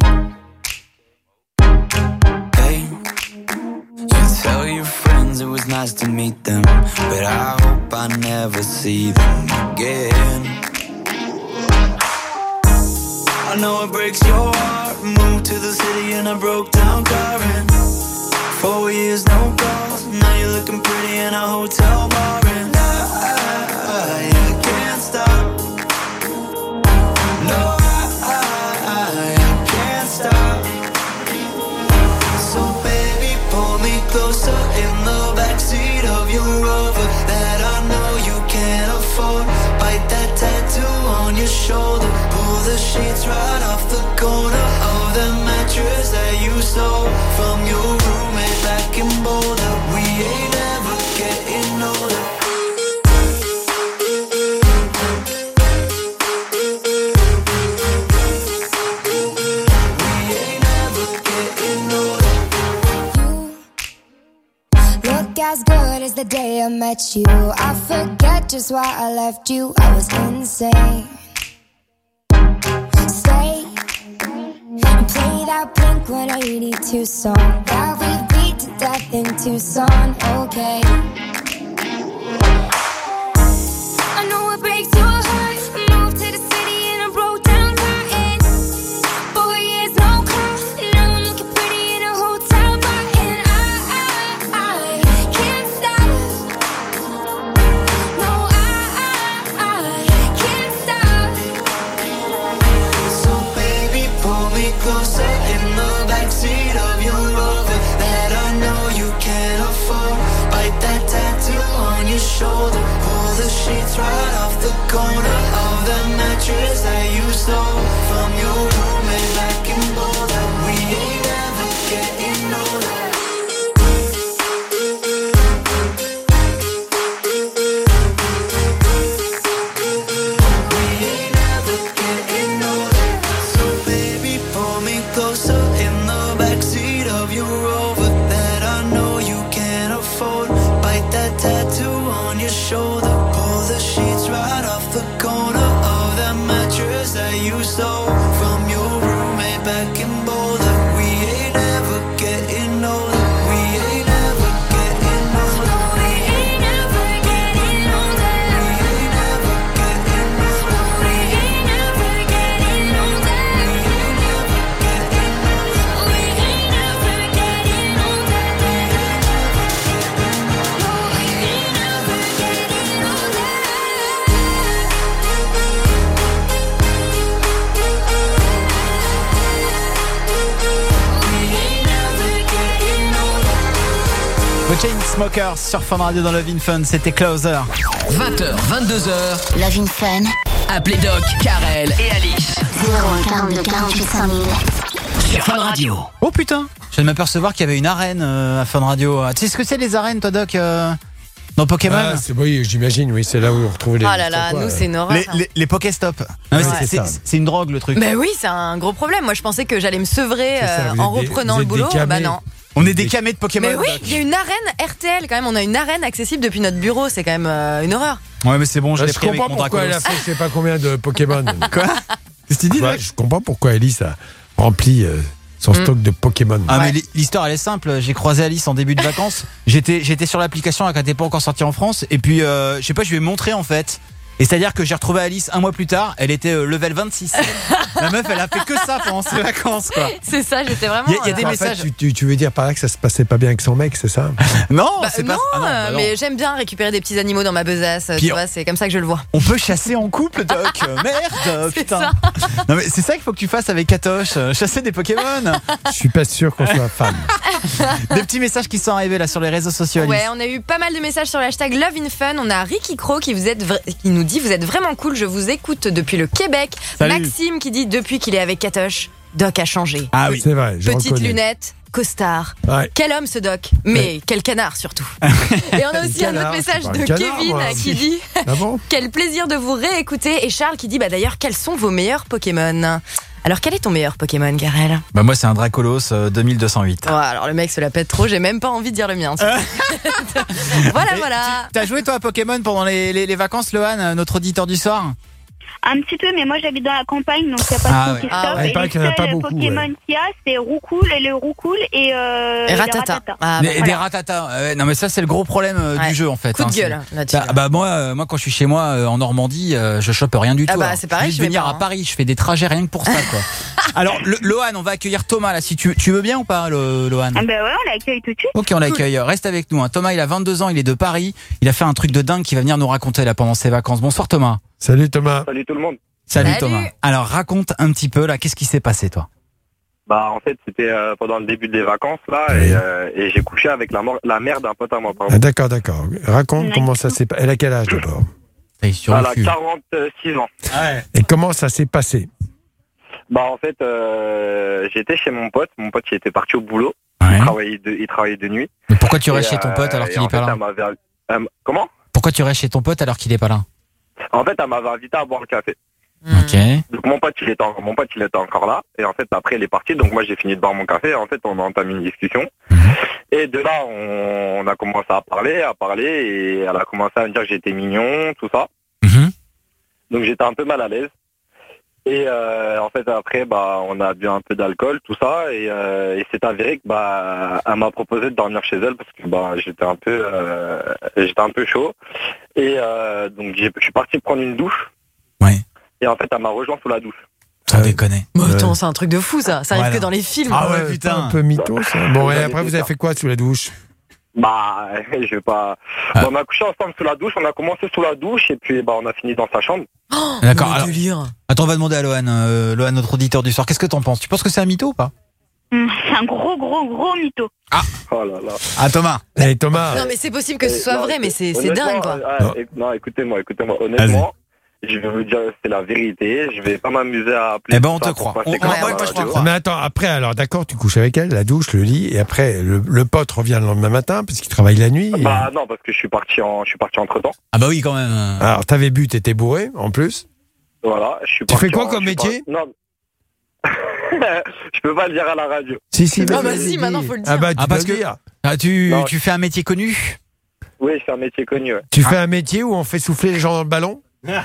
Hey, you tell your friends it was nice to meet them, but I hope I never see them again. I know it breaks your heart. Moved to the city in a broke down car and four years no calls. Now you're looking pretty in a hotel bar and I, I can't stop. No, I, I can't stop. So baby, pull me closer in the backseat of your Rover that I know you can't afford. Bite that tattoo on your shoulder. Pull the sheets right off the corner of the mattress that you stole from your roommate back in Boulder. We ain't ever getting older. We ain't ever getting older. Look as good as the day I met you. I forget just why I left you. I was insane. Stay and play that Blink one eighty-two song that we beat to death in Tucson. Okay. I know it breaks your heart. Moved to the city and I broke down crying. Four years no call. Now I'm looking pretty in a hotel bar and I, I, I can't stop. No, I, I, I can't stop. So baby, pull me closer in the backseat of your Rover that I know you can't afford. Bite that tattoo on your shoulder. Pull the sheets right off the corner of the mattress that you stole from your roommate back in Boulder. We ain't ever The Chainsmokers sur Fun Radio dans Love in Fun, c'était Closer. vingt heures, vingt-deux heures. Love in Fun. Appelez Doc, Karel et Alice. zéro un quarante-deux quarante-huit cinq mille. Sur Fun Radio. Oh putain, je viens de m'apercevoir qu'il y avait une arène euh, à Fun Radio. Tu sais ce que c'est les arènes, toi, Doc euh, dans Pokémon? Ah, c'est, oui, j'imagine, oui, c'est là où on retrouve les. Oh là là, quoi, nous, euh. c'est une horreur. Les, les, les Pokéstop. Non, mais Ouais, c'est, c'est c'est, ça. c'est une drogue, le truc. Mais oui, c'est un gros problème. Moi, je pensais que j'allais me sevrer C'est ça, euh, vous en êtes des- reprenant vous le êtes des boulot. camés. Bah non. On est des camés de Pokémon. Mais oui, Doc. il y a une arène R T L quand même. On a une arène accessible depuis notre bureau. C'est quand même euh, une horreur. Ouais, mais c'est bon, je Ouais, l'ai je pris avec comprends mon pourquoi elle a Dracolos. fait je sais pas combien de Pokémon. Quoi Qu'est-ce que tu dis, Ouais, Doc? je comprends pourquoi Alice a rempli euh, son Mm. stock de Pokémon. Ah mais l'histoire elle est simple, j'ai croisé Alice en début de vacances, j'étais j'étais sur l'application quand elle n'était pas encore sortie en France et puis euh, je sais pas, je lui ai montré en fait. Et c'est-à-dire que j'ai retrouvé Alice un mois plus tard, elle était euh, level vingt-six. La meuf elle a fait que ça pendant ses vacances quoi. C'est ça, j'étais vraiment. Il y a- il y a des euh, En messages. fait, tu, tu- tu veux dire par là que ça se passait pas bien avec son mec, c'est ça? Non, bah, c'est non, pas ah non, bah non. mais j'aime bien récupérer des petits animaux dans ma besace. Puis tu on- vois, c'est comme ça que je le vois. On peut chasser en couple, Doc. Merde, C'est putain. ça. Non mais c'est ça qu'il faut que tu fasses avec Katoche, euh, chasser des Pokémon. Je suis pas sûr qu'on soit fan. Des petits messages qui sont arrivés là sur les réseaux sociaux. Alice. Ouais, on a eu pas mal de messages sur le hashtag Love in Fun. On a Ricky Crow qui, vous êtes vra- qui nous dit: vous êtes vraiment cool, je vous écoute depuis le Québec. Salut. Maxime qui dit: depuis qu'il est avec Katoche, Doc a changé. Ah oui, c'est vrai. Je Petites reconnais. lunettes, costard. Ouais. Quel homme ce Doc, mais Ouais. quel canard surtout. Et on a aussi un Canard, autre message c'est pas de un canard, Kevin moi. qui dit: Ah bon? quel plaisir de vous réécouter. Et Charles qui dit: bah d'ailleurs, quels sont vos meilleurs Pokémon? Alors, quel est ton meilleur Pokémon, Garel? Bah moi c'est un Dracolos euh, deux mille deux cent huit. Oh, alors le mec se la pète trop, j'ai même pas envie de dire le mien. Voilà, Et voilà. T'as joué toi à Pokémon pendant les, les, les vacances, Lohan, notre auditeur du soir? Un petit peu, mais moi j'habite dans la campagne, donc il n'y a pas Ah de ouais. qui Ah stoppe. ouais. Et Il paraît les qu'il y en a pas seuls beaucoup, Pokémon ouais. qu'il y a, c'est Roucoule et le Roucoule et, euh, Et le Ratata. Ah, Des, bah, des voilà. ratata. Euh, non mais ça c'est le gros problème euh, Ouais. du jeu en fait. Coup de hein, gueule c'est- là-dessus. Bah, bah, moi, euh, moi quand je suis chez moi euh, en Normandie, euh, je chope rien du Ah tout. bah, alors. c'est pareil, Je je vais vais venir pas, à hein. Paris, je fais des trajets rien que pour ça quoi. Alors le, Lohan, on va accueillir Thomas là. Si tu, tu veux bien ou pas, le, Lohan? Ah ben ouais, on l'accueille tout de suite. Ok, on l'accueille. Reste avec nous. hein. Thomas, il a vingt-deux ans, il est de Paris. Il a fait un truc de dingue qui va venir nous raconter là pendant ses vacances. Bonsoir Thomas. Salut Thomas. Salut tout le monde. Salut, Salut. Thomas. Alors raconte un petit peu là, qu'est-ce qui s'est passé toi? Bah en fait c'était euh, pendant le début des vacances là Oui. et, euh, et j'ai couché avec la, mor- la mère d'un pote à moi. Pardon. Ah, d'accord, d'accord. Raconte Ouais. comment ça s'est passé. Elle a quel âge d'abord? T'es sur le Elle a cul. quarante-six ans. Et comment ça s'est passé? Bah en fait euh, j'étais chez mon pote, mon pote il était parti au boulot, Ouais. il travaillait de, il travaillait de nuit. Mais pourquoi tu restes Et, chez ton pote alors euh, qu'il et est en pas fait, là? elle m'avait- elle m- Comment? Pourquoi tu restes chez ton pote alors qu'il est pas là? En fait elle m'avait invité à boire le café. Ok. Donc mon pote il était en- mon pote il était encore là et en fait après il est parti donc moi j'ai fini de boire mon café et en fait on a entamé une discussion et de là on, on a commencé à parler à parler et elle a commencé à me dire que j'étais mignon tout ça Mhm. donc j'étais un peu mal à l'aise et euh, en fait après bah on a bu un peu d'alcool tout ça et, euh, et c'est avéré que bah elle m'a proposé de dormir chez elle parce que bah j'étais un peu euh, j'étais un peu chaud et euh, donc j'ai- je suis parti prendre une douche. Ouais. Et en fait, elle m'a rejoint sous la douche. Sans déconner. Mais attends, c'est un truc de fou ça. Ça arrive Voilà. que dans les films. Ah ouais, C'est putain. un peu mytho ça. Bon, et J'en ai après fait vous avez ça. fait quoi sous la douche? Bah, je vais pas. Ah. Bon, on a couché ensemble sous la douche, on a commencé sous la douche et puis bah on a fini dans sa chambre. Oh, D'accord, le alors- délire. Attends, on va demander à Lohan, euh, Lohan, notre auditeur du soir. Qu'est-ce que t'en penses? Tu penses que c'est un mytho ou pas? Hum, C'est un gros, gros, gros mytho. Oh là là. Ah Thomas. Eh Thomas. Non mais c'est possible que ce soit Non, vrai, mais c'est c'est honnêtement, dingue quoi. euh, Non. ouais, non, écoutez-moi, écoutez-moi. Honnêtement, je vais vous dire c'est la vérité. Je vais pas m'amuser à appeler. Eh ben, tout on ça te pour croit. passer On- comme on- ça ouais, à la moi, je te radio. crois. Mais attends, après, alors d'accord, tu couches avec elle, la douche, le lit, et après, le, le pote revient le lendemain matin parce qu'il travaille la nuit. et- Bah non, parce que je suis parti en, je suis parti entre temps. Ah bah oui quand même. Alors, t'avais bu, t'étais bourré, en plus. Voilà, je suis Tu parti fais quoi en- comme je suis métier pas- Non. Je peux pas le dire à la radio. Si, si, Ah vas-y, bah vas-y, si, maintenant dis. faut le dire. Ah bah, tu Ah, parce peux le que- dire. Ah, tu, Non. tu fais un métier connu? Oui, c'est un métier connu. Ouais. Tu fais un métier où on fait souffler les gens dans le ballon?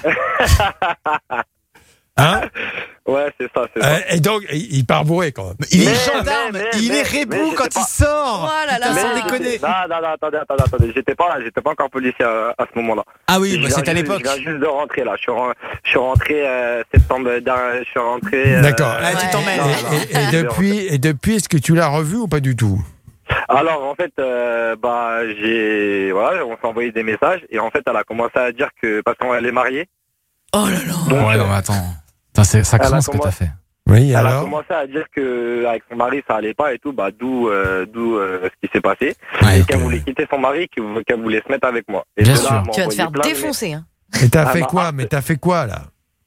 Hein? Ouais, c'est ça, c'est ça. Euh, Et donc, il il part bourré quand même. Il est Mais, gendarme, mais, mais, il est mais, rébou mais quand j'étais il pas- sort. Oh là là. Putain, sans Mais déconner. j'étais- Non, non, non, attendez, attendez, attendez. J'étais pas, j'étais pas encore policier à, à ce moment-là. Ah oui, Je bah viens c'était à juste- l'époque. Je viens juste de rentrer là. Je suis, ren- je suis rentré euh, septembre dernier. Je suis rentré. euh, D'accord. Ah, tu t'en Ouais. mets. non, non. Et, et- et depuis, et depuis, est-ce que tu l'as revu ou pas du tout? Alors en fait, euh, bah j'ai, voilà, on s'est envoyé des messages et en fait, elle a commencé à dire que parce qu'elle est mariée. Oh là là. Donc, Ouais, euh, non, mais attends. Putain, c'est- ça Elle a craint ce que comment- t'as fait. Oui, Elle a alors commencé à dire que avec son mari ça allait pas et tout, bah d'où euh, d'où euh, ce qui s'est passé. et qu'elle voulait quitter son mari, qu'elle qu'elle voulait se mettre avec moi. Et Bien de là, sûr. elle m'a Tu vas te envoyé faire plein de- défoncer. Hein. Et t'as Ah, fait bah, quoi ah, Mais t'as fait quoi, là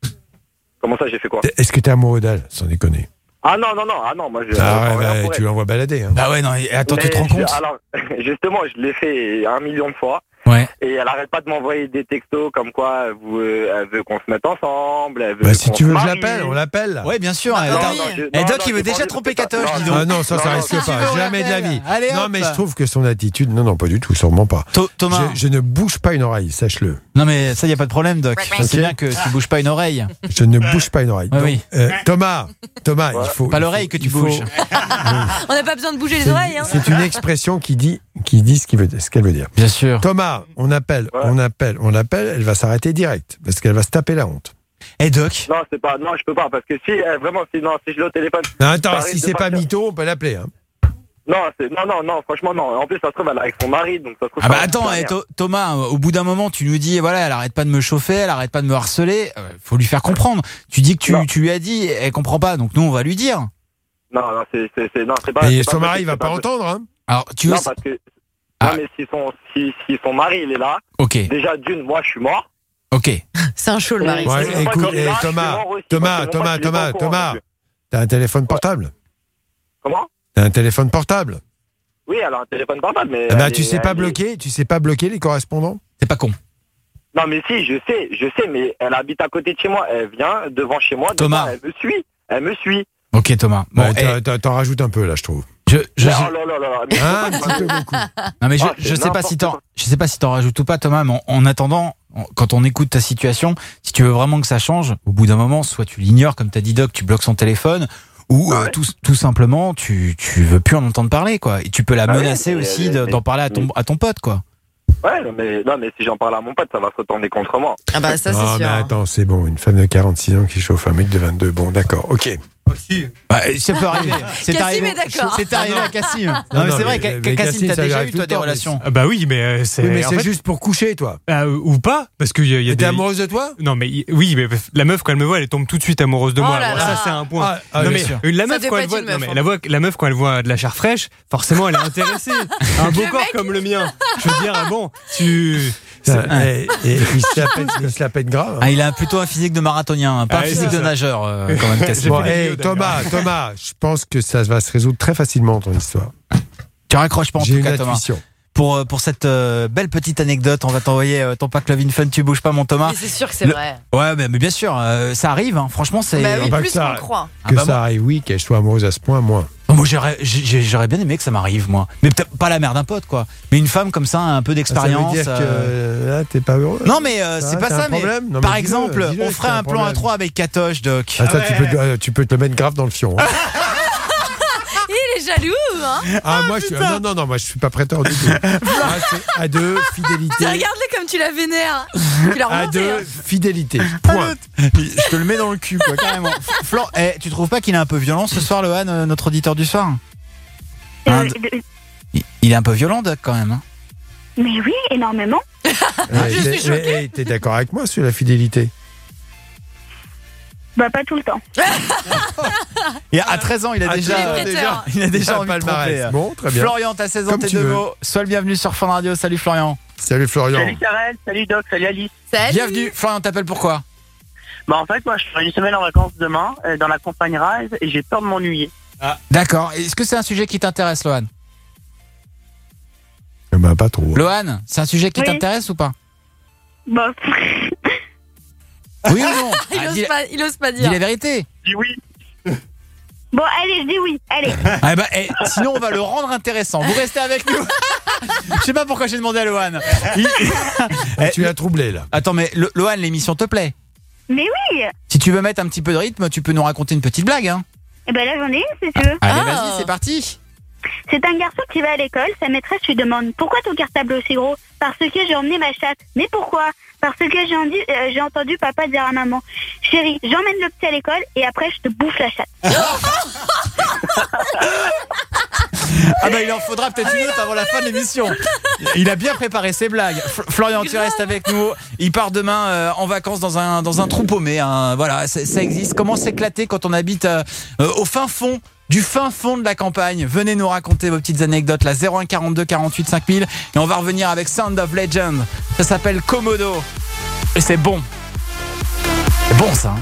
Comment ça, j'ai fait quoi? Est-ce que t'es amoureux d'elle, sans déconner? Ah non, non, non, ah non, moi je. Ah je- ouais, rien bah, pour tu elle. l'envoies balader. Hein. Bah ouais, non, et attends, tu Mais te rends je- compte Alors, justement, je l'ai fait un million de fois. Ouais. Et elle arrête pas de m'envoyer des textos comme quoi elle veut, elle veut qu'on se mette ensemble. Elle veut Bah, si qu'on tu se veux, je marie. l'appelle, on l'appelle. Ouais, bien sûr. Non, eh, non, attends. non, je- Eh, non, Doc, non, il veut j'ai déjà pas te envie tromper de faire ça. Katoche, dis Non, donc. Ah non, ça, ça Non, risque non, si tu pas. veux, on Jamais de la l'appelle. vie. Allez, non, hop. mais je trouve que son attitude. Non, non, pas du tout, sûrement pas. To- Thomas. Je, je ne bouge pas une oreille, sache-le. Non, mais ça, y a pas de problème, Doc. Je sais Ok. bien que tu bouges pas une oreille. Je ne bouge pas une oreille. Ouais, Donc, oui. euh, Thomas, Thomas, il faut. Pas il l'oreille faut- que tu il faut- bouges. On n'a pas besoin de bouger les C'est- oreilles. Hein. C'est une expression qui dit, qui dit ce qu'il veut- ce qu'elle veut dire. Bien sûr. Thomas, on appelle, on appelle, on appelle, elle va s'arrêter direct parce qu'elle va se taper la honte. Eh, Doc. Non, c'est pas, non, je peux pas parce que si, eh, vraiment, si, non, si je l'ai au téléphone. Non, attends, ça si risque c'est de pas partir. mytho, on peut l'appeler. Hein. Non, c'est, non, non, non, franchement, non. En plus, ça se trouve, elle est avec son mari, donc ça se trouve. Ah bah ça va attends, se eh, faire. Tho- Thomas, au bout d'un moment, tu nous dis, voilà, elle arrête pas de me chauffer, elle arrête pas de me harceler. euh, faut lui faire comprendre. Tu dis que tu, tu lui as dit, elle comprend pas, donc nous, on va lui dire. Non, non, c'est, c'est, c'est, non, c'est pas. Et c'est son pas mari, il possible, va c'est pas possible. entendre. Hein. Alors, tu veux. Non, parce que. Ah. Non, mais si son, si, si son mari, il est là. Ok. Déjà, d'une, moi, je suis mort. Ok. C'est un show le mari. Ouais, c'est- écoute, c'est- eh, c'est- Thomas, c'est- c'est- Thomas, c'est- Thomas, c'est- Thomas, c'est- c'est- Thomas, c'est- t'as un téléphone portable. Comment? T'as un téléphone portable. Oui, elle a un téléphone portable, mais. Eh ben, elle tu est- sais pas elle est- bloquer, tu sais pas bloquer les correspondants. C'est pas con. Non, mais si, je sais, je sais, mais elle habite à côté de chez moi. Elle vient devant chez moi. Thomas. devant, Elle me suit. Elle me suit. Ok, Thomas. Bon, Ouais, eh, t'en- t'en- t'en rajoutes un peu là, je trouve. je, je, Mais je- oh là là là là, mais- Hein, un petit peu beaucoup. non mais je, Ah, je c'est sais pas si n'importe t'en, quoi. je sais pas si t'en rajoutes ou pas, Thomas. Mais en, en attendant, en- quand on écoute ta situation, si tu veux vraiment que ça change, au bout d'un moment, soit tu l'ignores, comme t'as dit Doc, tu bloques son téléphone, ou euh, Ouais. tout, tout simplement, tu, tu veux plus en entendre parler, quoi. Et tu peux la Ah oui, menacer mais- aussi mais- de- d'en parler à ton, mais- à ton pote, quoi. Ouais, non, mais, non, mais si j'en parle à mon pote, ça va se retourner contre moi. Ah bah ça c'est Non, sûr. mais attends, c'est bon, une femme de quarante-six ans qui chauffe un mec de vingt-deux. Bon, d'accord, ok. Bah, ça peut arriver. C'est Cassim arrivé, est d'accord. C'est arrivé à Cassim. Non, Non, mais non, c'est vrai, mais- Ca- mais Cassim, Cassim, t'as ça lui déjà arrive eu tout toi le des temps, relations. Ah bah oui, mais euh, c'est. Oui, mais en c'est fait- juste pour coucher, toi. Ah, ou pas, parce qu'il y a, il y a T'es des. amoureuse de toi? Non, mais il- oui, mais la meuf, quand elle me voit, elle tombe tout de suite amoureuse de Oh moi. là Bon, là. ça, c'est un point. Ah, ah, non, bien mais sûr. euh, la Ça meuf, fait quand pas elle voit, être une non, meuf, mais hein. la, voix- la meuf, quand elle voit de la chair fraîche, forcément, elle est intéressée. Un beau Le corps mec. comme le mien. Je veux dire, ah bon, tu. Putain, et, et il se la pète, il se la pète grave. hein. Ah, il a plutôt un physique de marathonien, hein, pas Ah, un oui, physique c'est de ça. nageur, euh, quand même, Cassim. Bon, fait des hey, vidéos, Thomas, Thomas, je pense que ça va se résoudre très facilement ton histoire. Tu raccroches pas en J'ai tout une cas, Thomas. intuition. Pour, euh, pour cette euh, belle petite anecdote, on va t'envoyer euh, ton pack Love in Fun, tu bouges pas, mon Thomas. Mais c'est sûr que c'est Le- vrai. Ouais, mais, mais bien sûr, euh, ça arrive, hein. Franchement, c'est. Bah oui, bah, plus que ça- qu'on le croit. Ah Que bah, ça moi- arrive, oui, qu'elle soit amoureuse à ce point, moins. Moi, j'aurais, j'ai- j'aurais bien aimé que ça m'arrive, moi. Mais peut-être pas la mère d'un pote, quoi. Mais une femme comme ça, un peu Ça d'expérience. veut dire que euh, là, t'es pas heureux. Non, mais euh, Ça, c'est pas t'as ça. un Mais problème Non, mais par dis-le, exemple, dis-le on que ferait t'as un un plan à problème. trois avec Katoche, Doc. Ah, ça, tu, peux, te- euh, tu peux te le mettre grave dans le fion. hein. Il est jaloux, hein. Ah, moi, je suis, non, non, non, moi, je suis pas prêteur du tout. Ah, c'est à deux, fidélité. Regarde-le comme tu la vénères. Tu l'as À remonté. deux, hein. fidélité. Point. Je te le mets dans le cul, quoi, carrément. Flor, eh, tu trouves pas qu'il est un peu violent ce soir, Lohan, euh, notre auditeur du soir Hein, Euh, d- il, il est un peu violent, Doc, quand même. Hein. Mais oui, énormément. Ouais, Je t'es- suis choquée. mais, hey, t'es d'accord avec moi sur la fidélité? Bah, pas tout le temps. Et à treize ans, il a Ah, déjà, tu es prêteur. il a déjà Ah, envie de palmarès. tromper. Bon, très bien. Florian, t'as seize ans, Comme t'es tu de veux. go. Sois le bienvenu sur Fun Radio. Salut Florian. Salut Florian. Salut Karel, salut Doc, salut Alice. Salut. Bienvenue. Florian, t'appelles pourquoi? Bah en fait, moi je ferai une semaine en vacances demain euh, dans la campagne Rise et j'ai peur de m'ennuyer. D'accord. Est-ce que c'est un sujet qui t'intéresse, Lohan? Eh ben, pas trop. Lohan, c'est un sujet qui Oui. t'intéresse ou pas? Bah, Oui ou non? Il Ah, ose dis, pas, il ose pas dis dire. la vérité. Dis oui. bon, allez, je dis oui. Allez. Ah bah, eh, sinon, on va le rendre intéressant. Vous restez avec nous. Je sais pas pourquoi j'ai demandé à Lohan. Il- Eh, Tu l'as troublé, là. Attends, mais Lo- Lohan, l'émission te plaît? Mais oui. Si tu veux mettre un petit peu de rythme, tu peux nous raconter une petite blague, hein? Et ben là, j'en ai une, si tu veux. Allez, Ah. vas-y, c'est parti. C'est un garçon qui va à l'école. Sa maîtresse lui demande pourquoi ton cartable est aussi gros. Parce que j'ai emmené ma chatte. Mais pourquoi? Parce que j'ai entendu, euh, j'ai entendu papa dire à maman, chérie, j'emmène le petit à l'école et après je te bouffe la chatte. Ah bah il en faudra peut-être une autre avant la fin de l'émission. Il a bien préparé ses blagues. F- Florian, tu restes avec nous. Il part demain euh, en vacances dans un, dans un trou paumé. Hein. Voilà, ça, ça existe. Comment s'éclater quand on habite euh, euh, au fin fond du fin fond de la campagne? Venez nous raconter vos petites anecdotes. La zéro un quarante-deux quarante-huit cinq mille. Et on va revenir avec Sound of Legend. Ça s'appelle Komodo. Et c'est bon. C'est bon ça. Hein.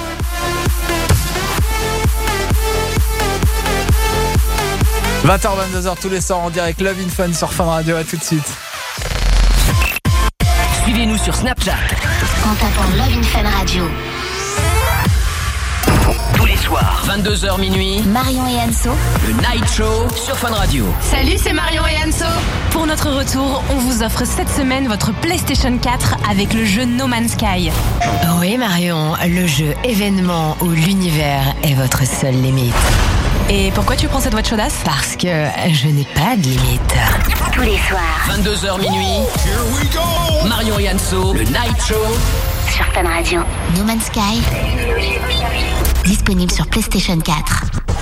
vingt heures vingt-deux heures tous les soirs en direct Love in Fun sur Fun Radio. À tout de suite. Suivez-nous sur Snapchat. En tapant Love in Fun Radio. Tous les soirs, vingt-deux heures minuit, Marion et Anso. le Night Show sur Fun Radio. Salut, c'est Marion et Anso. Pour notre retour, on vous offre cette semaine votre PlayStation quatre avec le jeu No Man's Sky. Oui, Marion, le jeu événement où l'univers est votre seule limite. Et pourquoi tu prends cette voix de chaudasse? Parce que je n'ai pas de limite. Tous les soirs. vingt-deux heures minuit, Marion et Anso, le Night Show Sur Fun Radio. No Man's Sky. Disponible sur PlayStation quatre.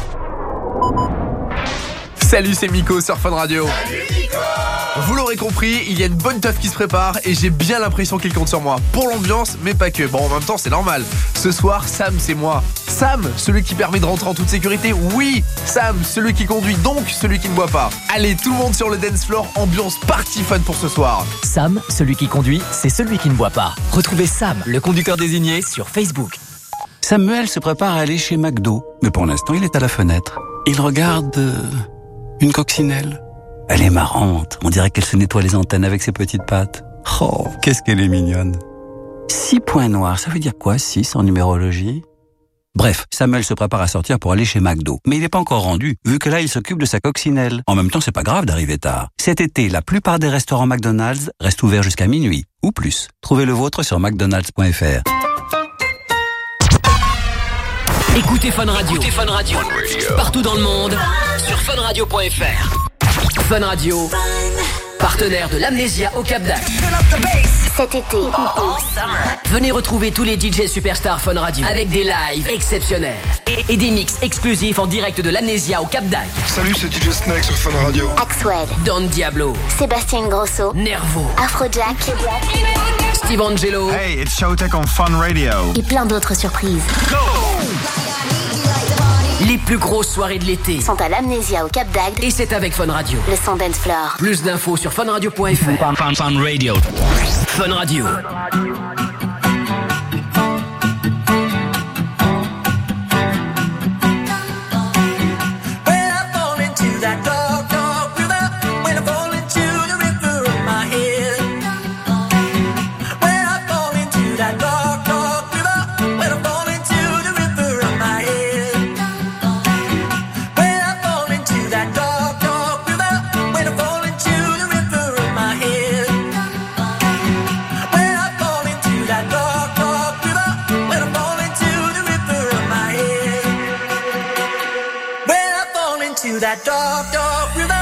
Salut, c'est Miko sur Fun Radio. Vous l'aurez compris, il y a une bonne teuf qui se prépare et j'ai bien l'impression qu'il compte sur moi. Pour l'ambiance, mais pas que. Bon, en même temps, c'est normal. Ce soir, Sam, c'est moi. Sam, celui qui permet de rentrer en toute sécurité. Oui, Sam, celui qui conduit, donc celui qui ne boit pas. Allez, tout le monde sur le dance floor, ambiance party fun pour ce soir. Sam, celui qui conduit, c'est celui qui ne boit pas. Retrouvez Sam, le conducteur désigné, sur Facebook. Samuel se prépare à aller chez McDo, mais pour l'instant, il est à la fenêtre. Il regarde euh, une coccinelle. Elle est marrante, on dirait qu'elle se nettoie les antennes avec ses petites pattes. Oh, qu'est-ce qu'elle est mignonne. Six points noirs, ça veut dire quoi, six en numérologie? Bref, Samuel se prépare à sortir pour aller chez McDo. Mais il n'est pas encore rendu, vu que là, il s'occupe de sa coccinelle. En même temps, c'est pas grave d'arriver tard. Cet été, la plupart des restaurants McDonald's restent ouverts jusqu'à minuit, ou plus. Trouvez le vôtre sur mcdonalds point f r. Écoutez Fun Radio. Écoutez Fun Radio. Partout dans le monde, sur fun radio point f r. Fun Radio, partenaire de l'Amnésia au Cap d'Agde. Cet été. Venez retrouver tous les D J superstars Fun Radio avec des lives exceptionnels et, et des mix exclusifs en direct de l'Amnésia au Cap d'Agde. Salut, c'est D J Snake sur Fun Radio. Axwell. Don Diablo. Sébastien Grosso. Nervo. Afrojack. Steve Angelo. Hey, it's Showtek on Fun Radio. Et plein d'autres surprises. Les plus grosses soirées de l'été sont à l'Amnésia au Cap d'Agde. Et c'est avec Fun Radio. Le son dance floor. Plus d'infos sur fun radio point f r. Fun, fun, fun Radio. Fun Radio. That dark, dark river.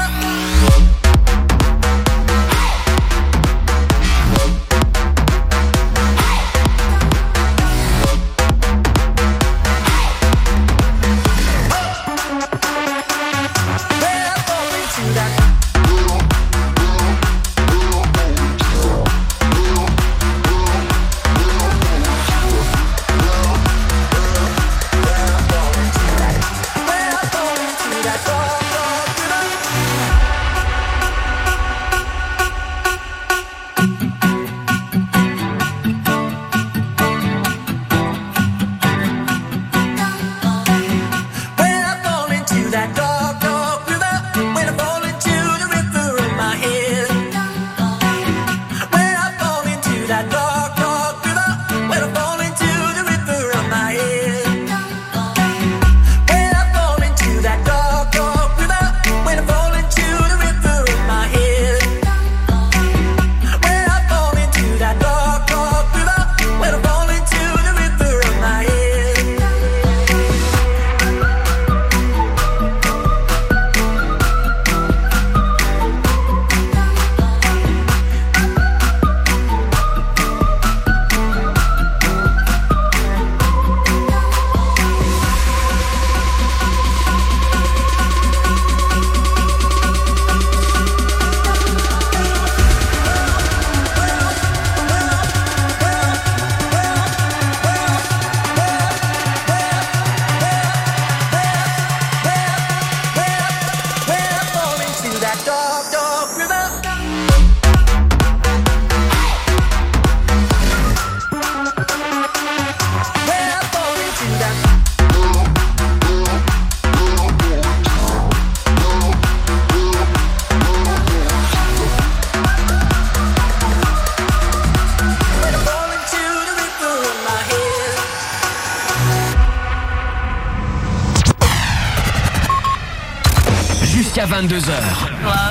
jusqu'à vingt-deux heures.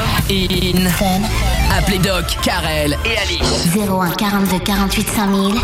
In. Appelez Doc, Karel et Alice. zéro un quarante-deux quarante-huit cinq mille.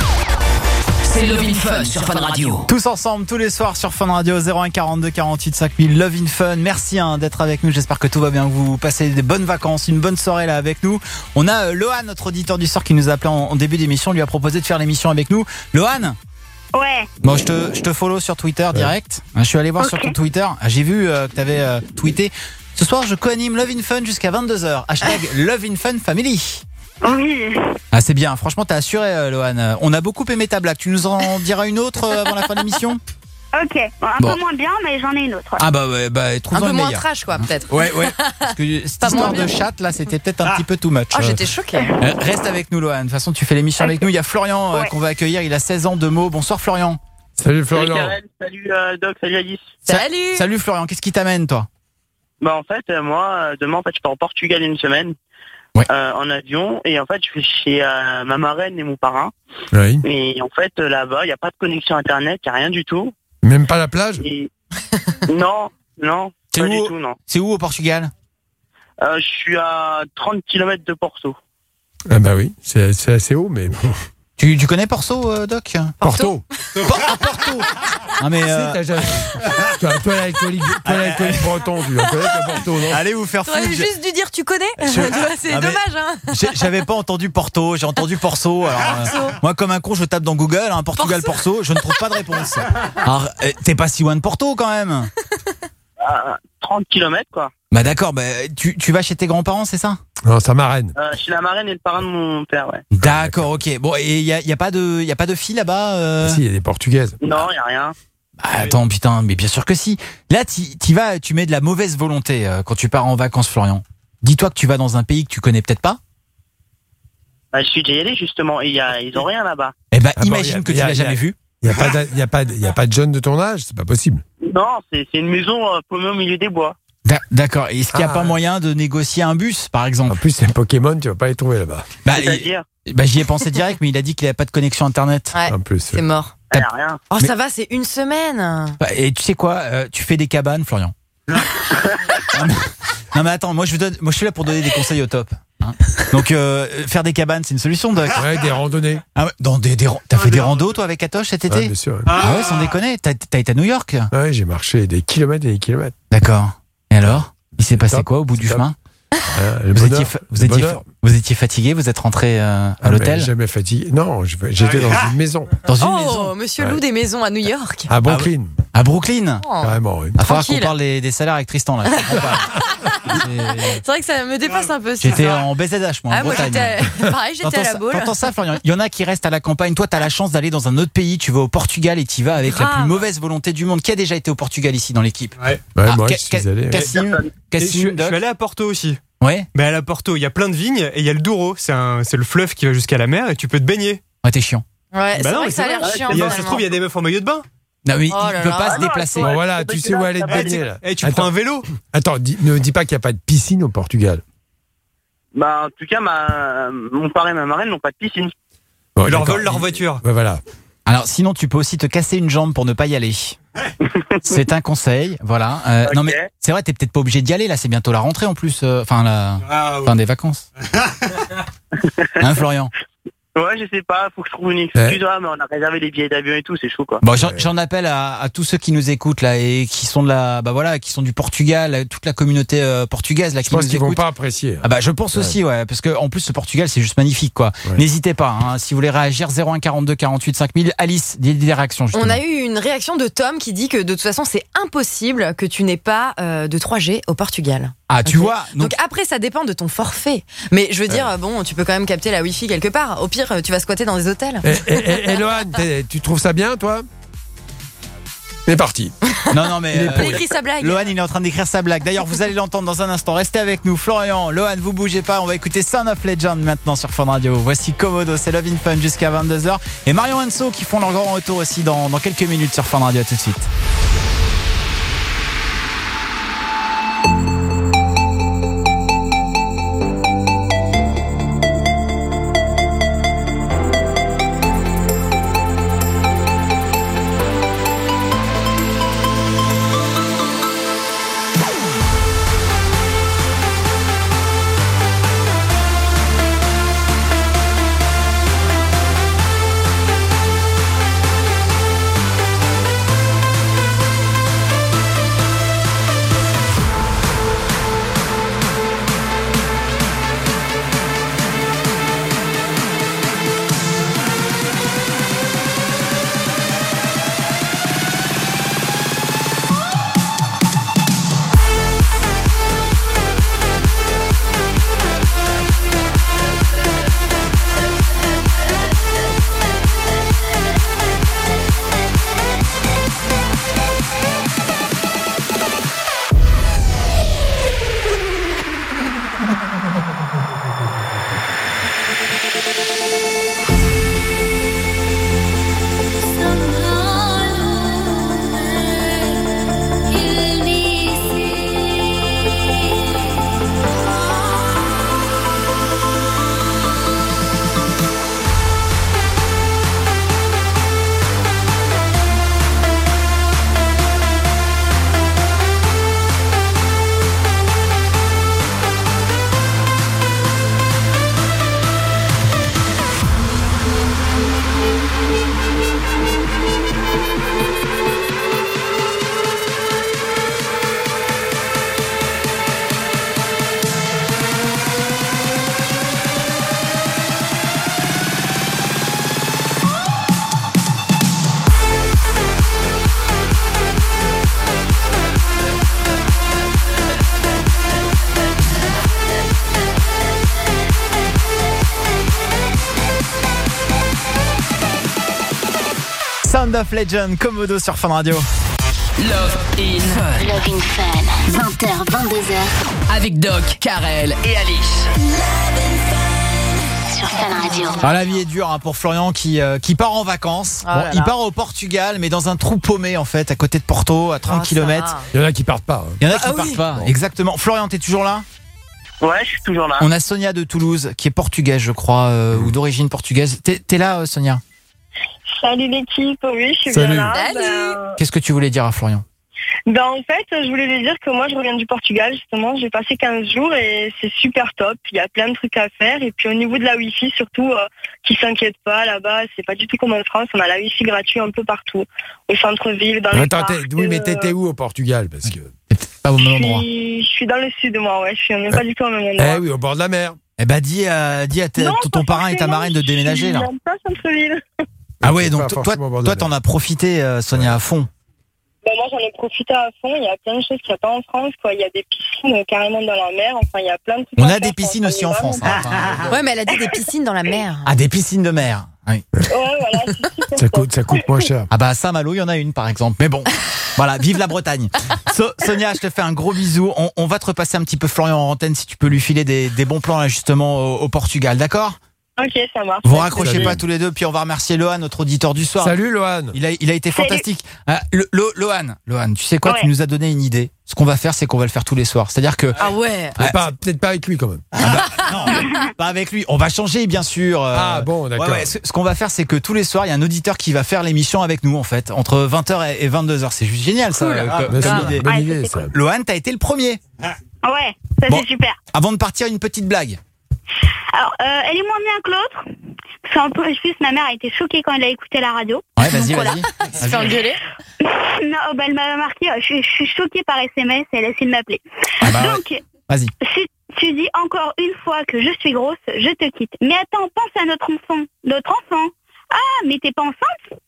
C'est Love in Fun sur Fun Radio. Tous ensemble, tous les soirs sur Fun Radio, zéro un quarante-deux quarante-huit cinq mille, Love in Fun. Merci hein, d'être avec nous, j'espère que tout va bien, que vous passez des bonnes vacances, une bonne soirée là avec nous. On a euh, Lohan, notre auditeur du soir qui nous a appelé en, en début d'émission, lui a proposé de faire l'émission avec nous. Lohan, Ouais. bon, je te, je te follow sur Twitter direct. Je suis allé voir Ok. sur ton Twitter, j'ai vu euh, que tu avais euh, tweeté. Ce soir, je co-anime Love in Fun jusqu'à vingt-deux heures. Hashtag Love in Fun Family. Oui. Ah, c'est bien, franchement, t'as assuré, euh, Lohan. On a beaucoup aimé ta blague. Tu nous en diras une autre euh, avant la fin de l'émission ? Ok. Bon, un Bon. peu moins bien, mais j'en ai une autre. ouais. Ah, bah ouais, bah, trouve Un peu le moins meilleur. trash, quoi, peut-être. Ouais, ouais. Parce que cette Pas histoire moins bien. de chatte, là, c'était peut-être un petit peu too much. Oh, j'étais choquée. Euh, Reste avec nous, Lohan. De toute façon, tu fais l'émission avec nous. Il y a Florian euh, Ouais. qu'on va accueillir. Il a seize ans de mots. Bonsoir, Florian. Salut Florian. Salut Karel, salut euh, Doc, salut Alice. Salut. Salut, Florian. Qu'est-ce qui t'amène, toi ? Bah en fait, euh, moi, euh, demain, en fait, je pars au Portugal une semaine Ouais. euh, en avion et en fait, je vais chez euh, ma marraine et mon parrain. Oui. Et en fait, euh, là-bas, il n'y a pas de connexion internet, il n'y a rien du tout. Même pas la plage. Et... non, non, C'est pas où du tout, non. C'est où au Portugal ? Euh, je suis à trente kilomètres de Porto. Ah bah oui, c'est c'est assez haut, mais bon. Tu, tu connais Porto, euh, Doc ? Porto. Por- ah, Porto. Ah, mais. euh, Si, t'as jamais- toi, toi, l'alcoolique, toi, l'alcoolique breton, tu vas connaître le Porto, non ? Allez vous faire T'aurais foutre. juste dû dire tu connais. Tu vois, c'est Ah, mais- dommage, hein. J'ai- J'avais pas entendu Porto, j'ai entendu Porto. Alors, euh, moi, comme un con, je tape dans Google, hein, Portugal, Porto, je ne trouve pas de réponse. Alors, euh, t'es pas si loin de Porto quand même. À trente kilomètres, quoi. Bah d'accord, bah, tu, tu vas chez tes grands-parents, c'est ça ? Non, ça marraine. Euh, chez la marraine et le parrain de mon père, ouais. D'accord, ok. Bon, et il y a, y a pas de, y a pas de filles là-bas euh... Si, il y a des portugaises. Non, il n'y a rien. Bah, attends, putain, mais bien sûr que si. Là, t'y t'y vas, tu mets de la mauvaise volonté euh, quand tu pars en vacances, Florian. Dis-toi que tu vas dans un pays que tu connais peut-être pas. Bah, je suis déjà allé, justement, et y a, ils ont rien là-bas. Eh ben, Ah bon, imagine y a- que tu y a- l'as y a- jamais vu. Il n'y a, pas de- y a, pas de- y a pas de jeunes de ton âge, c'est pas possible. Non, c'est c'est une maison euh, paumée au milieu des bois. D'a- D'accord. Et Est-ce qu'il n'y a Ah. pas moyen de négocier un bus, par En exemple ? plus, c'est Pokémon, tu vas pas les trouver là-bas. Bah, C'est-à-dire, il- bah, j'y ai pensé direct, mais il a dit qu'il n'y avait pas de connexion internet. Ouais, En plus. c'est mort. il n'y a rien. Oh, Mais- ça va, c'est une semaine. Bah, et tu sais quoi euh, Tu fais des cabanes, Florian. non, mais, non, mais attends, moi je, vous donne, moi je suis là pour donner des conseils au top. hein. Donc euh, faire des cabanes, c'est une solution, Doc. Ouais, des randonnées. Ah ouais, dans des, des, ran- t'as fait des randos toi avec Atoche cet Ouais, été bien sûr. Ouais. Ah ouais, sans déconner. T'as, t'as été à New York. Ouais, j'ai marché des kilomètres et des kilomètres. D'accord. Et alors Il s'est passé top, quoi au bout c'est du top. chemin Euh, le Vous bonheur, étiez, fa- vous, le étiez, bonheur. fa- vous étiez fatigué, vous êtes rentré euh, à Ah, mais l'hôtel Jamais fatigué. Non, je- j'étais dans une maison. Dans une Oh, maison monsieur Ouais. Lou des maisons à New York. À Brooklyn. à Brooklyn. Oh. Carrément, oui. Il va falloir qu'on Tranquille. parle des, des salaires avec Tristan là. je comprends pas. C'est- C'est vrai que ça me dépasse un peu. cette J'étais histoire. en B Z H moi en Ah, moi Bretagne. j'étais. Pareil, j'étais T'entends à la ça, boule. t'entends ça, Florian Il y en a qui restent à la campagne. Toi, t'as la chance d'aller dans un autre pays. Tu vas au Portugal et tu vas avec la Grave. plus mauvaise volonté du monde. Qui a déjà été au Portugal ici dans l'équipe Ouais. Ouais, Ah, moi, Ca- je suis Ca- allé. ouais. Cassim, Et je, Cassim, je Doc. suis allé à Porto aussi. Ouais. Mais à la Porto, il y a plein de vignes et il y a le Douro. C'est un- c'est le fleuve qui va jusqu'à la mer et tu peux te baigner. Ouais, t'es chiant. Ouais, c'est Bah non, vrai mais que ça a c'est l'air vrai. chiant. Il y a- ça se finalement. trouve, il y a des meufs en maillot de bain. Non, mais Oh il là peut là. pas Ah se non, déplacer. Bon, voilà, tu sais où aller te Eh, tu- baigner, là. eh, tu Attends. prends un vélo. Attends, dis- ne dis pas qu'il n'y a pas de piscine au Portugal. Bah, en tout cas, ma, mon parrain et ma marraine n'ont pas de piscine. Bon, Ils leur d'accord. volent leur voiture. Ouais, voilà. Alors, sinon, tu peux aussi te casser une jambe pour ne pas y aller. C'est un conseil, voilà. Euh, Ok. Non, mais c'est vrai, t'es peut-être pas obligé d'y aller. Là, c'est bientôt la rentrée en plus. euh, Enfin, la Ah, fin des vacances. Hein, Florian Ouais, je sais pas, faut que je trouve une excuse. Ah, mais on a réservé les billets d'avion et tout, c'est chaud, quoi. Bon, j'en, j'en appelle à, à tous ceux qui nous écoutent là et qui sont de la, bah voilà, qui sont du Portugal, toute la communauté euh, portugaise là Je qui pense nous qu'ils vont écoute. pas apprécier. Ah bah je pense Ouais. aussi ouais parce que en plus ce Portugal c'est juste magnifique quoi. Ouais. N'hésitez pas hein, si vous voulez réagir zéro un quarante-deux quarante-huit cinq mille. Alice, des, des réactions justement. On a eu une réaction de Tom qui dit que de toute façon c'est impossible que tu n'aies pas euh, de trois G au Portugal. Ah tu Ok. vois Donc, après ça dépend de ton forfait. Mais je veux dire euh, bon tu peux quand même capter la Wi-Fi quelque part. Au pire euh, tu vas squatter dans des hôtels. Et, et, et, et Lohan, t'es- tu trouves ça bien, toi C'est parti. Non non mais Il est euh, Il a écrit sa blague. Lohan il est en train d'écrire sa blague. D'ailleurs vous allez l'entendre dans un instant. Restez avec nous. Florian, Lohan, vous bougez pas. On va écouter Son of Legend maintenant sur Fun Radio. Voici Komodo, c'est Love in Fun jusqu'à vingt-deux heures. Et Marion Hanso qui font leur grand retour aussi dans, dans quelques minutes sur Fun Radio. À tout de suite. Sound of Legend, Komodo sur Fun Radio. Love in Fun. Love in Fun. vingt heures, vingt-deux heures. Avec Doc, Karel et Alice. Sur Fun Radio. Ah, la vie est dure hein, pour Florian qui, euh, qui part en vacances. Oh Bon, là il là. part au Portugal, mais dans un trou paumé en fait, à côté de Porto, à trente Oh, ça kilomètres. va. Il y en a qui partent pas. hein. Il y en a qui Ah partent oui. pas. Exactement. Florian, t'es toujours là ? Ouais, je suis toujours là. On a Sonia de Toulouse qui est portugaise, je crois, euh, ou d'origine portugaise. T'es, t'es là, euh, Sonia ? Salut l'équipe, oui, je suis Salut. bien là. Salut. Ben, Qu'est-ce que tu voulais dire à Florian ? ben, en fait, je voulais lui dire que moi, je reviens du Portugal, justement. J'ai passé quinze jours et c'est super top. Il y a plein de trucs à faire. Et puis au niveau de la Wi-Fi, surtout, euh, qui s'inquiète pas, là-bas, c'est pas du tout comme en France. On a la Wi-Fi gratuite un peu partout. Au centre-ville, dans les Attends, parcs. t'es- oui, mais euh, t'étais où au Portugal? Parce que. Pas au même je endroit. suis, je suis dans le sud, moi, ouais. Je suis on n'est pas du tout au même endroit. Eh oui, au bord de la mer. Eh ben, dis, euh, dis à tes- Non, ton pas parrain et ta forcément, marraine de déménager, là. Je suis même pas centre-ville. Ah ouais, donc Pas toi, forcément au bord de toi, la t'en mer. as profité, euh, Sonia, à fond. Ben, moi, j'en ai profité à fond. Il y a plein de choses qu'il n'y a pas en France, quoi. Il y a des piscines euh, carrément dans la mer. Enfin, il y a plein de trucs On à a faire, des quoi. piscines Enfin, aussi en il y a France. vraiment- hein. Enfin, Ouais, mais elle a dit des piscines dans la mer. ah, des piscines de mer. Oui. Ouais, voilà, c'est super Ça top. coûte, ça coûte moins cher. Ah bah à Saint-Malo, il y en a une par exemple. Mais bon, voilà, vive la Bretagne. So- Sonia, je te fais un gros bisou. On, on va te repasser un petit peu Florian en antenne si tu peux lui filer des, des bons plans là justement au, au Portugal, d'accord ? Ok, ça marche. Vous raccrochez Salut. pas tous les deux, puis on va remercier Lohan, notre auditeur du soir. Salut, Lohan. Il a, il a été Salut. fantastique. Ah, le, Lo- Lohan, Lohan, tu sais quoi ? Ouais. Tu nous as donné une idée. Ce qu'on va faire, c'est qu'on va le faire tous les soirs. C'est-à-dire que Ah ouais. Mais pas- Peut-être pas avec lui quand même. non, pas avec lui. On va changer, bien sûr. euh, Ah bon, d'accord. ouais, ouais, ce ce qu'on va faire, c'est que tous les soirs, il y a un auditeur qui va faire l'émission avec nous, en fait, entre vingt heures et vingt-deux heures. C'est juste génial, ça. Cool. euh, Ah, comme- Mais comme c'est idée. une bonne Ouais, idée, c'est ça. Lohan, t'as été le premier. Ouais, ça Bon. c'est super. Avant de partir, une petite blague. Alors, euh, elle est moins bien que l'autre. Parce qu'en plus, ma mère a été choquée quand elle a écouté la radio. Ouais, vas-y, Donc, voilà. vas-y. Il se fait engueuler. Non, bah, elle m'a marqué, je, suis- je suis choquée par S M S et elle a essayé de m'appeler. Ah bah ouais. Donc, Vas-y. si tu dis encore une fois que je suis grosse, je te quitte. Mais attends, pense à notre enfant. Notre enfant. Ah, mais t'es pas enceinte?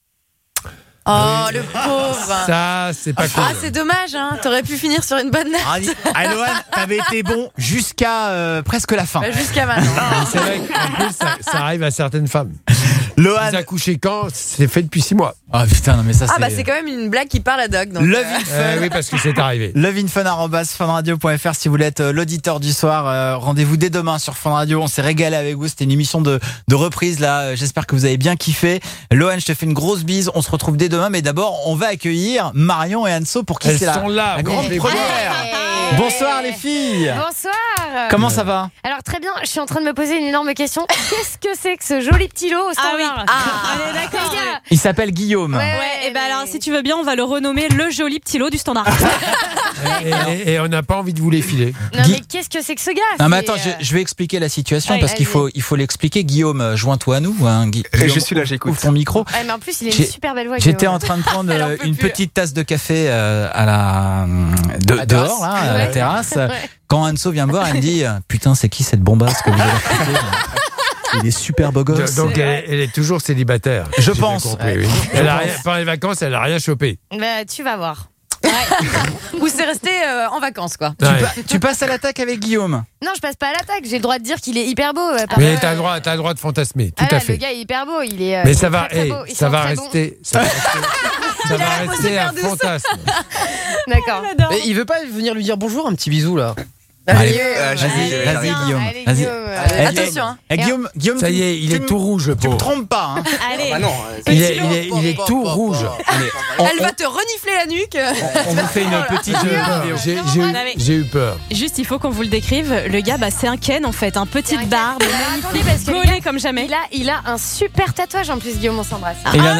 Oh, le pauvre. Ça, c'est pas cool. Ah, c'est dommage, hein. T'aurais pu finir sur une bonne note. Ah, dis- ah, Lohan, t'avais été bon jusqu'à euh, presque la fin. Bah, jusqu'à maintenant. Mais c'est vrai qu'en plus, ça, ça arrive à certaines femmes. Lohan. Vous accouchez quand? C'est fait depuis six mois. Ah putain, non mais ça Ah, c'est. bah, c'est quand même une blague qui parle à Doc. Donc, Love euh, in Fun. Euh, oui, parce que c'est arrivé. Loveinfun arobase funradio point f r si vous voulez être euh, l'auditeur du soir. Euh, rendez-vous dès demain sur Fun Radio. On s'est régalé avec vous. C'était une émission de, de reprise là. Euh, J'espère que vous avez bien kiffé. Lohan, je te fais une grosse bise. On se retrouve dès demain. Mais d'abord, on va accueillir Marion et Anso pour qui Elles c'est la, sont là, la grande oui, première. Hey. Bonsoir les filles. Bonsoir. Comment ça va? Alors très bien, je suis en train de me poser une énorme question. Qu'est-ce que c'est que ce joli petit lot au standard? oui. Ah, On est d'accord. Les gars, Il s'appelle Guillaume. Ouais, Ouais, et ben mais- alors si tu veux bien, on va le renommer le joli petit lot du standard. Et, et- et on n'a pas envie de vous les filer. Non Guy- mais qu'est-ce que c'est que ce gars? Non mais C'est, attends, je, euh, je vais expliquer la situation Ouais, parce qu'il vas-y. faut, il faut l'expliquer. Guillaume, euh, joins-toi à nous. Hein, Gui- Et Guillaume, je suis là, j'écoute. ouvre ton micro. Ouais, mais en plus il a J'ai- une super belle voix. J'étais Guillaume. en train de prendre Elle en euh, peut une plus. petite tasse de café euh, à la, de- la dehors, terrasse. là, à la Ouais. terrasse. Ouais. Quand Anso vient me voir, elle me dit euh, putain, c'est qui cette bombasse que vous avez recrutée, là Il est super beau gosse. Donc elle, est- elle est toujours célibataire. Je J'ai bien pense. compris, Ouais. oui. Je Elle a pense. rien- pendant les vacances, elle n'a rien chopé. Bah, tu vas voir. Ou c'est resté euh, en vacances, quoi. Tu, Ouais. pa- tu passes à l'attaque avec Guillaume. Non, je passe pas à l'attaque. J'ai le droit de dire qu'il est hyper beau. euh, par- Mais t'as le droit, t'as le droit de fantasmer, tout Ah à ouais, fait. Le gars est hyper beau. Il est. euh, Mais il ça est va, très, très hey, beau. Ils ça sont va très bons. rester, ça va rester, ça va rester un fantasme. D'accord. Mais il veut pas venir lui dire bonjour, un petit bisou là. Allez, euh, vas-y, allez, vas-y, allez, Guillaume. allez, Vas-y. Guillaume, Eh, allez. Attention, hein. eh, Guillaume, Guillaume, Ça tu- y est, il tu est me- tout rouge, le Tu me pauvre. trompes pas. Hein. Allez. Ah non, Il est, il est, il est tout rouge. Elle va te renifler la nuque. On vous fait une petite J'ai eu euh, peur. vidéo. J'ai- j'ai eu- Non, mais- J'ai eu peur. Juste, il faut qu'on vous le décrive. Le gars, bah, c'est un Ken en fait, un petite un barbe, Ken. magnifique, Attendez, parce que le gaulé gars, comme jamais. Il a, il a un super tatouage en plus, Guillaume, on s'embrasse. Et il en a-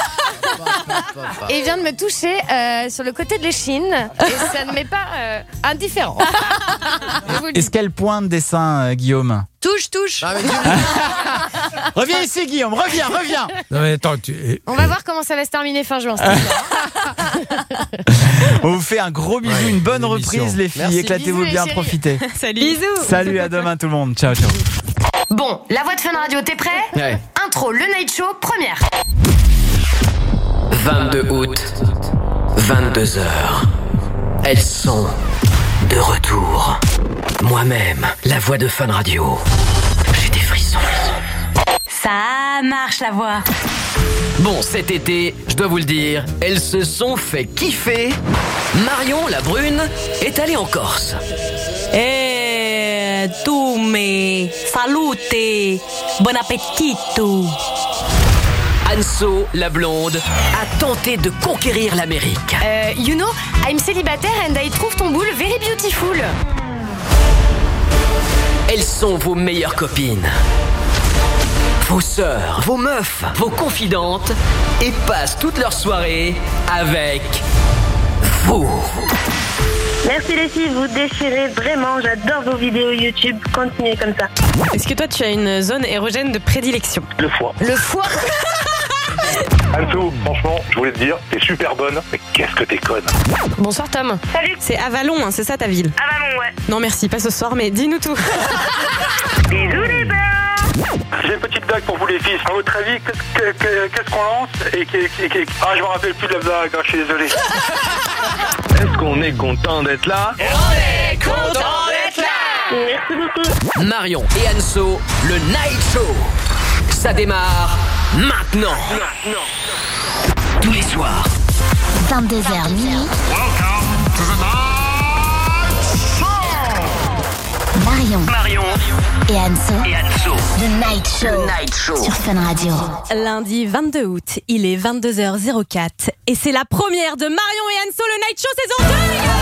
Et il vient de me toucher euh, sur le côté de l'échine et ça ne m'est pas euh, indifférent. Je vous le dis. Est-ce qu'elle pointe des seins, euh, Guillaume? Touche, touche. Ah, mais Dieu- Reviens ici, Guillaume, reviens, reviens. Non mais attends, tu. On va voir comment ça va se terminer fin juin. cette histoire. On vous fait un gros bisou, Ouais, une bonne une émission. reprise, les filles. Merci. Éclatez-vous Bisous, les bien, chéris. profitez. Salut. Bisous. Salut, à demain tout le monde. Ciao, ciao. Bon, la voix de Fun Radio, t'es prêt? Ouais. Intro, le Night Show, première. vingt-deux août, vingt-deux heures. Elles sont de retour. Moi-même, la voix de Fun Radio. J'ai des frissons. Ça marche la voix. Bon, cet été, je dois vous le dire, elles se sont fait kiffer. Marion, la brune, est allée en Corse. Eh, tu me salute, bon appetito. Anso, la blonde, a tenté de conquérir l'Amérique. Euh, you know, I'm célibataire and I trouve ton boule very beautiful. Elles sont vos meilleures copines, vos sœurs, vos meufs, vos confidentes et passent toute leur soirée avec vous. Merci les filles, vous déchirez vraiment. J'adore vos vidéos YouTube. Continuez comme ça. Est-ce que toi, tu as une zone érogène de prédilection? Le foie. Le foie. Anso, franchement, je voulais te dire, t'es super bonne, mais qu'est-ce que t'es conne. Bonsoir Tom. Salut. C'est Avalon, hein, c'est ça ta ville? Avalon, ouais. Non merci, pas ce soir, mais dis-nous tout. Bisous les belles. J'ai une petite blague pour vous les filles. À votre avis, qu'est-ce que- que- qu'est-ce qu'on lance et que- que- que- Ah, je me rappelle plus de la blague, hein, je suis désolé. Est-ce qu'on est content d'être là? On est content d'être là. Merci beaucoup. Marion et Anso, le Night Show. Ça démarre maintenant. Tous les soirs. vingt-deux heures minuit. Marion. Marion Et Anso. et Anso. The Night Show. Le Night Show. Sur Fun Radio. Lundi vingt-deux août, il est vingt-deux heures zéro quatre et c'est la première de Marion et Anso, le Night Show saison deux, les gars.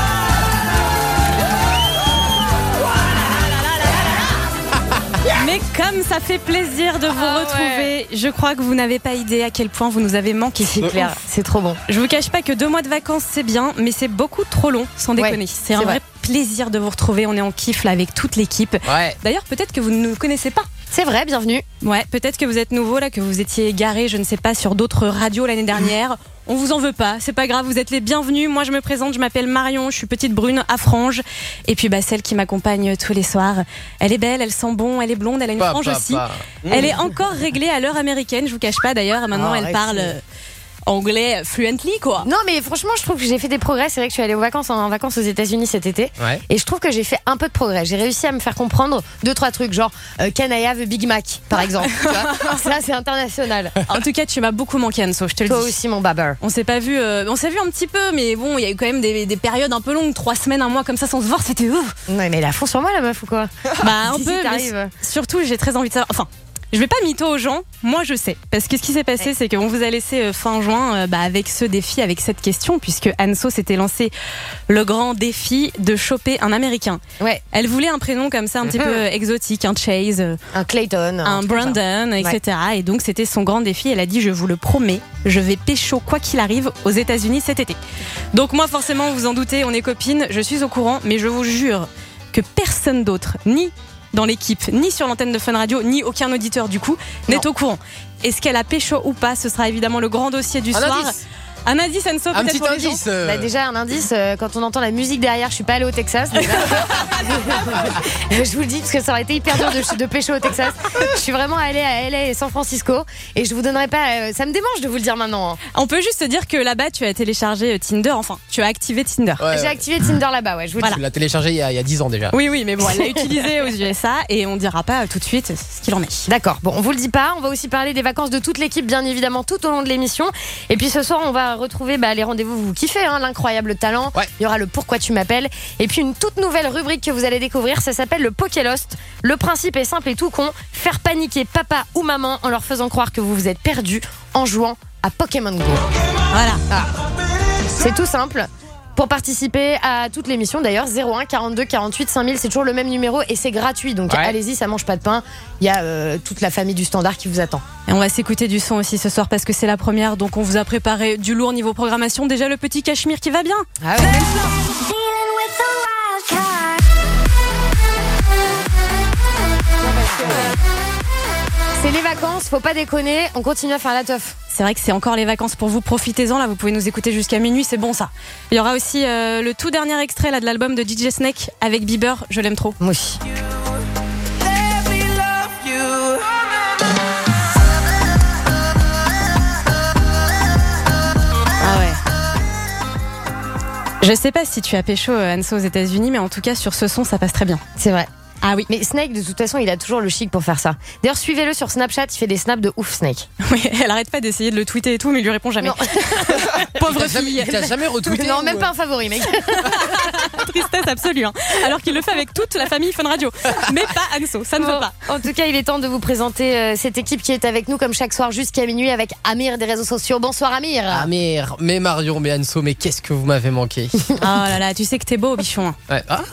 Mais comme ça fait plaisir de vous Ah retrouver, je crois que vous n'avez pas idée à quel point vous nous avez manqué. C'est clair, c'est trop bon. Je vous cache pas que deux mois de vacances c'est bien, mais c'est beaucoup trop long, sans Ouais, déconner. c'est c'est un vrai. vrai plaisir de vous retrouver. On est en kiff là avec toute l'équipe. Ouais. D'ailleurs, peut-être que vous ne nous connaissez pas. C'est vrai, bienvenue. Ouais, peut-être que vous êtes nouveau là, que vous étiez garé, je ne sais pas, sur d'autres radios l'année dernière. On vous en veut pas, c'est pas grave, vous êtes les bienvenus. Moi, je me présente, je m'appelle Marion, je suis petite brune à franges. Et puis, bah, celle qui m'accompagne tous les soirs. Elle est belle, elle sent bon, elle est blonde, elle a une Pa, frange pa, aussi. pa. Elle est encore réglée à l'heure américaine, je vous cache pas d'ailleurs. Maintenant, Ah, elle ouais, parle c'est- euh, anglais fluently, quoi. Non, mais franchement, je trouve que j'ai fait des progrès. C'est vrai que je suis allée aux vacances, en vacances aux États-Unis cet été. Ouais. Et je trouve que j'ai fait un peu de progrès. J'ai réussi à me faire comprendre deux, trois trucs, genre euh, Can I have a Big Mac, par exemple. Tu vois, ça, c'est international. En tout cas, tu m'as beaucoup manqué, Anso, je te le Toi dis. aussi, mon baber. On s'est pas vu, euh, on s'est vu un petit peu, mais bon, il y a eu quand même des, des périodes un peu longues, trois semaines, un mois comme ça sans se voir, c'était ouf. Ouais, mais elle a fond sur moi, la meuf, ou quoi? Bah un Si, peu, si, mais t'arrives. surtout j'ai très envie de savoir. Enfin, je vais pas mytho aux gens, moi je sais. Parce que ce qui s'est passé, c'est qu'on vous a laissé euh, fin juin euh, bah, avec ce défi, avec cette question, puisque Anso s'était lancé le grand défi de choper un Américain. Ouais. Elle voulait un prénom comme ça un petit Mhm. peu euh, exotique, un Chase, euh, Un Clayton. un truc comme ça. Brandon, et cetera. Et donc c'était son grand défi. Elle a dit, je vous le promets, je vais pécho quoi qu'il arrive aux États-Unis cet été. Donc moi forcément, vous en doutez, on est copines, je suis au courant, mais je vous jure que personne d'autre, ni dans l'équipe, ni sur l'antenne de Fun Radio, ni aucun auditeur du coup, n'est au courant. Est-ce qu'elle a pécho ou pas? Ce sera évidemment le grand dossier du Un soir. indice. Un indice, Anso, Un peut-être petit pour les gens. indice. euh, Bah déjà un indice, euh, quand on entend la musique derrière, je suis pas allée au Texas. déjà. Mais je vous le dis parce que ça aurait été hyper dur de, de pécho au Texas. Je suis vraiment allée à L A et San Francisco et je vous donnerai pas. euh, ça me démange de vous le dire maintenant. hein. On peut juste te dire que là-bas, tu as téléchargé euh, Tinder, enfin, tu as activé Tinder. ouais, J'ai ouais. activé Tinder là-bas, ouais. Je vous le Voilà. Tu l'as téléchargé il y a, il y a dix ans déjà. Oui, oui, mais bon, elle l'a utilisé aux U S A et on dira pas euh, tout de suite ce qu'il en est. dis. D'accord. Bon, on vous le dit pas. On va aussi parler des vacances de toute l'équipe, bien évidemment, tout au long de l'émission. Et puis ce soir, on va retrouver bah, les rendez-vous. Vous kiffez, hein, l'incroyable talent. Ouais. Il y aura le Pourquoi tu m'appelles. Et puis une toute nouvelle rubrique que vous allez découvrir. Ça s'appelle le Pokélost. Le principe est simple et tout con. Faire paniquer papa ou maman en leur faisant croire que vous vous êtes perdu en jouant à Pokémon Go. Voilà. Ah. C'est tout simple. Pour participer à toute l'émission, d'ailleurs, zéro un quarante-deux quarante-huit cinq mille, c'est toujours le même numéro et c'est gratuit. Donc Ouais. allez-y, ça mange pas de pain. Il y a euh, toute la famille du Standard qui vous attend. Et on va s'écouter du son aussi ce soir parce que c'est la première, donc on vous a préparé du lourd niveau programmation. Déjà le petit Cachemire qui va bien. Ah ouais. C'est les vacances, faut pas déconner, on continue à faire la teuf. C'est vrai que c'est encore les vacances pour vous, profitez-en là, vous pouvez nous écouter jusqu'à minuit, c'est bon ça. Il y aura aussi euh, le tout dernier extrait là de l'album de D J Snake avec Bieber, je l'aime trop. Moi aussi. Ah ouais. Je sais pas si tu as pécho euh, Anso aux États-Unis, mais en tout cas sur ce son ça passe très bien. C'est vrai. Ah oui. Mais Snake, de toute façon, il a toujours le chic pour faire ça. D'ailleurs, suivez-le sur Snapchat, il fait des snaps de ouf, Snake. Oui, elle arrête pas d'essayer de le tweeter et tout, mais il lui répond jamais. Pauvre fille. Il t'a jamais retweeté Non, ou- même pas un favori, mec. Tristesse absolue. Hein. Alors qu'il le fait avec toute la famille Fun Radio. Mais pas Anso, ça ne Bon, veut pas. En tout cas, il est temps de vous présenter euh, cette équipe qui est avec nous comme chaque soir jusqu'à minuit avec Amir des réseaux sociaux. Bonsoir Amir. Amir, mais Marion, mais Anso, mais qu'est-ce que vous m'avez manqué. Oh là là, tu sais que t'es beau, bichon. Ouais. Ah,